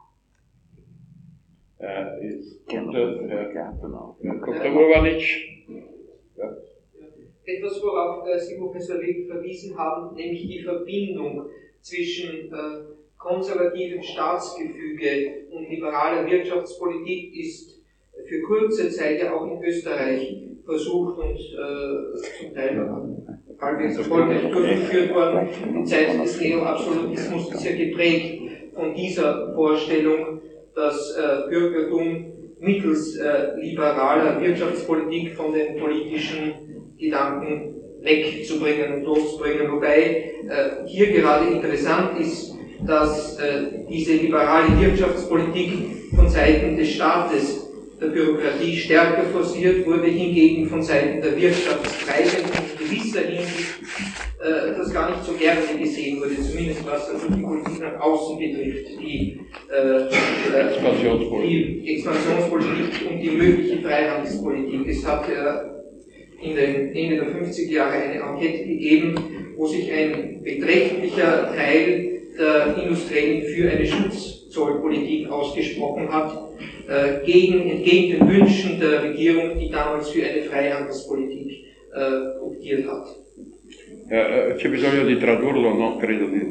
Uh, ist unter, uh, Doktor Urbanitsch. Ja. Etwas, worauf äh, Sie, Professor Lipp, verwiesen haben, nämlich die Verbindung zwischen äh, konservativem Staatsgefüge und liberaler Wirtschaftspolitik ist für kurze Zeit ja auch in Österreich versucht und äh, zum Teil halbwegs erfolgreich durchgeführt worden. Die Zeit des Neoabsolutismus ist ja geprägt von dieser Vorstellung, das äh, Bürgertum mittels äh, liberaler Wirtschaftspolitik von den politischen Gedanken wegzubringen und loszubringen. Wobei äh, hier gerade interessant ist, dass äh, diese liberale Wirtschaftspolitik von Seiten des Staates der Bürokratie stärker forciert wurde, hingegen von Seiten der Wirtschaftstreibenden in gewisser Hinsicht äh, das gar nicht so gerne gesehen wurde, zumindest was also die Politik nach außen betrifft, die, äh, Expansionspolitik. die Expansionspolitik und die mögliche Freihandelspolitik. Es hat äh, in den Ende der fünfziger Jahre eine Enquete gegeben, wo sich ein beträchtlicher Teil der Industriellen für eine Schutzzollpolitik ausgesprochen hat, äh, gegen, entgegen den Wünschen der Regierung, die damals für eine Freihandelspolitik äh, optiert hat. Eh, c'è bisogno di tradurlo? No, credo di...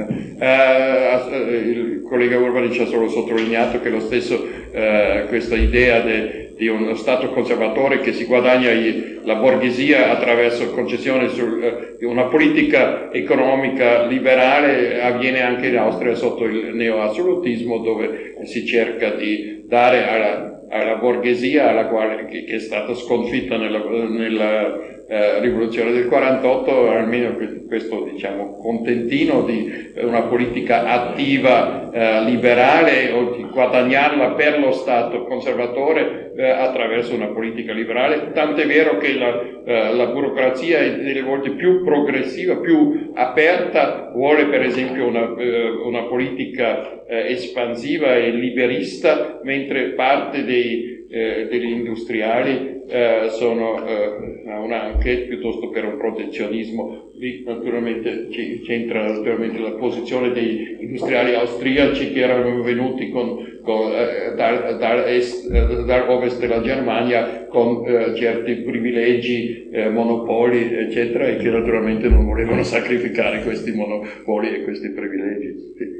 Eh, il collega Urbanitsch ha solo sottolineato che lo stesso, eh, questa idea de, di uno Stato conservatore che si guadagna i, la borghesia attraverso concessioni su eh, una politica economica liberale avviene anche in Austria sotto il neoassolutismo, dove si cerca di dare alla, alla borghesia, alla quale, che, che è stata sconfitta nella, nella Eh, rivoluzione del quarantotto, almeno questo diciamo contentino di una politica attiva eh, liberale, o di guadagnarla per lo Stato conservatore eh, attraverso una politica liberale, tant'è vero che la, eh, la burocrazia è delle volte più progressiva, più aperta, vuole per esempio una, eh, una politica eh, espansiva e liberista, mentre parte dei eh, degli industriali eh, sono eh, anche piuttosto per un protezionismo. Lì naturalmente c'entra naturalmente la posizione degli industriali austriaci che erano venuti con, con, eh, dal, dal, est, eh, dal ovest della Germania con eh, certi privilegi, eh, monopoli eccetera, e che naturalmente non volevano sacrificare questi monopoli e questi privilegi.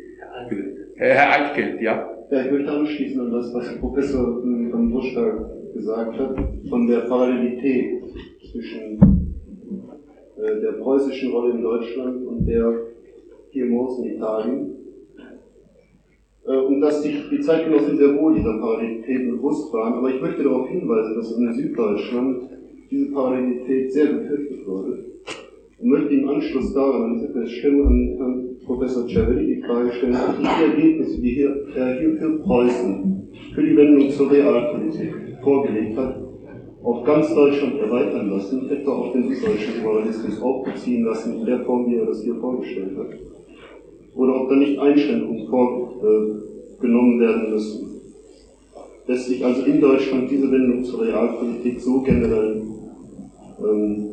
Herr Altgeld, ja? Ja, ich möchte anschließen an das, was Professor von Buschka gesagt hat, von der Parallelität zwischen äh, der preußischen Rolle in Deutschland und der Piemont in Italien. Äh, und dass die, die Zeitgenossen sehr wohl dieser Parallelität bewusst waren. Aber ich möchte darauf hinweisen, dass in Süddeutschland diese Parallelität sehr befürchtet wurde. Und möchte im Anschluss daran an diese Feststellung an Herrn Professor Cervelli die Frage stellen, ob die Ergebnisse, die hier, er hier für Preußen, für die Wendung zur Realpolitik vorgelegt hat, auf ganz Deutschland erweitern lassen, etwa auf den süddeutschen Liberalismus auch beziehen lassen, in der Form, wie er das hier vorgestellt hat. Oder ob da nicht Einschränkungen vorgenommen äh, werden müssen. Lässt sich also in Deutschland diese Wendung zur Realpolitik so generell ähm,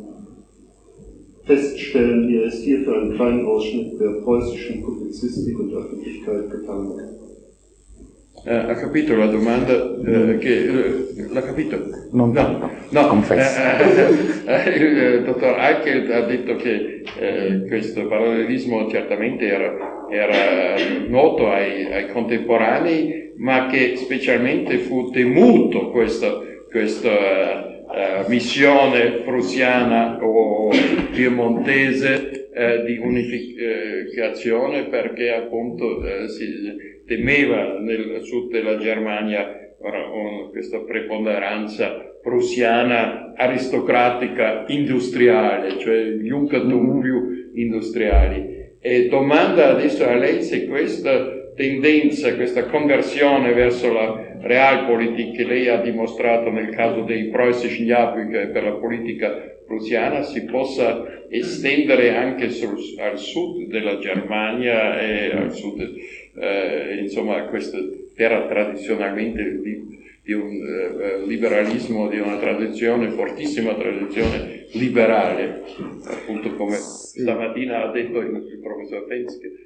feststellen, wie er es hier für einen kleinen Ausschnitt der preußischen Publizistik und Öffentlichkeit getan hat. Eh, ha capito la domanda eh, che eh, l'ha capito? Non no, no. Confesso. Eh, eh, il eh, dottor Altgeld ha detto che eh, questo parallelismo certamente era, era noto ai, ai contemporanei, ma che specialmente fu temuto questo, questa Uh, missione prussiana o piemontese uh, di unificazione, perché appunto uh, si temeva nel sud della Germania uh, questa preponderanza prussiana aristocratica industriale, cioè gli Junkertum più industriali. E domanda adesso a lei se questa tendenza, questa conversione verso la Realpolitik che lei ha dimostrato nel caso dei preußischen Jahrbücher e per la politica prussiana si possa estendere anche sul, al sud della Germania e al sud, eh, insomma, a questa terra tradizionalmente di, di un eh, liberalismo, di una tradizione, fortissima tradizione liberale, appunto come stamattina ha detto il, il professor Penske.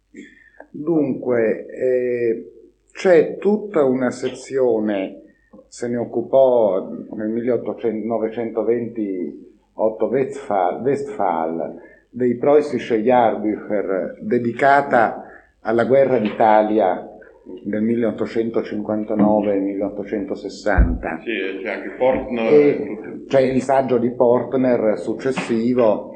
Dunque, eh, c'è tutta una sezione, se ne occupò nel millenovecentoventotto Westphal, Westphal dei Preußische Jahrbücher, dedicata alla guerra d'Italia del milleottocentocinquantanove milleottocentosessanta. Sì, c'è anche Portner. E c'è il saggio di Portner successivo.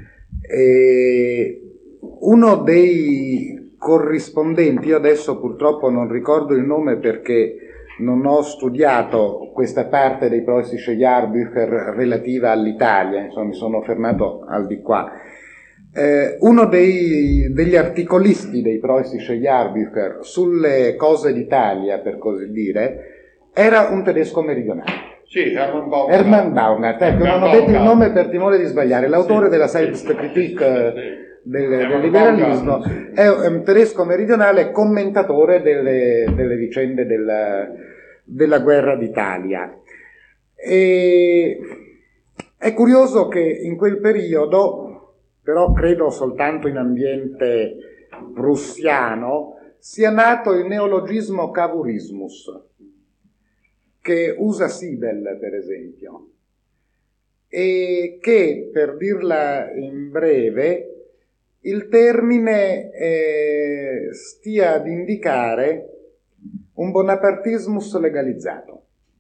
E uno dei corrispondenti, io adesso purtroppo non ricordo il nome perché non ho studiato questa parte dei Preußische Jahrbücher relativa all'Italia, insomma mi sono fermato al di qua. Eh, uno dei, degli articolisti dei Preußische Jahrbücher sulle cose d'Italia, per così dire, era un tedesco meridionale. Sì, Hermann Baumgart. Hermann Baumgart, ecco, non ho detto il nome per timore di sbagliare, l'autore sì, della Selbstkritik sì. Del, del liberalismo, è un tedesco meridionale commentatore delle, delle vicende della, della guerra d'Italia. E è curioso che in quel periodo, però credo soltanto in ambiente prussiano, sia nato il neologismo Cavurismus, che usa Siebel per esempio, e che, per dirla in breve, il termine eh, stia ad indicare un bonapartismus legalizzato.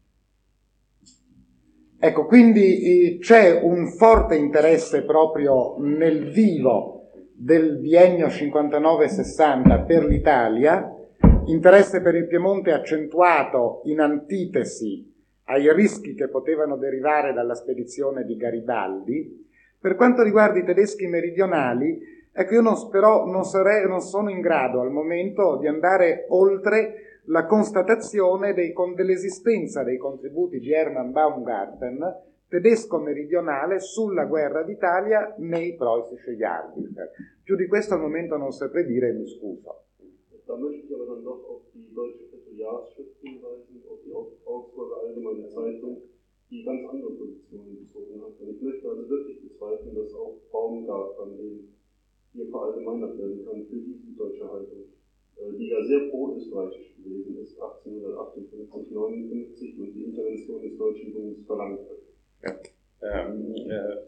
Ecco, quindi eh, c'è un forte interesse proprio nel vivo del biennio cinquantanove sessanta per l'Italia, interesse per il Piemonte accentuato in antitesi ai rischi che potevano derivare dalla spedizione di Garibaldi. Per quanto riguarda i tedeschi meridionali, ecco, io non, però non, sarei, non sono in grado al momento di andare oltre la constatazione dei, dell'esistenza dei contributi di Hermann Baumgarten, tedesco meridionale, sulla guerra d'Italia nei Preußische Jahrbücher. Più di questo al momento non saprei dire, mi scuso. Da möchte ich aber dann noch auf die deutsche Jahresschrift hinweisen, auf die Augsburger Allgemeine Zeitung, die ganz andere Positionen bezogen hat. Und ich möchte also wirklich bezweifeln, dass auch Baumgarten eben hier verallgemeinert werden kann für die süddeutsche Haltung, die ja sehr pro-österreichisch gewesen ist, achtzehnhundertachtundfünfzig, neunundfünfzig und die Intervention des Deutschen Bundes verlangt hat. Ja. Um, uh,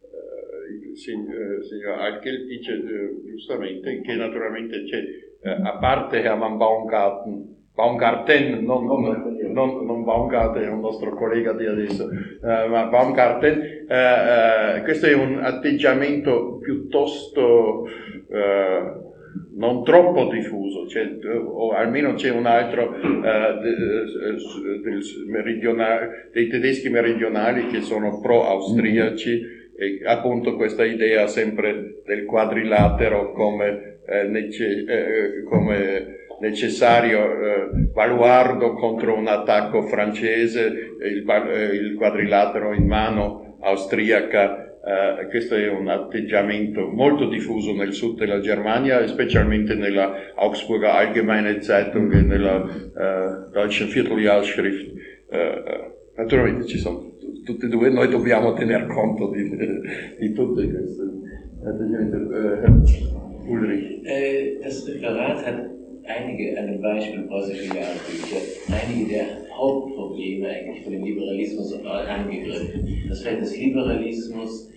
uh, il signor, signor Alkel dice uh, giustamente che naturalmente c'è, uh, a parte Hermann Baumgarten, Baumgarten, non, non, non, non Baumgarten è un nostro collega di adesso, uh, ma Baumgarten, uh, uh, questo è un atteggiamento piuttosto uh, non troppo diffuso, cioè, o almeno c'è un altro uh, de, de, del meridionale, dei tedeschi meridionali che sono pro-austriaci e appunto questa idea sempre del quadrilatero come, eh, nece, eh, come necessario eh, baluardo contro un attacco francese, il, eh, il quadrilatero in mano austriaca. Uh, questo è un atteggiamento molto diffuso nel sud della Germania, specialmente nella Augsburger Allgemeine Zeitung e nella uh, Deutschen Vierteljahresschrift. Uh, uh, naturalmente ci sono tutti e due, noi dobbiamo tener conto di, di tutte queste atteggiamenti. Uh, Ulrich. Äh, das Referat hat einige, an dem Beispiel preußische Jahrbücher, einige der Hauptprobleme eigentlich von dem Liberalismus angegriffen. Das Feld des Liberalismus,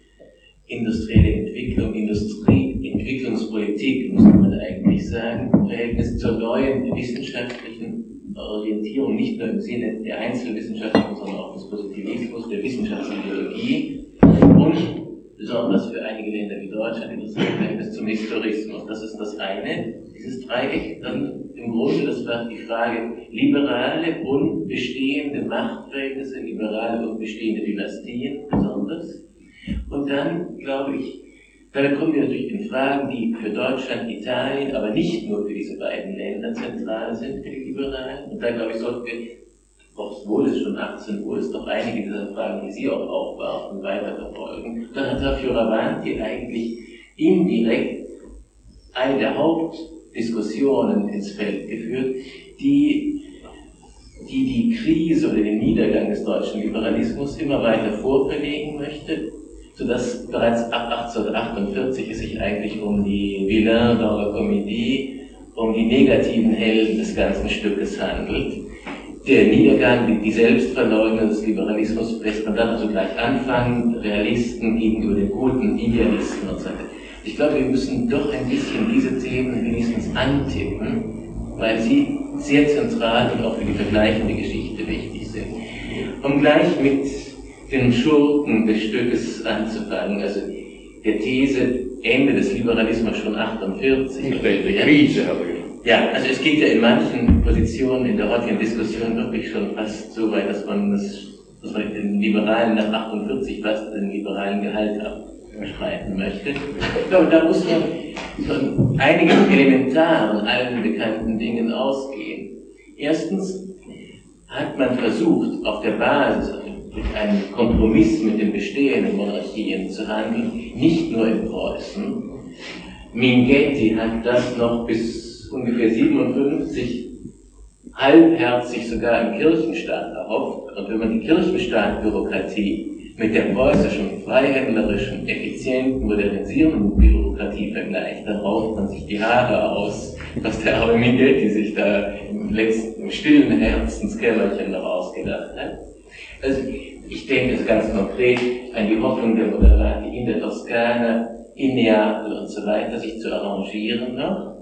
industrielle Entwicklung, Industrie, Entwicklungspolitik, muss man eigentlich sagen, Verhältnis zur neuen wissenschaftlichen Orientierung, nicht nur im Sinne der Einzelwissenschaften, sondern auch des Positivismus, der Wissenschaftsideologie und besonders für einige Länder wie Deutschland interessant Verhältnis zum Historismus. Das ist das eine, dieses Dreieck. Dann im Grunde, das war die Frage, liberale und bestehende Machtverhältnisse, liberale und bestehende Dynastien besonders. Und dann, glaube ich, damit kommen wir natürlich in Fragen, die für Deutschland, Italien, aber nicht nur für diese beiden Länder zentral sind, für die Liberalen. Und da, glaube ich, sollten wir, obwohl es schon achtzehn Uhr ist, doch einige dieser Fragen, die Sie auch aufwarfen, weiterverfolgen. Dann hat Herr Fioravanti eigentlich indirekt eine der Hauptdiskussionen ins Feld geführt, die die, die Krise oder den Niedergang des deutschen Liberalismus immer weiter vorverlegen möchte, sodass bereits ab achtzehnhundertachtundvierzig es sich eigentlich um die Vilains dans la Comédie, um die negativen Helden des ganzen Stückes handelt. Der Niedergang, die, die Selbstverleugnung des Liberalismus, lässt man dann also gleich anfangen, Realisten gegenüber den guten Idealisten und so weiter. Ich glaube, wir müssen doch ein bisschen diese Themen wenigstens antippen, weil sie sehr zentral und auch für die vergleichende Geschichte wichtig sind. Um gleich mit den Schurken des Stückes anzufangen, also der These Ende des Liberalismus schon achtundvierzig. Die Krise, aber ja, also es geht ja in manchen Positionen in der heutigen Diskussion wirklich schon fast so weit, dass man, das, dass man den Liberalen nach achtundvierzig fast den liberalen Gehalt abstreiten möchte. Ich glaube, da muss man von einigen elementaren, allen bekannten Dingen ausgehen. Erstens hat man versucht, auf der Basis, mit einem Kompromiss mit den bestehenden Monarchien zu handeln, nicht nur in Preußen. Minghetti hat das noch bis ungefähr siebenundfünfzig halbherzig sogar im Kirchenstaat erhofft. Und wenn man die Kirchenstaatbürokratie mit der preußischen, freihändlerischen, effizienten, modernisierenden Bürokratie vergleicht, dann rauft man sich die Haare aus, was der arme Minghetti sich da im letzten, im stillen Herzenskämmerchen noch ausgedacht hat. Also ich denke es ganz konkret an die Hoffnung der Moderati in der Toskana, in Neapel und so weiter, sich zu arrangieren noch,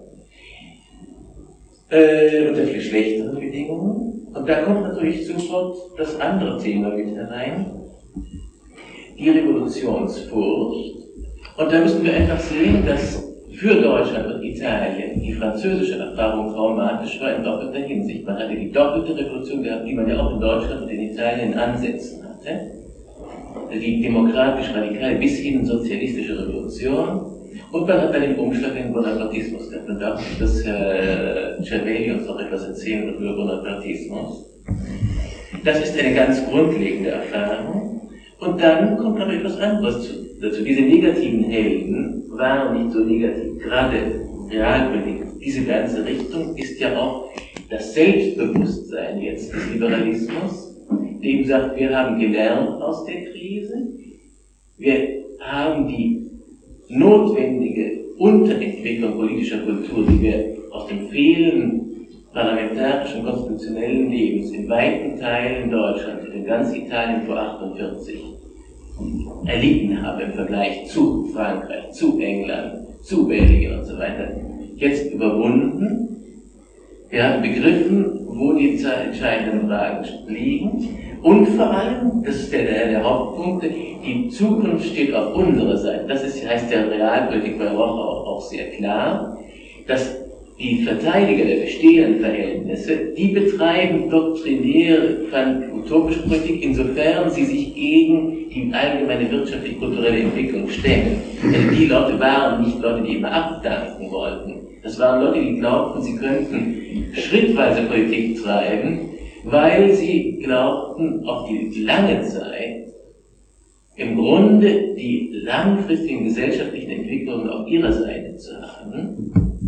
äh, unter viel schlechteren Bedingungen. Und da kommt natürlich sofort das andere Thema mit herein, die Revolutionsfurcht. Und da müssen wir einfach sehen, dass für Deutschland und Italien die französische Erfahrung traumatisch war in doppelter Hinsicht. Man hatte die doppelte Revolution gehabt, die man ja auch in Deutschland und in Italien in Ansätzen hatte. Die demokratisch-radikale bis hin sozialistische Revolution. Und man hat dann den Umschlag in den Bonapartismus gehabt. Man darf, dass Herr Cervelli uns noch etwas erzählen wird über Bonapartismus. Das ist eine ganz grundlegende Erfahrung. Und dann kommt aber etwas anderes dazu. Diese negativen Helden waren nicht so negativ. Gerade Realpolitik, diese ganze Richtung ist ja auch das Selbstbewusstsein jetzt des Liberalismus, dem sagt, wir haben gelernt aus der Krise, wir haben die notwendige Unterentwicklung politischer Kultur, die wir aus dem Fehlen parlamentarischen, konstitutionellen Lebens in weiten Teilen Deutschlands und in ganz Italien vor achtundvierzig erlitten haben im Vergleich zu Frankreich, zu England, zu Belgien und so weiter, jetzt überwunden. Wir haben begriffen, wo die entscheidenden Fragen liegen. Und vor allem, das ist der, der, der Hauptpunkt, die Zukunft steht auf unserer Seite. Das ist, heißt der Realpolitik bei Roch auch, auch sehr klar, dass die Verteidiger der bestehenden Verhältnisse, die betreiben doktrinäre, utopische Politik, insofern sie sich gegen die allgemeine wirtschaftlich-kulturelle Entwicklung stellen. Also die Leute waren nicht Leute, die immer abdanken wollten. Das waren Leute, die glaubten, sie könnten schrittweise Politik treiben, weil sie glaubten, auf die, die lange Zeit im Grunde die langfristigen gesellschaftlichen Entwicklungen auf ihrer Seite zu haben.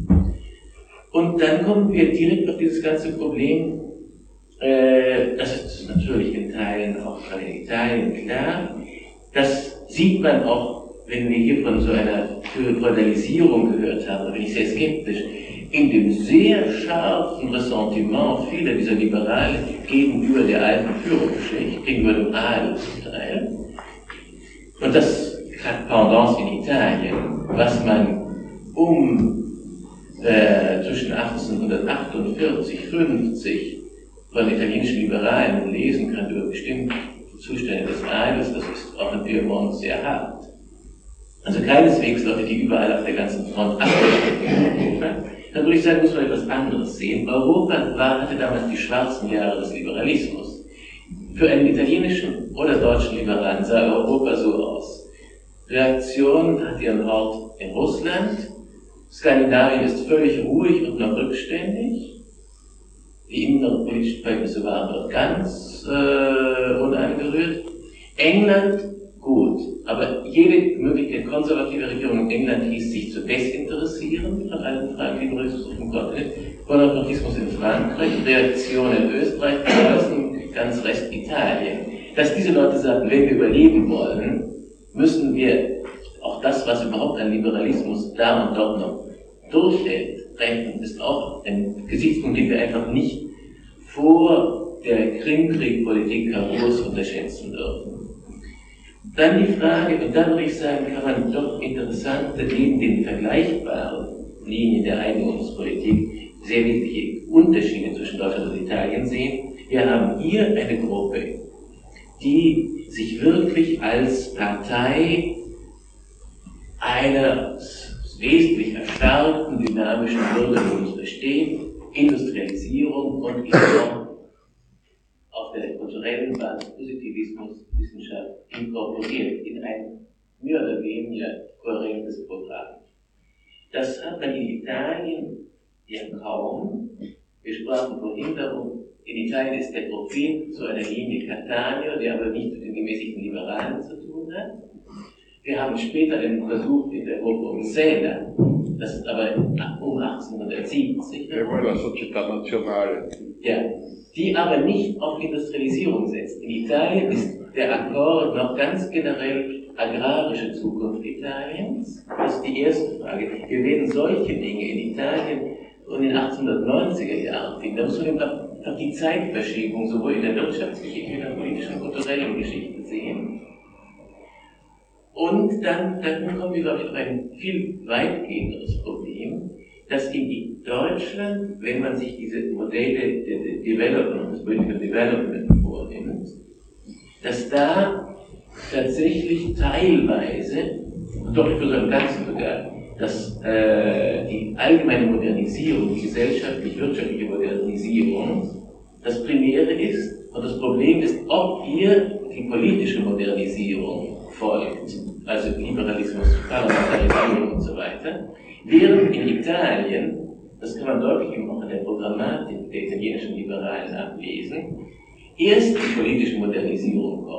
Und dann kommen wir direkt auf dieses ganze Problem, äh, das ist natürlich in Teilen auch in Italien klar, das sieht man auch, wenn wir hier von so einer Feudalisierung gehört haben, da bin ich sehr skeptisch, in dem sehr scharfen Ressentiment vieler dieser Liberalen gegenüber der alten Führungsschicht, gegenüber dem Adelsteil. Und das hat Pendants in Italien, was man um äh, zwischen achtzehnhundertachtundvierzig und fünfzig von italienischen Liberalen lesen kann über bestimmte Zustände des Adels, das ist auch in Piemont sehr hart. Also keineswegs Leute, die überall auf der ganzen Front abgeschnitten sind. Dann würde ich sagen, muss man etwas anderes sehen. Europa war, hatte damals die schwarzen Jahre des Liberalismus. Für einen italienischen oder deutschen Liberalen sah Europa so aus. Reaktion hat ihren Ort in Russland. Skandinavien ist völlig ruhig und noch rückständig. Die inneren politischen Verhältnisse waren dort ganz äh, unangerührt. England, gut, aber jede Möglichkeit konservative Regierung in England hieß sich zu desinteressieren von allen Fragen Liberalismus auf dem Kontinent. Bonapartismus in Frankreich, Reaktion in Österreich, Preußen, ganz Rest Italien. Dass diese Leute sagten, wenn wir überleben wollen, müssen wir auch das, was überhaupt an Liberalismus da und dort noch durchhält, rechnen, ist auch ein Gesichtspunkt, den wir einfach nicht vor der Krimkriegpolitik heraus unterschätzen dürfen. Dann die Frage, und da würde ich sagen, kann man doch interessante, neben den vergleichbaren Linien der Einigungspolitik sehr wesentliche Unterschiede zwischen Deutschland und Italien sehen. Wir haben hier eine Gruppe, die sich wirklich als Partei eines wesentlich erstarkten, dynamischen Bürgertums versteht, Industrialisierung und Reform auf der kulturellen Basis Positivismus, Wissenschaft inkorporiert in ein mehr oder weniger kohärentes Programm. Das hat man in Italien ja kaum. Wir sprachen vorhin darum, in Italien ist der Prophet zu einer Linie Cattaneo, der aber nicht mit den gemäßigten Liberalen zu tun hat. Wir haben später einen Versuch in der Gruppe um Siena, das ist aber um achtzehnhundertsiebzig. La Società Nazionale. Ja, die aber nicht auf Industrialisierung setzt. In Italien ist der Akkord noch ganz generell agrarische Zukunft Italiens. Das ist die erste Frage. Wir werden solche Dinge in Italien und in den achtzehnhundertneunziger Jahren finden. Da muss man einfach die Zeitverschiebung sowohl in der Wirtschaftsgeschichte wie in der politischen und kulturellen Geschichte sehen. Und dann, dann kommen wir, glaube ich, auf ein viel weitgehenderes Problem, dass in Deutschland, wenn man sich diese Modelle der Development, des Political Development vornimmt, dass da tatsächlich teilweise, doch nicht für so im Ganzen sogar, dass äh, die allgemeine Modernisierung, die gesellschaftlich-wirtschaftliche Modernisierung das Primäre ist. Und das Problem ist, ob ihr die politische Modernisierung folgt, also Liberalismus, Parlamentarisierung und so weiter, während in Italien, das kann man deutlich auch an der Programmatik der italienischen Liberalen ablesen, erst die politische Modernisierung kommt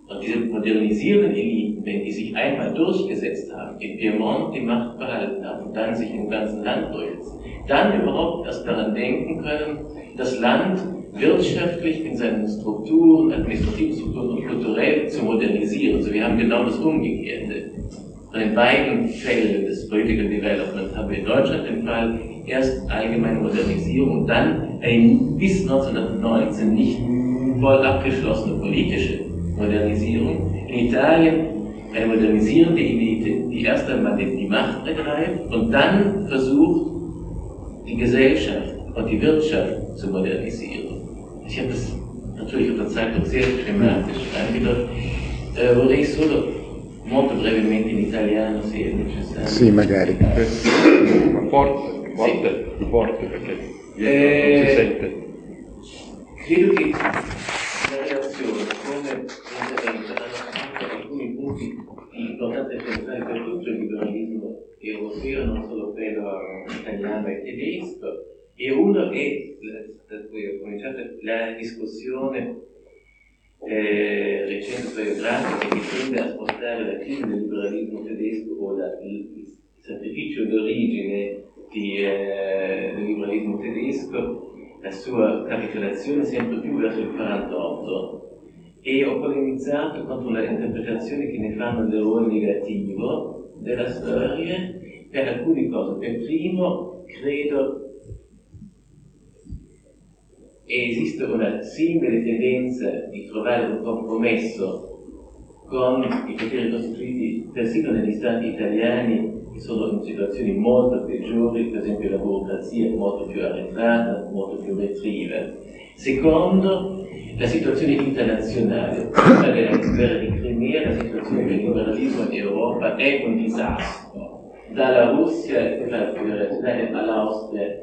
Und diese modernisierenden Eliten, wenn die sich einmal durchgesetzt haben, in Piemont die Macht behalten haben und dann sich im ganzen Land durchsetzen, dann überhaupt erst daran denken können, das Land wirtschaftlich in seinen Strukturen, Administrativstrukturen und kulturell zu modernisieren. Also wir haben genau das Umgekehrte. Von den beiden Fällen des Political Development haben wir in Deutschland den Fall, erst allgemeine Modernisierung und dann eine bis neunzehnhundertneunzehn nicht voll abgeschlossene politische Modernisierung. In Italien eine modernisierende Elite, die erst einmal die Macht ergreift und dann versucht, die Gesellschaft und die Wirtschaft zu modernisieren. Ich habe das natürlich auf der Zeitung sehr schematisch angedeutet. Eh, vorrei solo molto brevemente in italiano, se è necessario. Sì, magari. Forte, forte, sì. Forte perché eh, non si sente. Credo che la relazione come l'intervento hanno alcuni punti importanti e centrali per tutto il liberalismo europeo, non solo quello italiano e tedesco, e uno è, da cui ho cominciato, la discussione eh, recente storiografica che tende a spostare la crisi del liberalismo tedesco o la, il, il sacrificio d'origine di, eh, del liberalismo tedesco, la sua capitolazione sempre più verso il quarantotto, e ho polemizzato contro le interpretazioni che ne fanno del ruolo negativo della storia per alcune cose. Per primo, credo esiste una simile tendenza di trovare un compromesso con i poteri costituiti persino negli stati italiani che sono in situazioni molto peggiori, per esempio la burocrazia è molto più arretrata, molto più retriva. Secondo, la situazione internazionale, prima della guerra di Crimea, la situazione del liberalismo in Europa è un disastro, dalla Russia alla Federazione all'Austria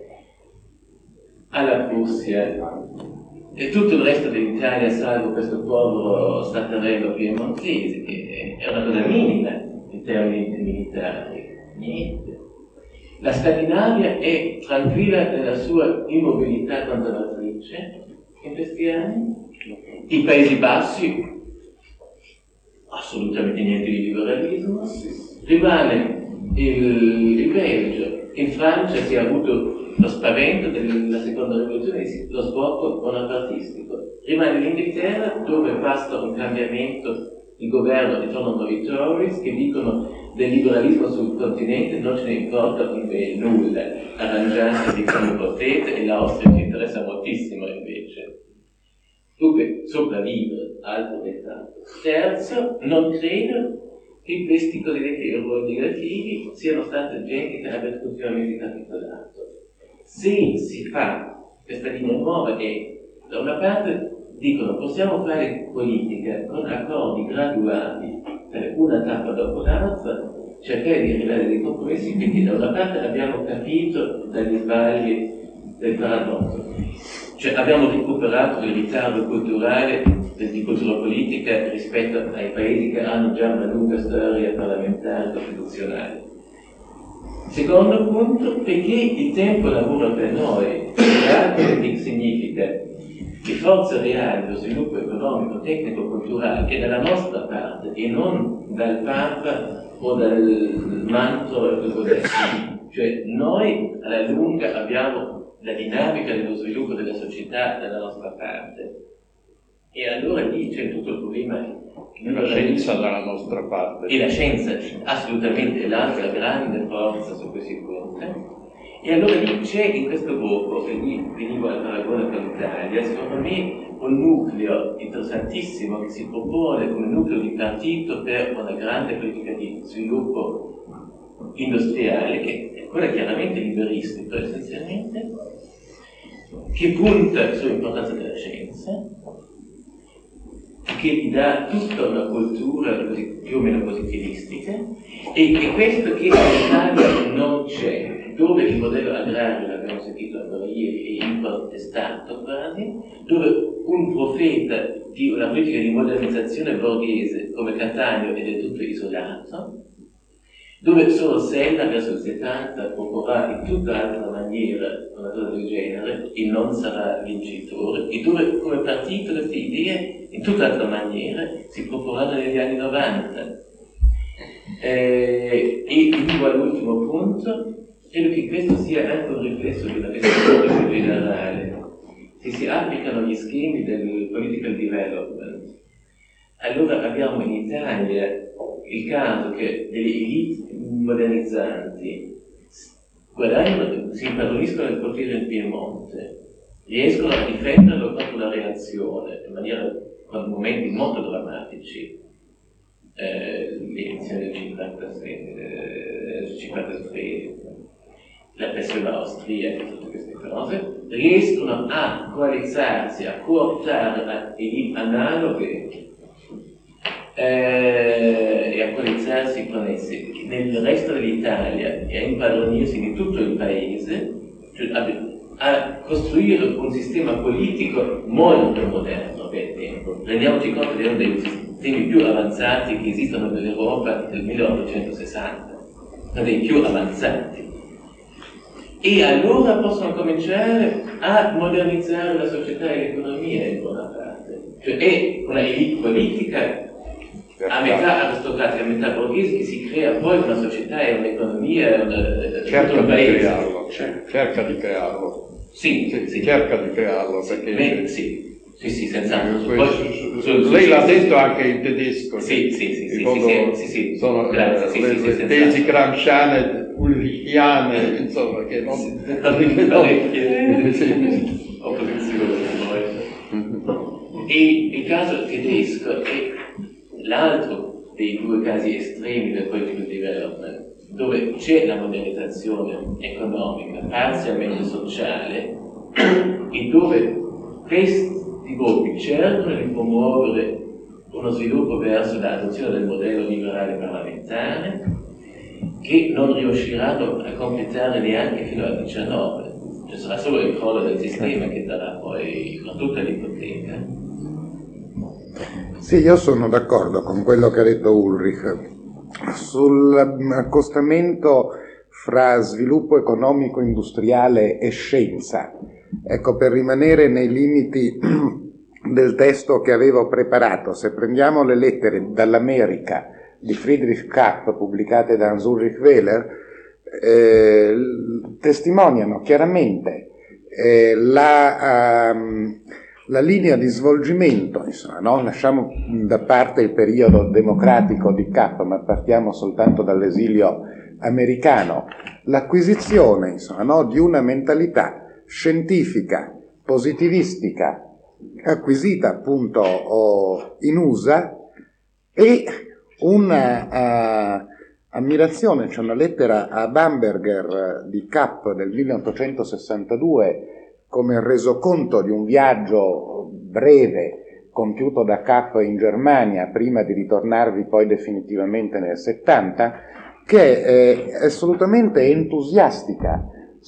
alla Prussia e tutto il resto dell'Italia, salvo questo povero staterello piemontese che è una cosa minima in termini militari. Niente. La Scandinavia è tranquilla nella sua immobilità conservatrice in questi anni. I Paesi Bassi, assolutamente niente di liberalismo. Rimane il, il Belgio. In Francia si è avuto lo spavento della seconda rivoluzione, lo sbocco bonapartistico. Rimane l'Inghilterra, dove basta un cambiamento di governo intorno a nuovi Tories che dicono del liberalismo sul continente non ce ne importa nulla, arrangiatevi come potete, e l'Austria ci interessa moltissimo invece. Dunque, sopravvivere, altro dettaglio. Terzo, non credo che questi cosiddetti ruoli negativi siano stati gente che abbia esclusivamente capitolato. Se si fa questa linea nuova e da una parte dicono possiamo fare politica con accordi graduali per una tappa dopo l'altra, cercare di arrivare a dei compromessi, quindi da una parte abbiamo capito dagli sbagli del paradosso, cioè abbiamo recuperato il ritardo culturale di cultura politica rispetto ai paesi che hanno già una lunga storia parlamentare costituzionale. Secondo punto, perché il tempo lavora per noi, realpolitik significa che forze reali dello sviluppo economico, tecnico, culturale è dalla nostra parte e non dal Papa o dal manto del governo. Cioè noi alla lunga abbiamo la dinamica dello sviluppo della società dalla nostra parte. E allora lì c'è tutto il problema. La scienza dalla nostra parte. E la scienza assolutamente l'altra grande forza su cui si conta. E allora lì c'è in questo gruppo, e lì venivo al paragone con l'Italia, secondo me un nucleo interessantissimo che si propone come nucleo di partito per una grande politica di sviluppo industriale, che è quella chiaramente liberistico essenzialmente, che punta sull'importanza della scienza, che gli dà tutta una cultura più o meno positivistica, e che questo che in Italia non c'è, dove il modello agrario, l'abbiamo sentito ancora ieri, è incontestato quasi, dove un profeta di una politica di modernizzazione borghese come Cattaneo è del tutto isolato, dove solo Senna verso il settanta proporrà in tutt'altra maniera una cosa del genere e non sarà vincitore, e dove come partito queste idee in tutt'altra maniera si proporranno negli anni novanta. Eh, e arrivo all'ultimo punto, credo che questo sia anche un riflesso di una questione generale. Se si applicano gli schemi del political development, allora abbiamo in Italia il caso che delle elite modernizzanti guadagnano, si impadroniscono del potere in Piemonte, riescono a difenderlo contro la reazione in maniera, con momenti molto drammatici, eh, l'elezione del cinquantatré, la pressione austriaca, tutte queste cose, riescono a coalizzarsi, a cooptare a elite analoghe eh, e a coalizzarsi con esse nel resto dell'Italia e a impadronirsi di tutto il paese, cioè a, a costruire un sistema politico molto moderno per il tempo. Rendiamoci conto di uno dei sistemi più avanzati che esistono nell'Europa del milleottocentosessanta, uno dei più avanzati. E allora possono cominciare a modernizzare la società e l'economia in buona parte. Cioè è una elite politica a metà aristocratica, a metà borghese, che si crea poi una società e un'economia, una, cerca un di paese. crearlo, cerca di crearlo. Sì, sì, sì. Cerca di crearlo, perché... Beh, sì, sì, sì, senz'altro. Poi, Poi, su, su, su, lei sì, l'ha sì, detto sì. anche in tedesco. Sì, sì, sì, sì, fondo, sì, sì, sì. sono Grazie, eh, sì, le, sì, sì, le tesi senz'altro. gramsciane, ulrichiane, insomma, che non... Parecchie opposizioni. E il caso tedesco è l'altro dei due casi estremi del political development, dove c'è la modernizzazione economica, parzialmente sociale, e dove questi gruppi cercano di promuovere uno sviluppo verso l'adozione del modello liberale parlamentare, che non riusciranno a completare neanche fino al diciannove. Cioè sarà solo il crollo del sistema che darà poi tutta l'ipoteca. Sì, io sono d'accordo con quello che ha detto Ulrich sull'accostamento fra sviluppo economico industriale e scienza. Ecco, per rimanere nei limiti del testo che avevo preparato, se prendiamo le lettere dall'America di Friedrich Kapp pubblicate da Hans-Ulrich Wehler, eh, testimoniano chiaramente eh, la... Um, la linea di svolgimento, insomma, no? Lasciamo da parte il periodo democratico di Kapp, ma partiamo soltanto dall'esilio americano, l'acquisizione, insomma, no? Di una mentalità scientifica, positivistica, acquisita appunto oh, in U S A, e una uh, ammirazione, c'è una lettera a Bamberger di Kapp del milleottocentosessantadue come resoconto di un viaggio breve compiuto da Kapp in Germania prima di ritornarvi poi definitivamente nel settanta, che è assolutamente entusiastica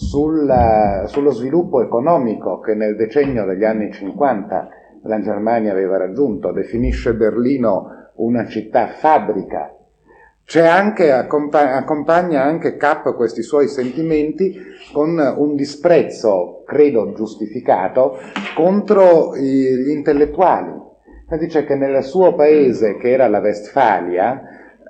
sulla, sullo sviluppo economico che nel decennio degli anni cinquanta la Germania aveva raggiunto, definisce Berlino una città fabbrica. C'è anche, accompagna anche Kapp questi suoi sentimenti con un disprezzo, credo giustificato, contro gli intellettuali. Dice che nel suo paese, che era la Westfalia,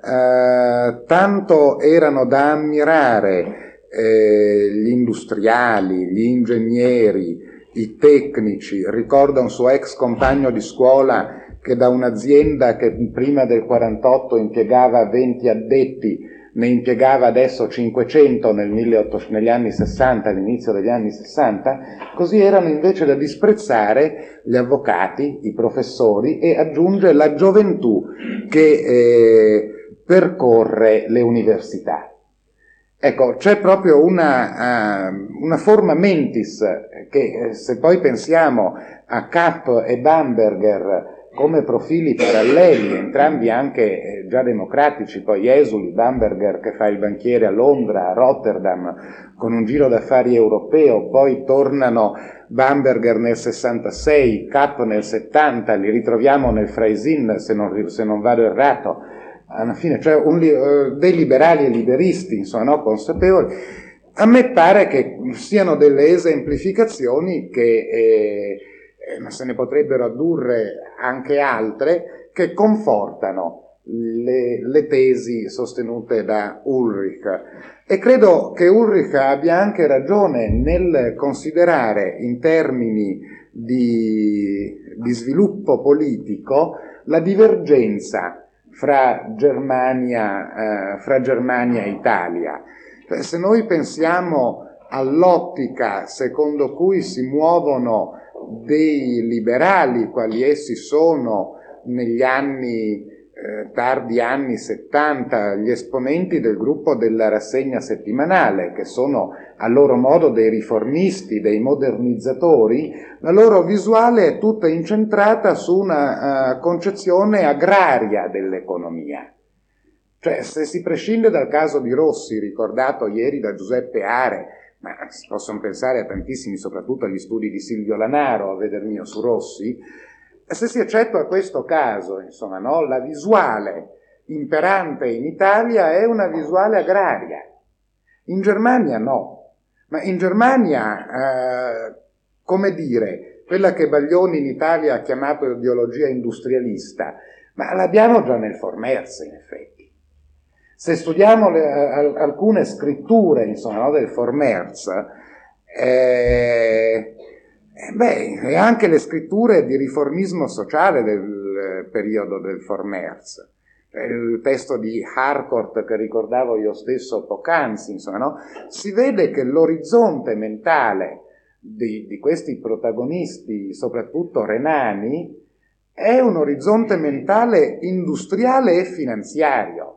eh, tanto erano da ammirare eh, gli industriali, gli ingegneri, i tecnici. Ricorda un suo ex compagno di scuola che da un'azienda che prima del quarantotto impiegava venti addetti, ne impiegava adesso cinquecento nel negli anni sessanta, all'inizio degli anni sessanta, così erano invece da disprezzare gli avvocati, i professori, e aggiunge la gioventù che eh, percorre le università. Ecco, c'è proprio una, uh, una forma mentis che, se poi pensiamo a Kapp e Bamberger come profili paralleli, entrambi anche eh, già democratici, poi esuli, Bamberger che fa il banchiere a Londra, a Rotterdam, con un giro d'affari europeo, poi tornano Bamberger nel sessantasei, Kapp nel settanta, li ritroviamo nel Freisinn, se non, se non vado errato, alla fine, cioè un, uh, dei liberali e liberisti, insomma, no, consapevoli. A me pare che siano delle esemplificazioni che, eh, ma se ne potrebbero addurre anche altre, che confortano le, le tesi sostenute da Ulrich. E credo che Ulrich abbia anche ragione nel considerare in termini di, di sviluppo politico la divergenza fra Germania, eh, fra Germania e Italia. Se noi pensiamo all'ottica secondo cui si muovono dei liberali, quali essi sono negli anni eh, tardi anni settanta, gli esponenti del gruppo della rassegna settimanale, che sono a loro modo dei riformisti, dei modernizzatori, la loro visuale è tutta incentrata su una uh, concezione agraria dell'economia. Cioè, se si prescinde dal caso di Rossi, ricordato ieri da Giuseppe Are, ma si possono pensare a tantissimi, soprattutto agli studi di Silvio Lanaro, a veder mio su Rossi, se si eccettua questo caso, insomma, no, la visuale imperante in Italia è una visuale agraria. In Germania no, ma in Germania, eh, come dire, quella che Baglioni in Italia ha chiamato ideologia industrialista, ma l'abbiamo già nel Vormärz, in effetti. Se studiamo le, alcune scritture, insomma, no, del Vormärz, eh, beh, e anche le scritture di riformismo sociale del periodo del Vormärz, il testo di Harcourt che ricordavo io stesso poc'anzi, insomma, no? Si vede che l'orizzonte mentale di, di questi protagonisti, soprattutto renani, è un orizzonte mentale industriale e finanziario.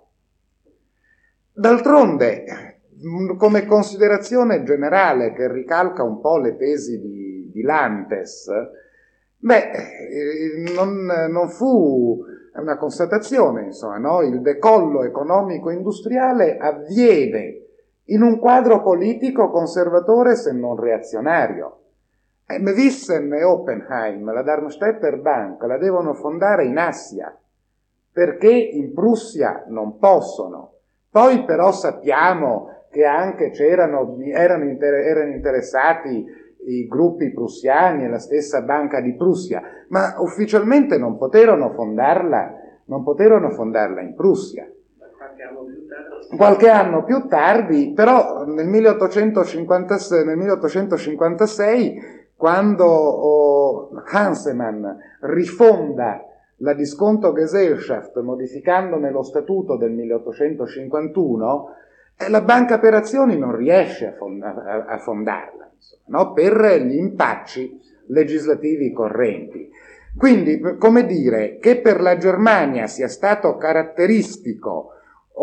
D'altronde, come considerazione generale che ricalca un po' le tesi di, di Lantes, beh, non, non fu una constatazione, insomma, no? Il decollo economico-industriale avviene in un quadro politico conservatore se non reazionario. Eh, Wissen e Oppenheim, la Darmstädter Bank, la devono fondare in Assia, perché in Prussia non possono. Poi però sappiamo che anche c'erano, erano, inter- erano interessati i gruppi prussiani e la stessa Banca di Prussia, ma ufficialmente non poterono fondarla, non poterono fondarla in Prussia. Qualche anno più tardi, Qualche anno più tardi, però nel milleottocentocinquantasei, nel milleottocentocinquantasei quando oh, Hansemann rifonda la Diskonto-Gesellschaft modificandone lo statuto del milleottocentocinquantuno, eh, la Banca per Azioni non riesce a, fond- a, a fondarla, insomma, no? Per gli impacci legislativi correnti. Quindi, come dire, che per la Germania sia stato caratteristico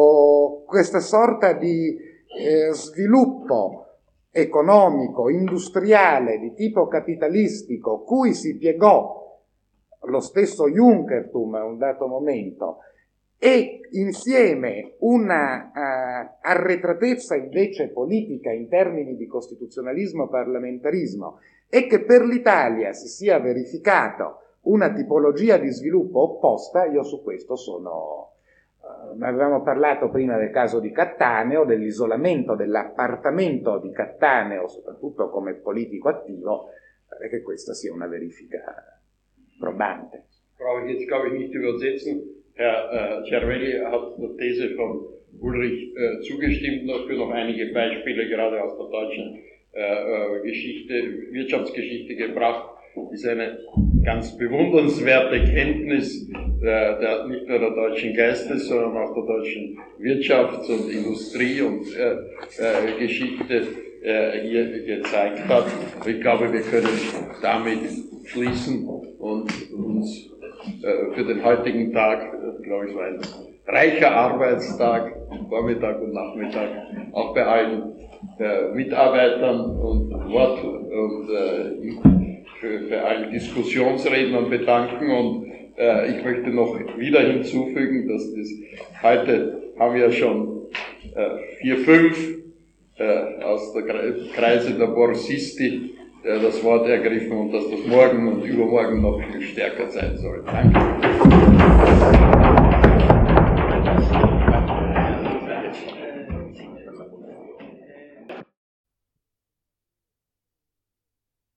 o questa sorta di eh, sviluppo economico, industriale, di tipo capitalistico, cui si piegò lo stesso Junkertum a un dato momento, e insieme una uh, arretratezza invece politica in termini di costituzionalismo, parlamentarismo, e che per l'Italia si sia verificato una tipologia di sviluppo opposta, io su questo sono... Uh, avevamo parlato prima del caso di Cattaneo, dell'isolamento dell'appartamento di Cattaneo, soprattutto come politico attivo, pare che questa sia una verifica probante. Brauche ich jetzt, glaube ich, nicht übersetzen. Herr äh, Cervelli hat der These von Ulrich äh, zugestimmt, dafür noch einige Beispiele gerade aus der deutschen äh, Geschichte, Wirtschaftsgeschichte gebracht. Das ist eine ganz bewundernswerte Kenntnis äh, der, nicht nur der deutschen Geistes, sondern auch der deutschen Wirtschafts- und Industrie- und äh, äh, Geschichte äh, hier gezeigt hat. Ich glaube, wir können damit schließen und uns äh, für den heutigen Tag, äh, glaube ich, war ein reicher Arbeitstag, Vormittag und Nachmittag, auch bei allen äh, Mitarbeitern und Wort und äh, für, für alle Diskussionsrednern bedanken, und äh, ich möchte noch wieder hinzufügen, dass das heute haben wir schon äh, vier, fünf äh, aus der Kreise der Borsisti das Wort ergriffen, und dass das morgen und übermorgen noch viel stärker sein soll. Danke.